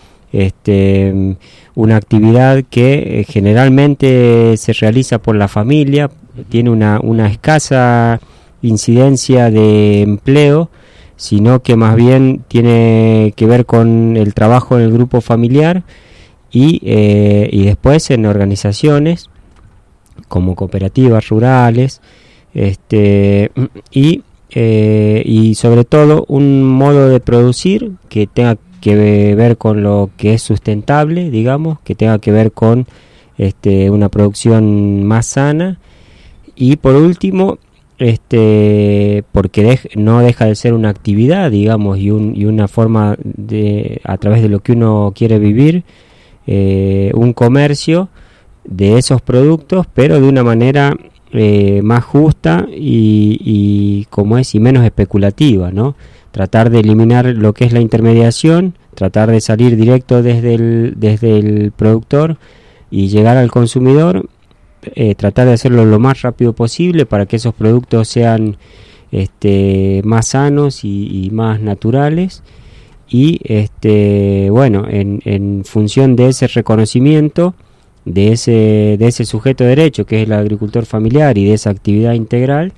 Este, una actividad que eh, generalmente se realiza por la familia, tiene una, una escasa incidencia de empleo, sino que más bien tiene que ver con el trabajo en el grupo familiar y, eh, y después en organizaciones como cooperativas rurales, este, y, eh, y sobre todo un modo de producir que tenga que ver con lo que es sustentable, digamos, que tenga que ver con este, una producción más sana, y por último, este, porque dej- no deja de ser una actividad, digamos, y, un, y una forma de, a través de lo que uno quiere vivir, eh, un comercio de esos productos, pero de una manera eh, más justa y, y como es y menos especulativa, ¿no? Tratar de eliminar lo que es la intermediación, tratar de salir directo desde el, desde el productor y llegar al consumidor, eh, tratar de hacerlo lo más rápido posible para que esos productos sean este, más sanos y, y más naturales, y este, bueno, en, en función de ese reconocimiento de ese, de ese sujeto de derecho que es el agricultor familiar y de esa actividad integral,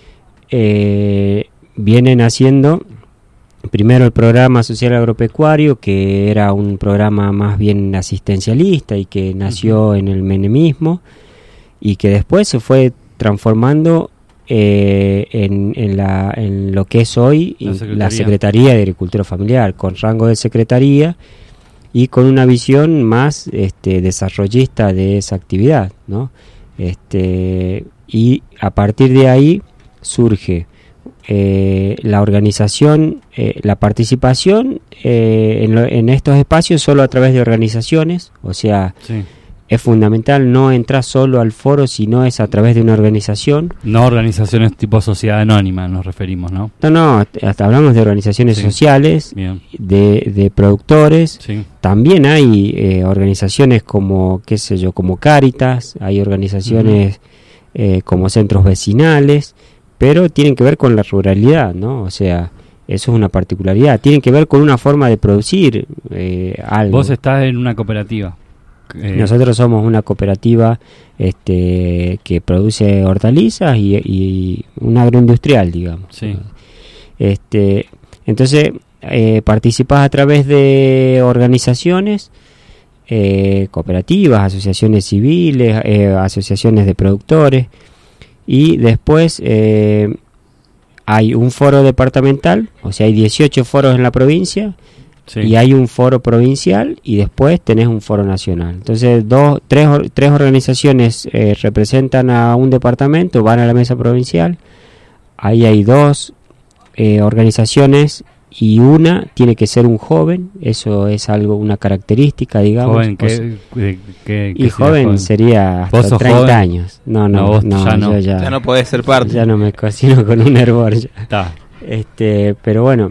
eh, vienen haciendo primero el programa social agropecuario, que era un programa más bien asistencialista y que nació uh-huh. en el menemismo, y que después se fue transformando eh, en, en, la, en lo que es hoy la Secretaría. la Secretaría de Agricultura Familiar, con rango de secretaría y con una visión más este, desarrollista de esa actividad, ¿no? Este, y a partir de ahí surge Eh, la organización, eh, la participación eh, en, lo, en estos espacios solo a través de organizaciones, o sea, sí. es fundamental no entrar solo al foro, sino es a través de una organización. No organizaciones tipo sociedad anónima nos referimos, ¿no? No, no, hasta hablamos de organizaciones sí. sociales, de, de productores, sí. también hay eh, organizaciones como, qué sé yo, como Cáritas, hay organizaciones uh-huh. eh, como centros vecinales, pero tienen que ver con la ruralidad, ¿no? O sea, eso es una particularidad. Tienen que ver con una forma de producir eh, algo. Vos estás en una cooperativa. Eh. Nosotros somos una cooperativa este, que produce hortalizas y, y un agroindustrial, digamos. Sí. Este, entonces, eh, participás a través de organizaciones, eh, cooperativas, asociaciones civiles, eh, asociaciones de productores. Y después eh, hay un foro departamental, o sea, hay dieciocho foros en la provincia, sí. y hay un foro provincial, y después tenés un foro nacional. Entonces, dos, tres, tres organizaciones eh, representan a un departamento, van a la mesa provincial, ahí hay dos eh, organizaciones, y una tiene que ser un joven, eso es algo, una característica, digamos. Joven, ¿qué, qué, qué, y joven, joven sería hasta treinta joven? Años. No, no, no, vos no, ya, no. Yo ya, ya no podés ser parte. Ya no me cocino con un hervor. Ya. Este, pero bueno,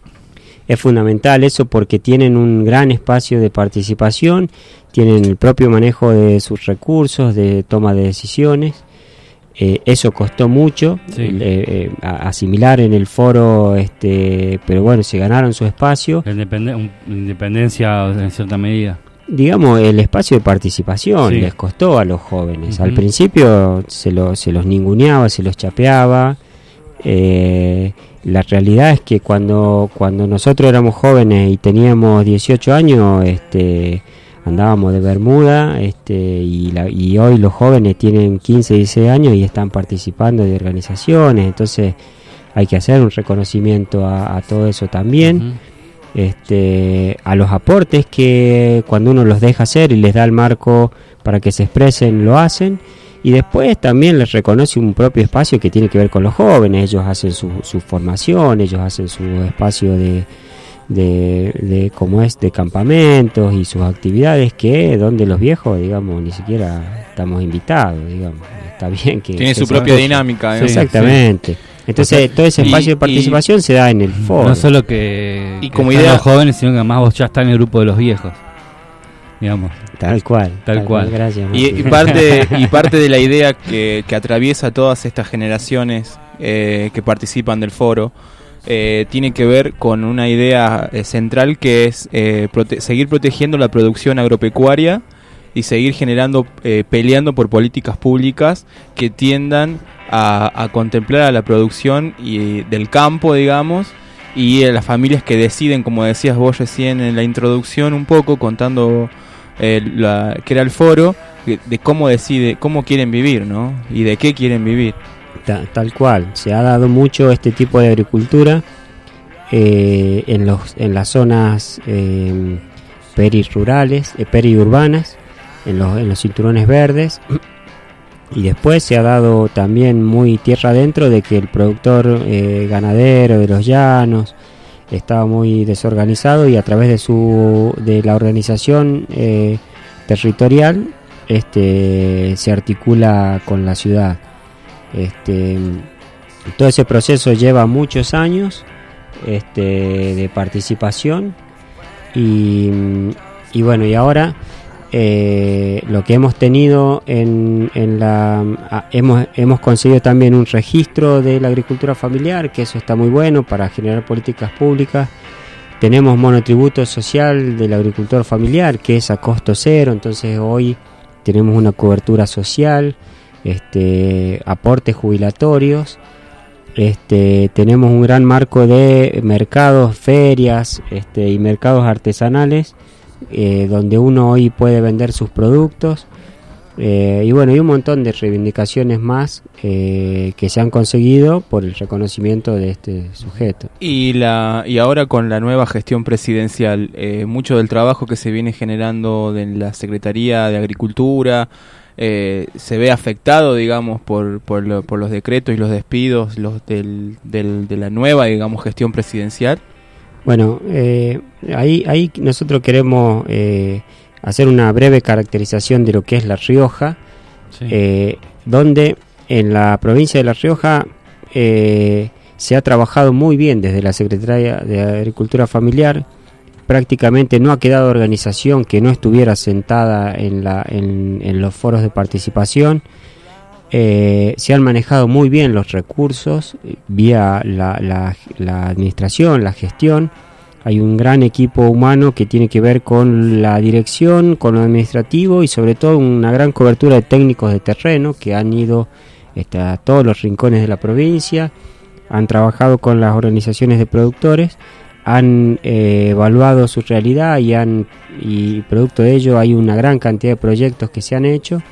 es fundamental eso porque tienen un gran espacio de participación, tienen el propio manejo de sus recursos, de toma de decisiones. Eh, eso costó mucho sí. eh, eh, asimilar en el foro, este, pero bueno, se ganaron su espacio. La independen- independencia en cierta medida. Digamos, el espacio de participación sí. les costó a los jóvenes. Uh-huh. Al principio se, lo, se los ninguneaba, se los chapeaba, Eh, la realidad es que cuando, cuando nosotros éramos jóvenes y teníamos dieciocho años, este, andábamos de bermuda, este, y, la, y hoy los jóvenes tienen quince, dieciséis años y están participando de organizaciones, entonces hay que hacer un reconocimiento a, a todo eso también. Uh-huh. Este, a los aportes que cuando uno los deja hacer y les da el marco para que se expresen, lo hacen, y después también les reconoce un propio espacio que tiene que ver con los jóvenes. Ellos hacen su, su formación, ellos hacen su espacio de, de, de como es, de campamentos y sus actividades, que donde los viejos, digamos, ni siquiera estamos invitados, digamos. Está bien que tiene que su propia dinámica, sí, exactamente. Sí. Entonces, o sea, todo ese espacio y, de participación y, se da en el foro. No solo que, y que como están idea, los jóvenes, sino que además vos ya estás en el grupo de los viejos, digamos. Tal cual. Tal, tal cual. cual. Gracias. Y, y, parte, y parte de la idea que, que atraviesa todas estas generaciones eh, que participan del foro, eh, tiene que ver con una idea eh, central, que es eh, prote- seguir protegiendo la producción agropecuaria y seguir generando, eh, peleando por políticas públicas que tiendan a, a contemplar a la producción y del campo, digamos, y a las familias que deciden, como decías vos recién en la introducción, un poco contando eh, la, que era el foro, de, de cómo decide, cómo quieren vivir, ¿no? Y de qué quieren vivir. Ta, tal cual, se ha dado mucho este tipo de agricultura eh, en los en las zonas eh, perirurales, eh, periurbanas, en los, en los cinturones verdes, y después se ha dado también muy tierra adentro de que el productor eh, ganadero de los llanos estaba muy desorganizado, y a través de su de la organización eh, territorial este se articula con la ciudad. Este todo ese proceso lleva muchos años este de participación, y, y bueno, y ahora Eh, lo que hemos tenido en, en la ah, hemos, hemos conseguido también un registro de la agricultura familiar, que eso está muy bueno para generar políticas públicas. Tenemos monotributo social del agricultor familiar, que es a costo cero, entonces hoy tenemos una cobertura social, este, aportes jubilatorios, este, tenemos un gran marco de mercados, ferias, este, y mercados artesanales, Eh, donde uno hoy puede vender sus productos, eh, y bueno, hay un montón de reivindicaciones más eh, que se han conseguido por el reconocimiento de este sujeto. Y la y ahora con la nueva gestión presidencial, eh, mucho del trabajo que se viene generando de la Secretaría de Agricultura eh, se ve afectado, digamos, por por, lo, por los decretos y los despidos los del, del, de la nueva, digamos, gestión presidencial. Bueno, eh, ahí, ahí nosotros queremos eh, hacer una breve caracterización de lo que es La Rioja, sí. eh, donde en la provincia de La Rioja eh, se ha trabajado muy bien desde la Secretaría de Agricultura Familiar. Prácticamente no ha quedado organización que no estuviera sentada en, la, en, en los foros de participación. Eh, se han manejado muy bien los recursos vía la, la, la administración, la gestión. Hay un gran equipo humano que tiene que ver con la dirección, con lo administrativo, y sobre todo una gran cobertura de técnicos de terreno que han ido este, a todos los rincones de la provincia, han trabajado con las organizaciones de productores, han eh, evaluado su realidad y, han, y producto de ello hay una gran cantidad de proyectos que se han hecho.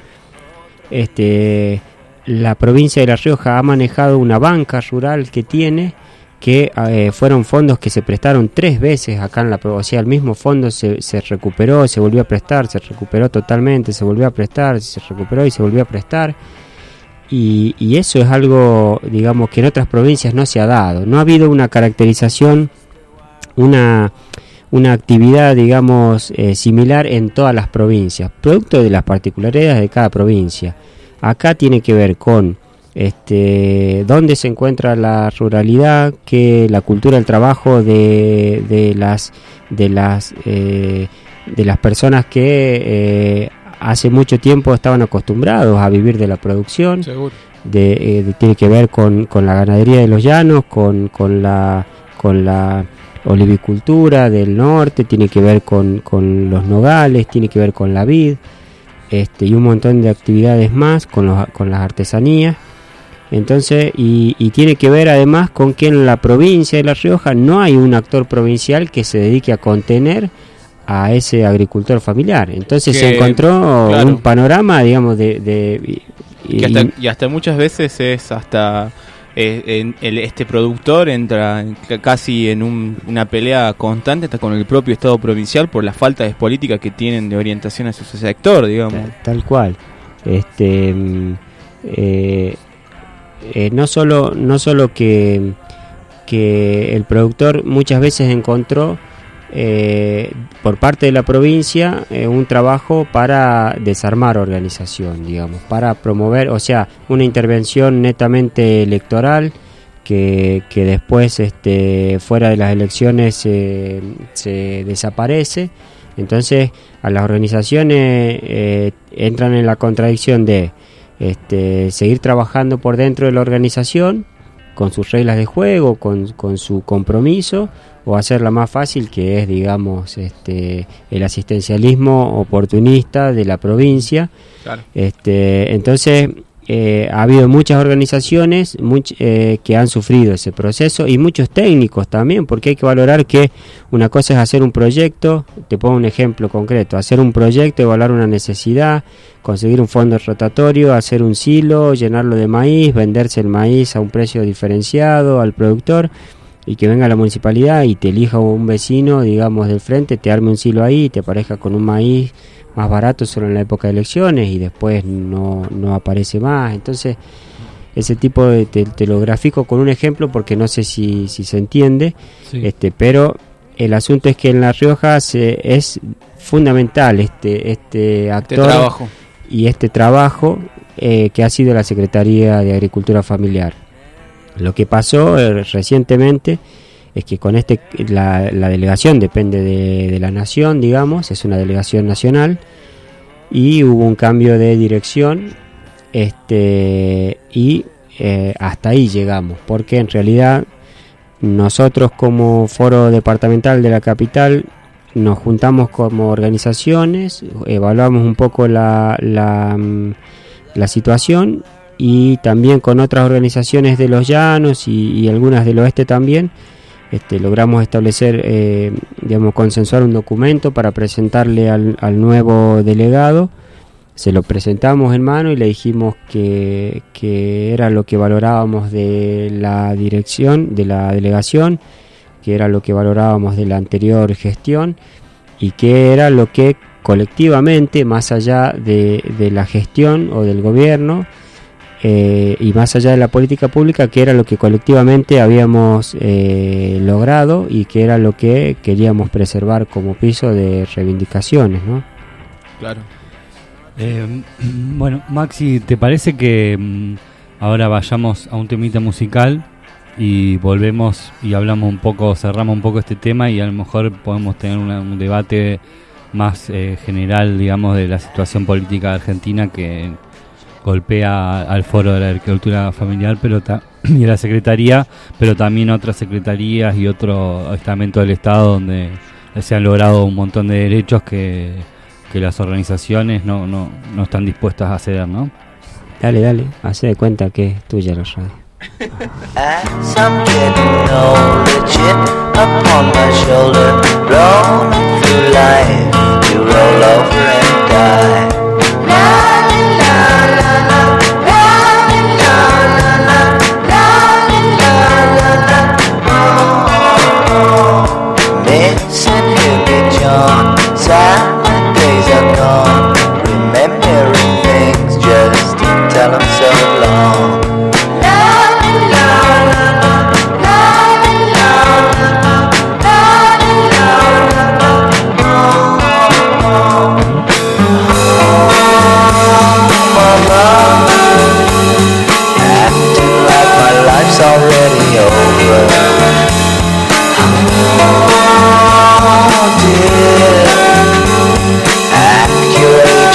Este, la provincia de La Rioja ha manejado una banca rural que tiene, que eh, fueron fondos que se prestaron tres veces acá en la provincia. O sea, el mismo fondo se, se recuperó, se volvió a prestar, se recuperó totalmente, se volvió a prestar, se recuperó y se volvió a prestar. Y, y eso es algo, digamos, que en otras provincias no se ha dado. No ha habido una caracterización, una... una actividad, digamos, eh, similar en todas las provincias, producto de las particularidades de cada provincia. Acá tiene que ver con este dónde se encuentra la ruralidad, que la cultura del trabajo de, de las de las eh, de las personas que eh, hace mucho tiempo estaban acostumbrados a vivir de la producción. Seguro. De, eh, de, tiene que ver con, con la ganadería de los llanos, con, con la con la olivicultura del norte, tiene que ver con, con los nogales, tiene que ver con la vid, este, y un montón de actividades más, con, los, con las artesanías. Entonces, y, y tiene que ver además con que en la provincia de La Rioja no hay un actor provincial que se dedique a contener a ese agricultor familiar. Entonces que, se encontró claro, un panorama, digamos, de... de y, y, hasta, y hasta muchas veces es hasta... Eh, en el, este productor entra en, casi en un, una pelea constante hasta con el propio Estado provincial por la falta de políticas que tienen de orientación hacia ese sector, digamos. Tal, tal cual. Este... Eh, Eh, no solo no solo que que el productor muchas veces encontró eh, por parte de la provincia eh, un trabajo para desarmar organización, digamos, para promover, o sea, una intervención netamente electoral que, que después este, fuera de las elecciones eh, se desaparece. Entonces a las organizaciones eh, entran en la contradicción de Este, seguir trabajando por dentro de la organización con sus reglas de juego, con, con su compromiso, o hacerla más fácil, que es, digamos, este, el asistencialismo oportunista de la provincia. Claro. Este, entonces eh, ha habido muchas organizaciones much, eh, que han sufrido ese proceso, y muchos técnicos también, porque hay que valorar que una cosa es hacer un proyecto. Te pongo un ejemplo concreto: hacer un proyecto, evaluar una necesidad, conseguir un fondo rotatorio, hacer un silo, llenarlo de maíz, venderse el maíz a un precio diferenciado al productor, y que venga la municipalidad y te elija un vecino, digamos, del frente, te arme un silo ahí y te aparezca con un maíz más barato solo en la época de elecciones, y después no, no aparece más. Entonces ese tipo de, te, te lo grafico con un ejemplo porque no sé si, si se entiende, sí. este, pero el asunto es que en La Rioja se, es fundamental este, este actor este trabajo. y este trabajo eh, que ha sido la Secretaría de Agricultura Familiar. Lo que pasó eh, recientemente es que con este la, la delegación depende de, de la nación, digamos, es una delegación nacional, y hubo un cambio de dirección, este y eh, hasta ahí llegamos, porque en realidad nosotros como foro departamental de la capital nos juntamos como organizaciones, evaluamos un poco la, la, la situación, y también con otras organizaciones de los llanos y, y algunas del oeste también, este, logramos establecer, eh, digamos, consensuar un documento para presentarle al, al nuevo delegado. Se lo presentamos en mano y le dijimos que, que era lo que valorábamos de la dirección, de la delegación, que era lo que valorábamos de la anterior gestión, y que era lo que colectivamente, más allá de, de la gestión o del gobierno, Eh, y más allá de la política pública, que era lo que colectivamente habíamos eh, logrado y que era lo que queríamos preservar como piso de reivindicaciones, ¿no? Claro. Eh, bueno, Maxi, ¿te parece que mm, ahora vayamos a un temita musical y volvemos y hablamos un poco, cerramos un poco este tema, y a lo mejor podemos tener una, un debate más eh, general, digamos, de la situación política de Argentina que golpea al Foro de la Agricultura Familiar, pero ta- y a la Secretaría, pero también otras secretarías y otros estamentos del Estado donde se han logrado un montón de derechos que, que las organizaciones no, no, no están dispuestas a ceder, ¿no? Dale, dale, hace de cuenta que es tuya la radio. As I'm getting older, chip upon my shoulder, rolling through life, you roll over and die. Missing Hughie John, silent days are gone, remembering things just to tell them so long. Acting like my life's already over. Oh dear, accurate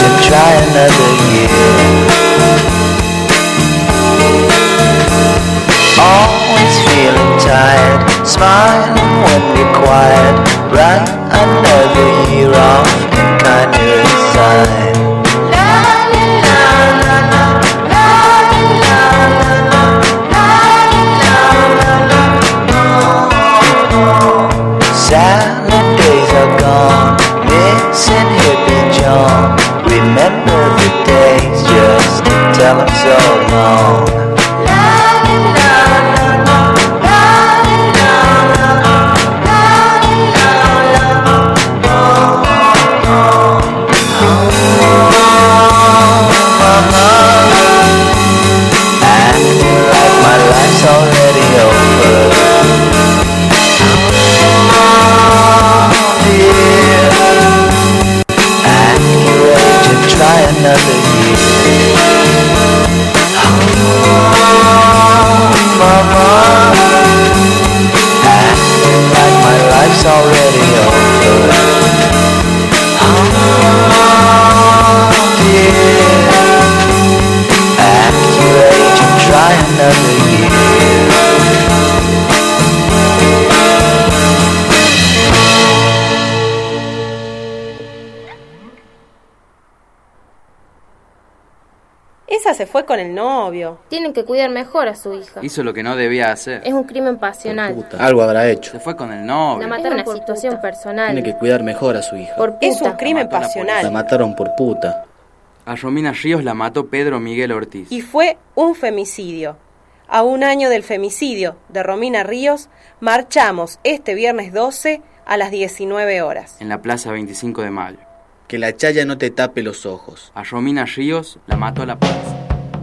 Esa se fue con el novio. Tienen que cuidar mejor a su hija. Hizo lo que no debía hacer. Es un crimen pasional. Puta, algo habrá hecho. Se fue con el novio. La mataron es una situación puta. personal. Tiene que cuidar mejor a su hija. Por puta. Es un crimen la pasional. La mataron por puta. A Romina Ríos la mató Pedro Miguel Ortiz. Y fue un femicidio. A un año del femicidio de Romina Ríos, marchamos este viernes doce a las diecinueve horas. En la plaza veinticinco de mayo. Que la chaya no te tape los ojos. A Romina Ríos la mató la policía.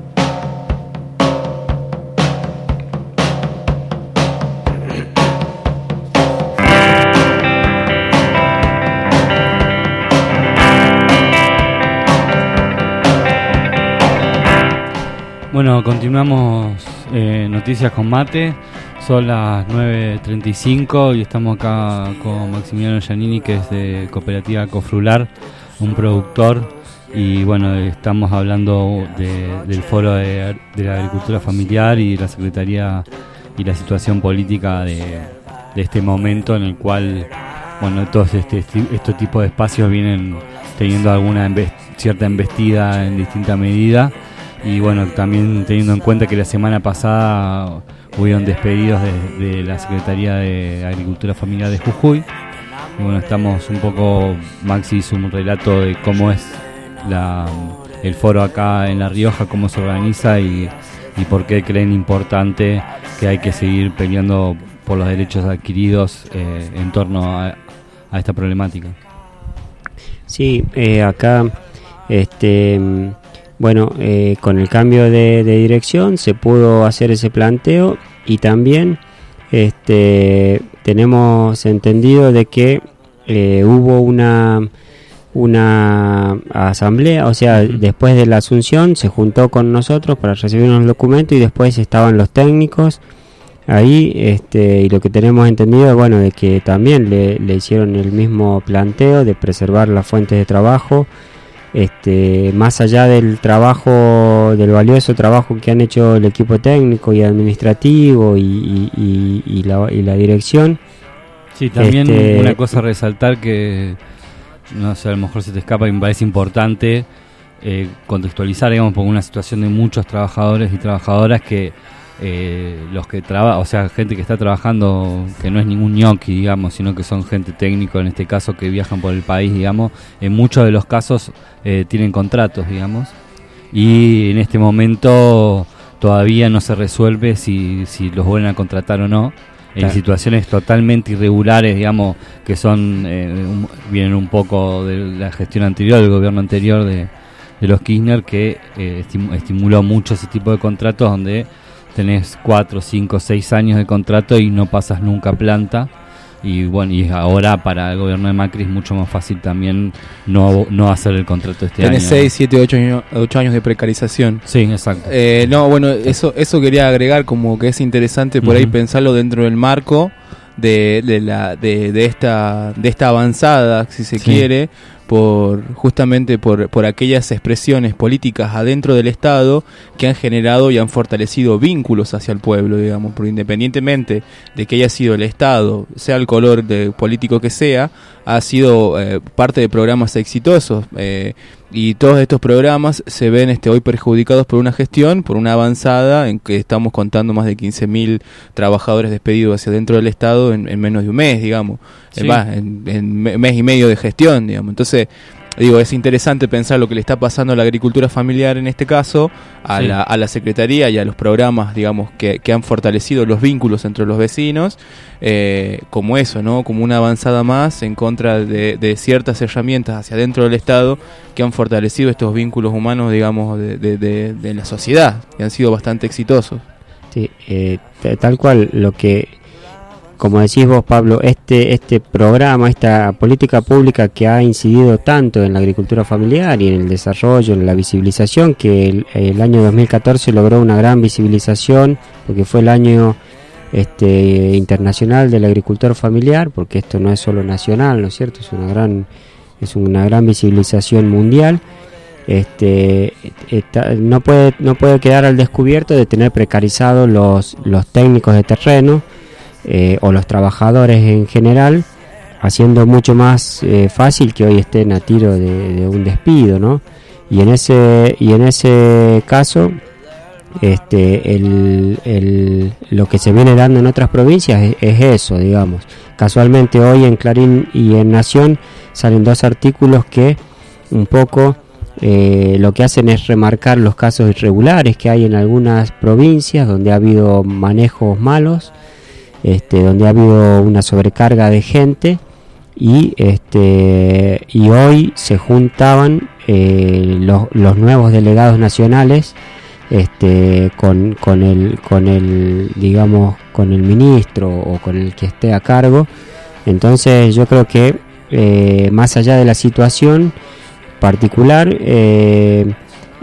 Bueno, continuamos eh, Noticias con Mate. Son las nueve treinta y cinco y estamos acá con Maximiliano Giannini, que es de Cooperativa Cofrular, un productor. Y bueno, estamos hablando de, del foro de, de la agricultura familiar y de la Secretaría y la situación política de, de este momento en el cual, bueno, todos este, este tipo de espacios vienen teniendo alguna embest- cierta embestida en distinta medida. Y bueno, también teniendo en cuenta que la semana pasada hubieron despedidos de, de la Secretaría de Agricultura Familiar de Jujuy. Y bueno, estamos un poco, Maxi hizo un relato de cómo es la, el foro acá en La Rioja, cómo se organiza y, y por qué creen importante que hay que seguir peleando por los derechos adquiridos eh, en torno a, a esta problemática. Sí, eh, acá este... Bueno, eh, con el cambio de, de dirección se pudo hacer ese planteo y también este, tenemos entendido de que eh, hubo una, una asamblea, o sea, uh-huh. después de la asunción se juntó con nosotros para recibir unos documentos y después estaban los técnicos ahí, este, y lo que tenemos entendido, bueno, de que también le, le hicieron el mismo planteo de preservar las fuentes de trabajo. Este, más allá del trabajo, del valioso trabajo que han hecho el equipo técnico y administrativo y, y, y, y, la, y la dirección. Sí, también este, una cosa a resaltar que, no sé, a lo mejor se te escapa y me parece importante eh, contextualizar, digamos, por una situación de muchos trabajadores y trabajadoras que eh, los que trabajan, o sea, gente que está trabajando, que no es ningún ñoqui, digamos, sino que son gente técnico, en este caso, que viajan por el país, digamos, en muchos de los casos eh, tienen contratos, digamos, y en este momento todavía no se resuelve si, si los vuelven a contratar o no, en claro. situaciones totalmente irregulares, digamos, que son eh, un, vienen un poco de la gestión anterior, del gobierno anterior de, de los Kirchner, que eh, estim- estimuló mucho ese tipo de contratos donde tenés cuatro, cinco, seis años de contrato y no pasas nunca planta. Y bueno, y ahora para el gobierno de Macri es mucho más fácil también no, no hacer el contrato este Tenés año. seis, siete, ocho años de precarización. Sí, exacto. Eh, no, bueno, eso eso quería agregar, como que es interesante por uh-huh. ahí pensarlo dentro del marco de, de la de, de esta de esta avanzada, si se sí. quiere, por justamente por, por aquellas expresiones políticas adentro del Estado que han generado y han fortalecido vínculos hacia el pueblo, digamos, porque independientemente de que haya sido el Estado, sea el color de político que sea, ha sido eh, parte de programas exitosos, eh, y todos estos programas se ven este, hoy perjudicados por una gestión, por una avanzada en que estamos contando más de quince mil trabajadores despedidos hacia dentro del Estado en, en menos de un mes, digamos, sí. en, en, en mes y medio de gestión, digamos. Entonces, digo, es interesante pensar lo que le está pasando a la agricultura familiar en este caso, a, sí. la, a la Secretaría y a los programas, digamos, que, que han fortalecido los vínculos entre los vecinos, eh, como eso, ¿no? Como una avanzada más en contra de, de ciertas herramientas hacia dentro del Estado que han fortalecido estos vínculos humanos, digamos, de, de, de, de la sociedad, que han sido bastante exitosos. Sí, eh, t- tal cual, lo que... Como decís vos, Pablo, este este programa, esta política pública que ha incidido tanto en la agricultura familiar y en el desarrollo, en la visibilización, que el, el año dos mil catorce logró una gran visibilización, porque fue el año este internacional del agricultor familiar, porque esto no es solo nacional, ¿no es cierto? Es una gran es una gran visibilización mundial. Este esta, no puede no puede quedar al descubierto de tener precarizados los los técnicos de terreno. Eh, o los trabajadores en general, haciendo mucho más eh, fácil que hoy estén a tiro de, de un despido, ¿no? y en ese y en ese caso este el, el, lo que se viene dando en otras provincias es, es eso, digamos. Casualmente hoy en Clarín y en Nación salen dos artículos que un poco eh, lo que hacen es remarcar los casos irregulares que hay en algunas provincias donde ha habido manejos malos, este, donde ha habido una sobrecarga de gente, y este y hoy se juntaban eh, los, los nuevos delegados nacionales este con, con el con el digamos con el ministro o con el que esté a cargo. Entonces yo creo que eh, más allá de la situación particular, eh,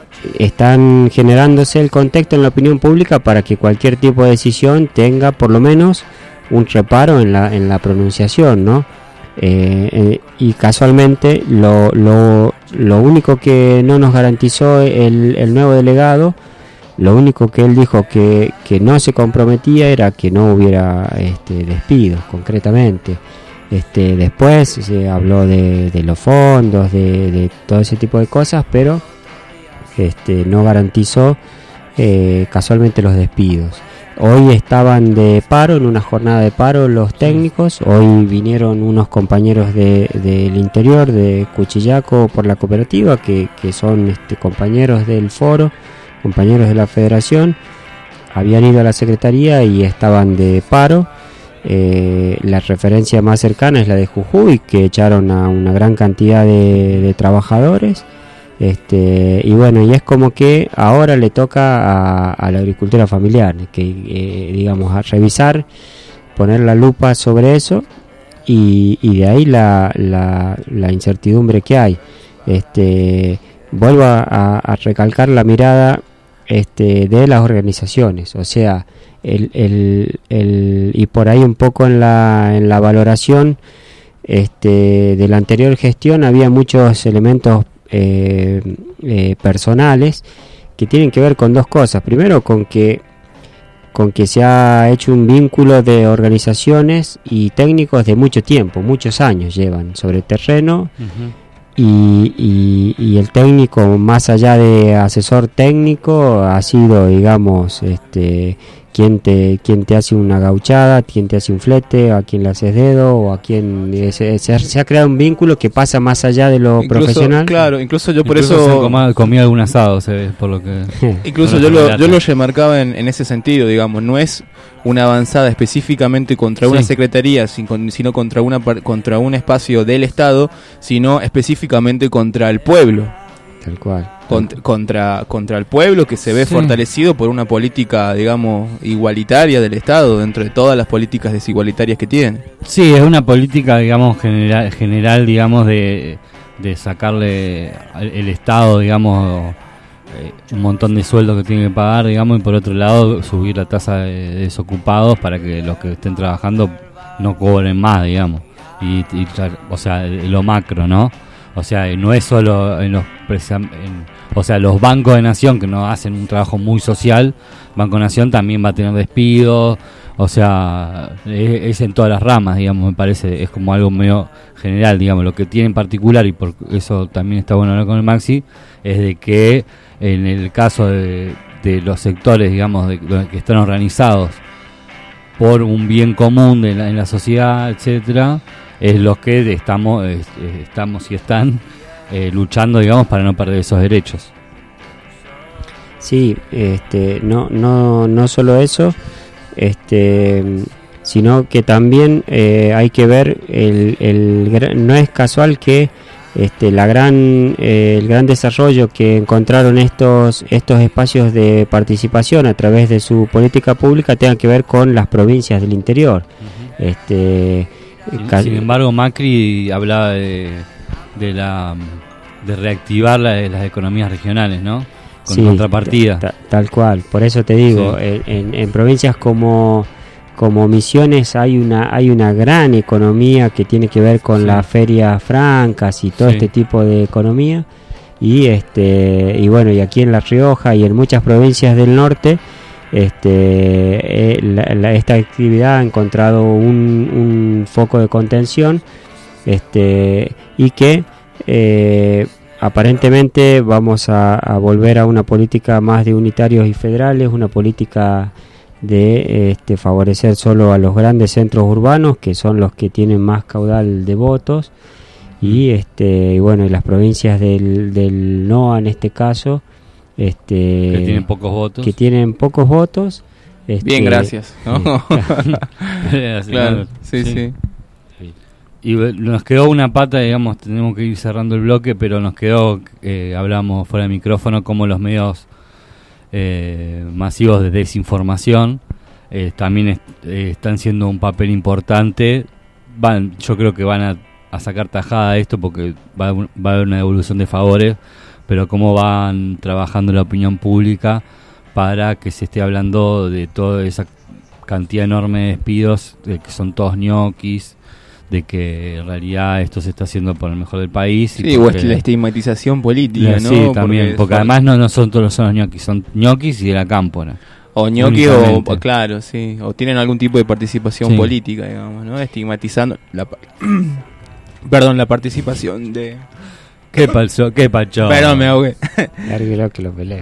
están generándose el contexto en la opinión pública para que cualquier tipo de decisión tenga por lo menos un reparo en la en la pronunciación, ¿no? Eh, eh, y casualmente lo, lo, lo único que no nos garantizó el, el nuevo delegado, lo único que él dijo que, que no se comprometía era que no hubiera este, despidos concretamente. Este, después se habló de, de los fondos, de, de todo ese tipo de cosas, pero este, no garantizó eh, casualmente los despidos. Hoy estaban de paro, en una jornada de paro los técnicos. Hoy vinieron unos compañeros de, del interior, de Cuchillaco, por la cooperativa, que, que son este, compañeros del foro, compañeros de la federación. Habían ido a la secretaría y estaban de paro. Eh, la referencia más cercana es la de Jujuy, que echaron a una gran cantidad de, de trabajadores. Este, y bueno, y es como que ahora le toca a, a la agricultura familiar, que eh, digamos, a revisar, poner la lupa sobre eso, y, y de ahí la, la, la incertidumbre que hay. Este, vuelvo a, a, a recalcar la mirada este, de las organizaciones, o sea, el, el, el, y por ahí un poco en la, en la valoración este, de la anterior gestión había muchos elementos Eh, eh, personales que tienen que ver con dos cosas. Primero, con que con que se ha hecho un vínculo de organizaciones y técnicos de mucho tiempo, muchos años llevan sobre el terreno. Uh-huh. y, y, y el técnico, más allá de asesor técnico, ha sido, digamos, este quien te quien te hace una gauchada, quien te hace un flete, a quien le haces dedo, o a quien se, se, ha, se ha creado un vínculo que pasa más allá de lo incluso, profesional. Claro, incluso yo por incluso eso comía, comía algún asado, se ve, por lo que incluso yo lo, yo lo remarcaba en, en ese sentido, digamos, no es una avanzada específicamente contra sí. una secretaría, sino contra una contra un espacio del Estado, sino específicamente contra el pueblo. Tal cual. Contra, contra, contra el pueblo, que se ve sí. fortalecido por una política, digamos, igualitaria del Estado, dentro de todas las políticas desigualitarias que tiene. Sí, es una política, digamos, general, general digamos, de, de sacarle el, el Estado, digamos, eh, un montón de sueldos que tiene que pagar, digamos, y por otro lado subir la tasa de desocupados para que los que estén trabajando no cobren más, digamos. Y, y o sea, lo macro, ¿no? O sea, no es solo en los en, o sea, los bancos de Nación, que no hacen un trabajo muy social. Banco Nación también va a tener despidos. O sea, es, es en todas las ramas, digamos, me parece. Es como algo medio general, digamos. Lo que tiene en particular, y por eso también está bueno hablar con el Maxi, es de que en el caso de, de los sectores, digamos, de, de que están organizados por un bien común de la, en la sociedad, etcétera, es los que estamos eh, estamos y están eh, luchando, digamos, para no perder esos derechos. Sí, este, no, no, no solo eso, este, sino que también eh, hay que ver el, el, no es casual que este, la gran, eh, el gran desarrollo que encontraron estos, estos espacios de participación a través de su política pública tenga que ver con las provincias del interior. Uh-huh. Este, Sin, sin embargo, Macri hablaba de, de la de reactivar la, las economías regionales, ¿no? Con sí, contrapartida. T- tal cual, por eso te digo, sí. en, en provincias como como Misiones hay una hay una gran economía que tiene que ver con sí. las ferias francas y todo sí. este tipo de economía, y este y bueno, y aquí en La Rioja y en muchas provincias del norte, Este, eh, la, la, esta actividad ha encontrado un, un foco de contención, este, y que eh, aparentemente vamos a, a volver a una política más de unitarios y federales, una política de este, favorecer solo a los grandes centros urbanos, que son los que tienen más caudal de votos, y este y bueno, y las provincias del, del N O A en este caso, este, que tienen pocos votos. Que tienen pocos votos. Este, Bien, gracias. ¿No? Claro, sí, sí. sí. Y nos quedó una pata, digamos, tenemos que ir cerrando el bloque, pero nos quedó, eh, hablamos fuera de micrófono, como los medios eh, masivos de desinformación eh, también est- eh, están siendo un papel importante. Van, yo creo que van a, a sacar tajada de esto porque va, va a haber una devolución de favores, pero cómo van trabajando la opinión pública para que se esté hablando de toda esa cantidad enorme de despidos, de que son todos ñoquis, de que en realidad esto se está haciendo por el mejor del país. Sí, o es la estigmatización política, la, ¿no? Sí, también, porque, porque además no, no son todos los ñoquis, son ñoquis y de la cámpora. O ñoquis o, claro, sí, o tienen algún tipo de participación sí. política, digamos, ¿no? Estigmatizando la perdón, la participación de... ¿Qué pasó? ¿Qué pacho? Perdón, me ahogué. Larguero que lo peleo.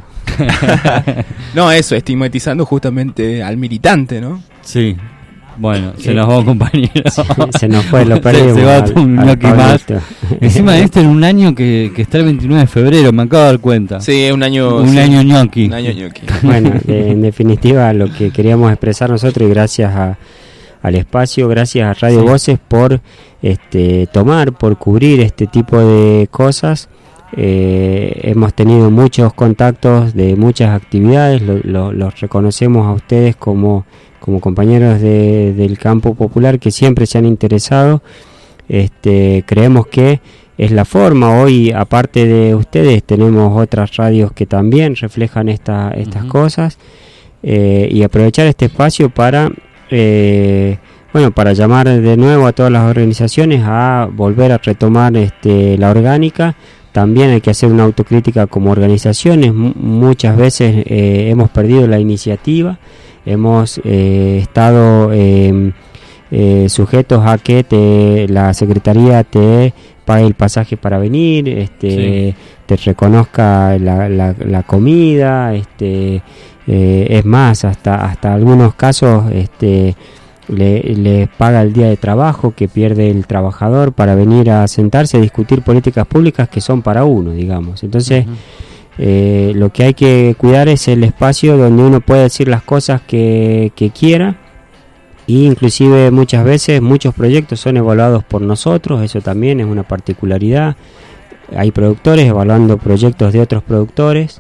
No, eso, estigmatizando justamente al militante, ¿no? Sí. Bueno, se nos va, compañero. Se, se nos fue, lo perdimos. Se, se va al, un al ñoqui más. Pablito. Encima de este en un año que, que está el veintinueve de febrero, me acabo de dar cuenta. Sí, es un año... Un sí, año ñoqui. Un año ñoqui. Bueno, de, en definitiva, lo que queríamos expresar nosotros, y gracias a, al espacio, gracias a Radio sí. Voces por este, tomar, por cubrir este tipo de cosas. Eh, hemos tenido muchos contactos de muchas actividades, lo, lo, los reconocemos a ustedes como, como compañeros de, del campo popular que siempre se han interesado. Este, creemos que es la forma. Hoy, aparte de ustedes, tenemos otras radios que también reflejan esta, estas uh-huh. cosas, eh, y aprovechar este espacio para eh, bueno, para llamar de nuevo a todas las organizaciones a volver a retomar este, la orgánica. También hay que hacer una autocrítica como organizaciones. M- muchas veces eh, hemos perdido la iniciativa, hemos eh, estado eh, eh, sujetos a que te, la Secretaría te pague el pasaje para venir, este, sí. te reconozca la, la, la comida, este, eh, es más, hasta, hasta algunos casos... este Le, le paga el día de trabajo que pierde el trabajador para venir a sentarse a discutir políticas públicas que son para uno, digamos. Entonces, uh-huh. eh, lo que hay que cuidar es el espacio donde uno puede decir las cosas que, que quiera, y inclusive muchas veces muchos proyectos son evaluados por nosotros. Eso también es una particularidad. Hay productores evaluando proyectos de otros productores.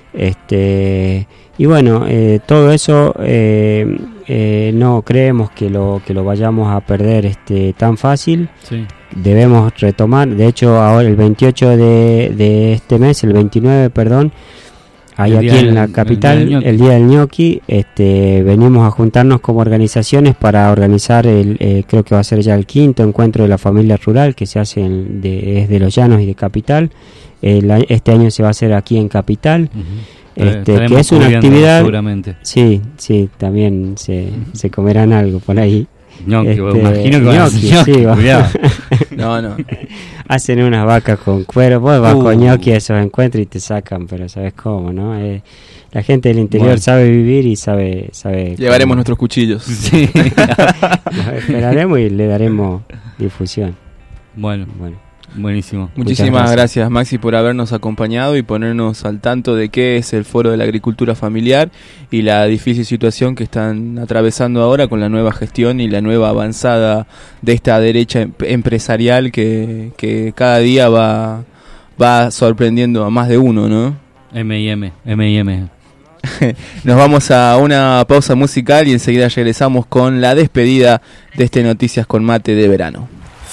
Este y bueno, eh, todo eso eh, eh, no creemos que lo que lo vayamos a perder este tan fácil. Sí. Debemos retomar. De hecho, ahora el veintiocho de, de este mes, el veintinueve, perdón, hay aquí en la capital el, el día del ñoqui. Este, venimos a juntarnos como organizaciones para organizar el, eh, creo que va a ser ya el quinto encuentro de la familia rural que se hace en, de, es de Los Llanos y de Capital. El, este año se va a hacer aquí en Capital. Uh-huh. Este, que es una actividad, seguramente. Sí, sí, también se, se comerán algo por ahí. Ñoqui, este, imagino que ñoqui, ñoqui, sí, cuidado. No, no. Hacen unas vacas con cuero, vos vas uh. con ñoqui a esos encuentros y te sacan, pero sabes cómo, ¿no? Eh, la gente del interior bueno. sabe vivir y sabe... sabe Llevaremos cómo. nuestros cuchillos. Sí. Los esperaremos y le daremos difusión. Bueno, bueno. Buenísimo. Muchísimas gracias. gracias, Maxi, por habernos acompañado y ponernos al tanto de qué es el Foro de la Agricultura Familiar y la difícil situación que están atravesando ahora con la nueva gestión y la nueva avanzada de esta derecha em- empresarial que, que cada día va, va sorprendiendo a más de uno, ¿no? M y M, M y M. Nos vamos a una pausa musical y enseguida regresamos con la despedida de este Noticias con Mate de verano.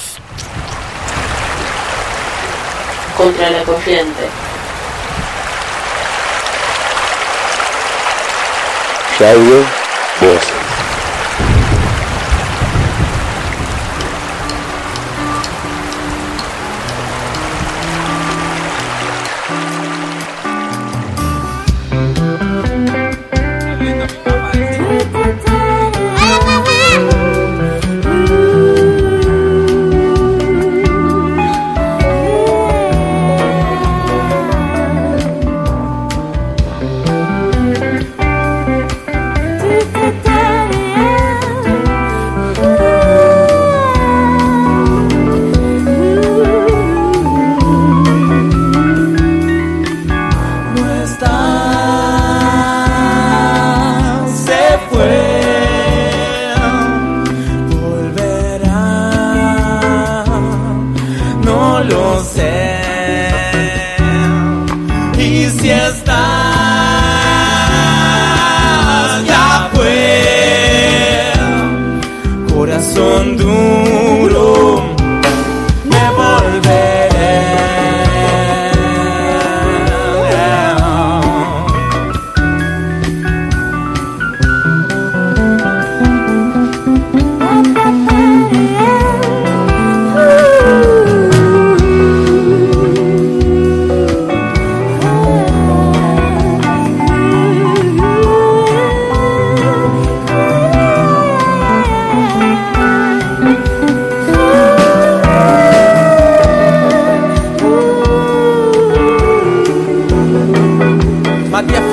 Contra la corriente. Radio Voces.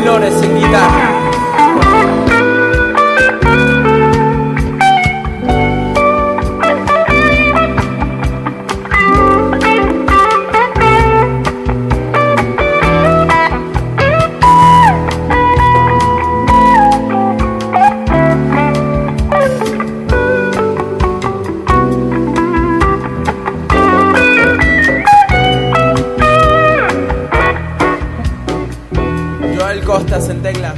Flores en guitarra. Costas en tecla.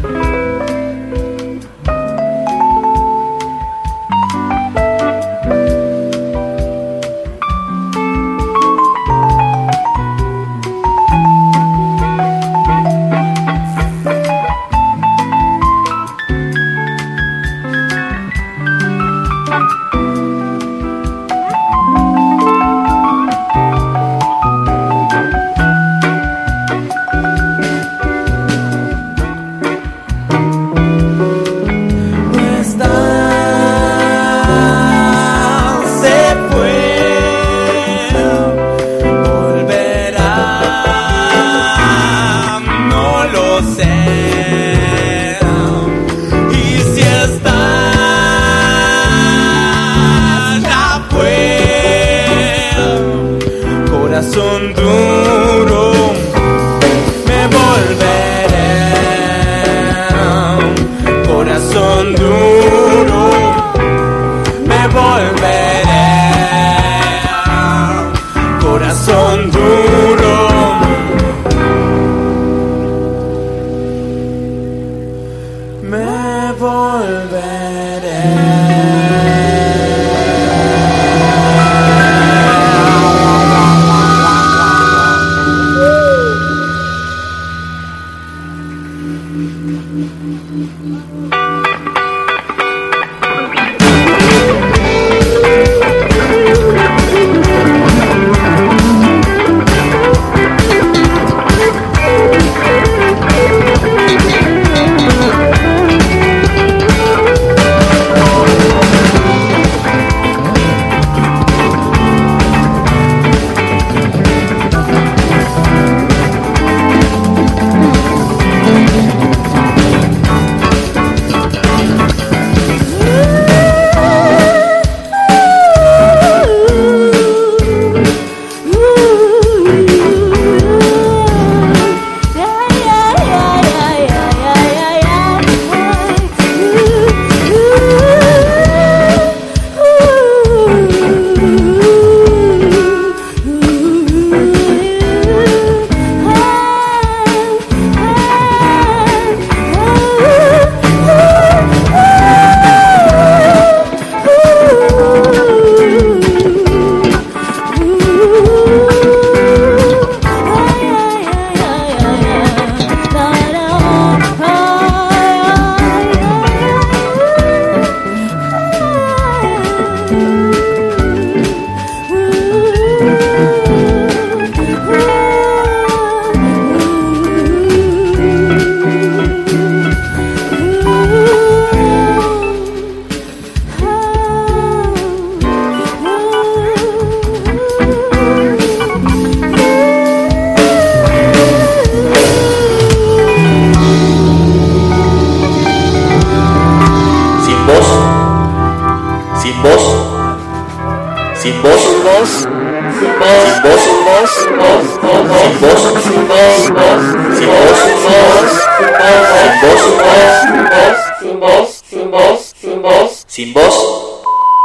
Sin vos,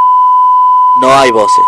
no hay voces.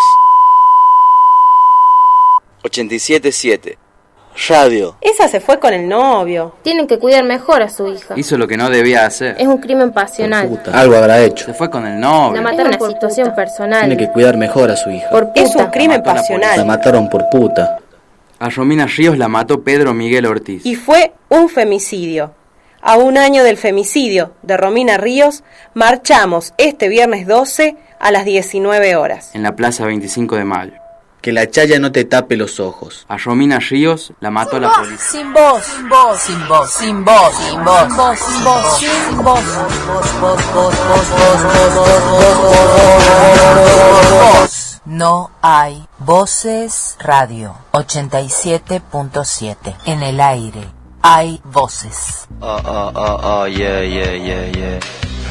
ochenta y siete punto siete Radio. Esa se fue con el novio. Tienen que cuidar mejor a su hija. Hizo lo que no debía hacer. Es un crimen pasional. Algo habrá hecho. Se fue con el novio. La mataron por situación personal. Tiene que cuidar mejor a su hija. Por puta. Es un crimen pasional. La mataron por puta. A Romina Ríos la mató Pedro Miguel Ortiz. Y fue un femicidio. A un año del femicidio de Romina Ríos, marchamos este viernes doce a las diecinueve horas. En la plaza veinticinco de mayo. Que la chaya no te tape los ojos. A Romina Ríos la mató la policía. Sin voz, sin voz, sin voz, sin voz, sin voz, sin voz, sin voz, sin voz, voz. No hay voces. Radio ochenta y siete punto siete en el aire. hay voces. Oh, oh, oh, oh, yeah, yeah, yeah, yeah.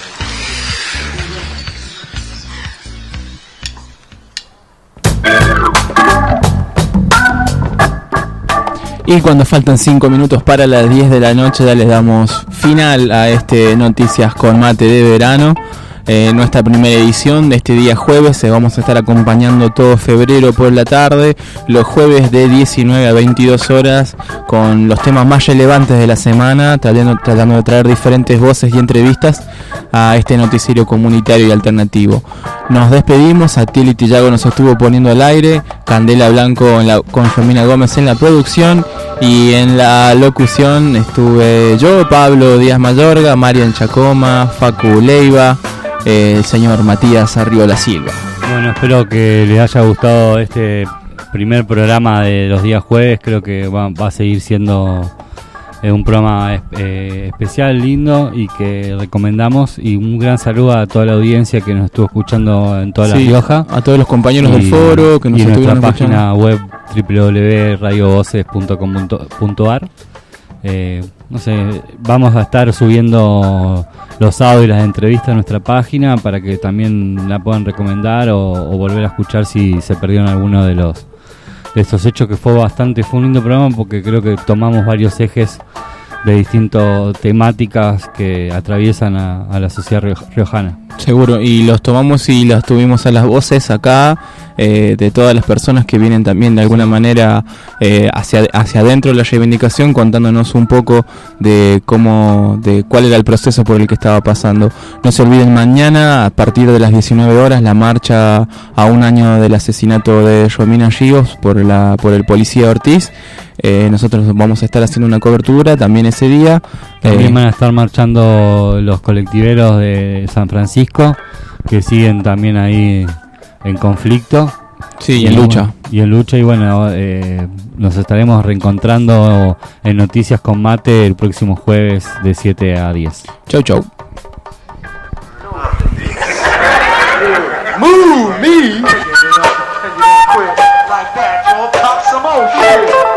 Y cuando faltan cinco minutos para las diez de la noche, ya les damos final a este Noticias con Mate de verano. Eh, nuestra primera edición de este día jueves, se vamos a estar acompañando todo febrero por la tarde, los jueves de diecinueve a veintidós horas, con los temas más relevantes de la semana, tratando, tratando de traer diferentes voces y entrevistas a este noticiero comunitario y alternativo. Nos despedimos, Atiel y Tillago nos estuvo poniendo al aire, Candela Blanco en la, con Romina Gómez en la producción, y en la locución estuve yo, Pablo Díaz Mayorga, Marian Chacoma, Facu Leiva, eh, el señor Matías Arriola Silva. Bueno, espero que les haya gustado este primer programa de los días jueves. Creo que va, va a seguir siendo eh, un programa eh, especial, lindo, y que recomendamos. Y un gran saludo a toda la audiencia que nos estuvo escuchando en toda Sí, La Rioja, a todos los compañeros y, del foro que nos y en nuestra estuvieron página web doble u doble u doble u punto radio voces punto com punto a r. Eh, no sé, vamos a estar subiendo los audios y las entrevistas a nuestra página para que también la puedan recomendar o, o volver a escuchar si se perdieron alguno de los de estos hechos, que fue bastante, fue un lindo programa porque creo que tomamos varios ejes de distintas temáticas que atraviesan a, a la sociedad rio- riojana. Seguro, y los tomamos y los tuvimos a las voces acá, eh, de todas las personas que vienen también de alguna manera eh, hacia, hacia adentro de la reivindicación, contándonos un poco de cómo, de cuál era el proceso por el que estaba pasando. No se olviden, mañana a partir de las diecinueve horas la marcha a un año del asesinato de Romina Ríos por, la, por el policía Ortiz. Eh, nosotros vamos a estar haciendo una cobertura también ese día. También Eh, van a estar marchando los colectiveros de San Francisco, que siguen también ahí en conflicto. Sí, y en lucha. Bueno, y en lucha, y bueno, eh, nos estaremos reencontrando en Noticias con Mate el próximo jueves de siete a diez. Chau, chau.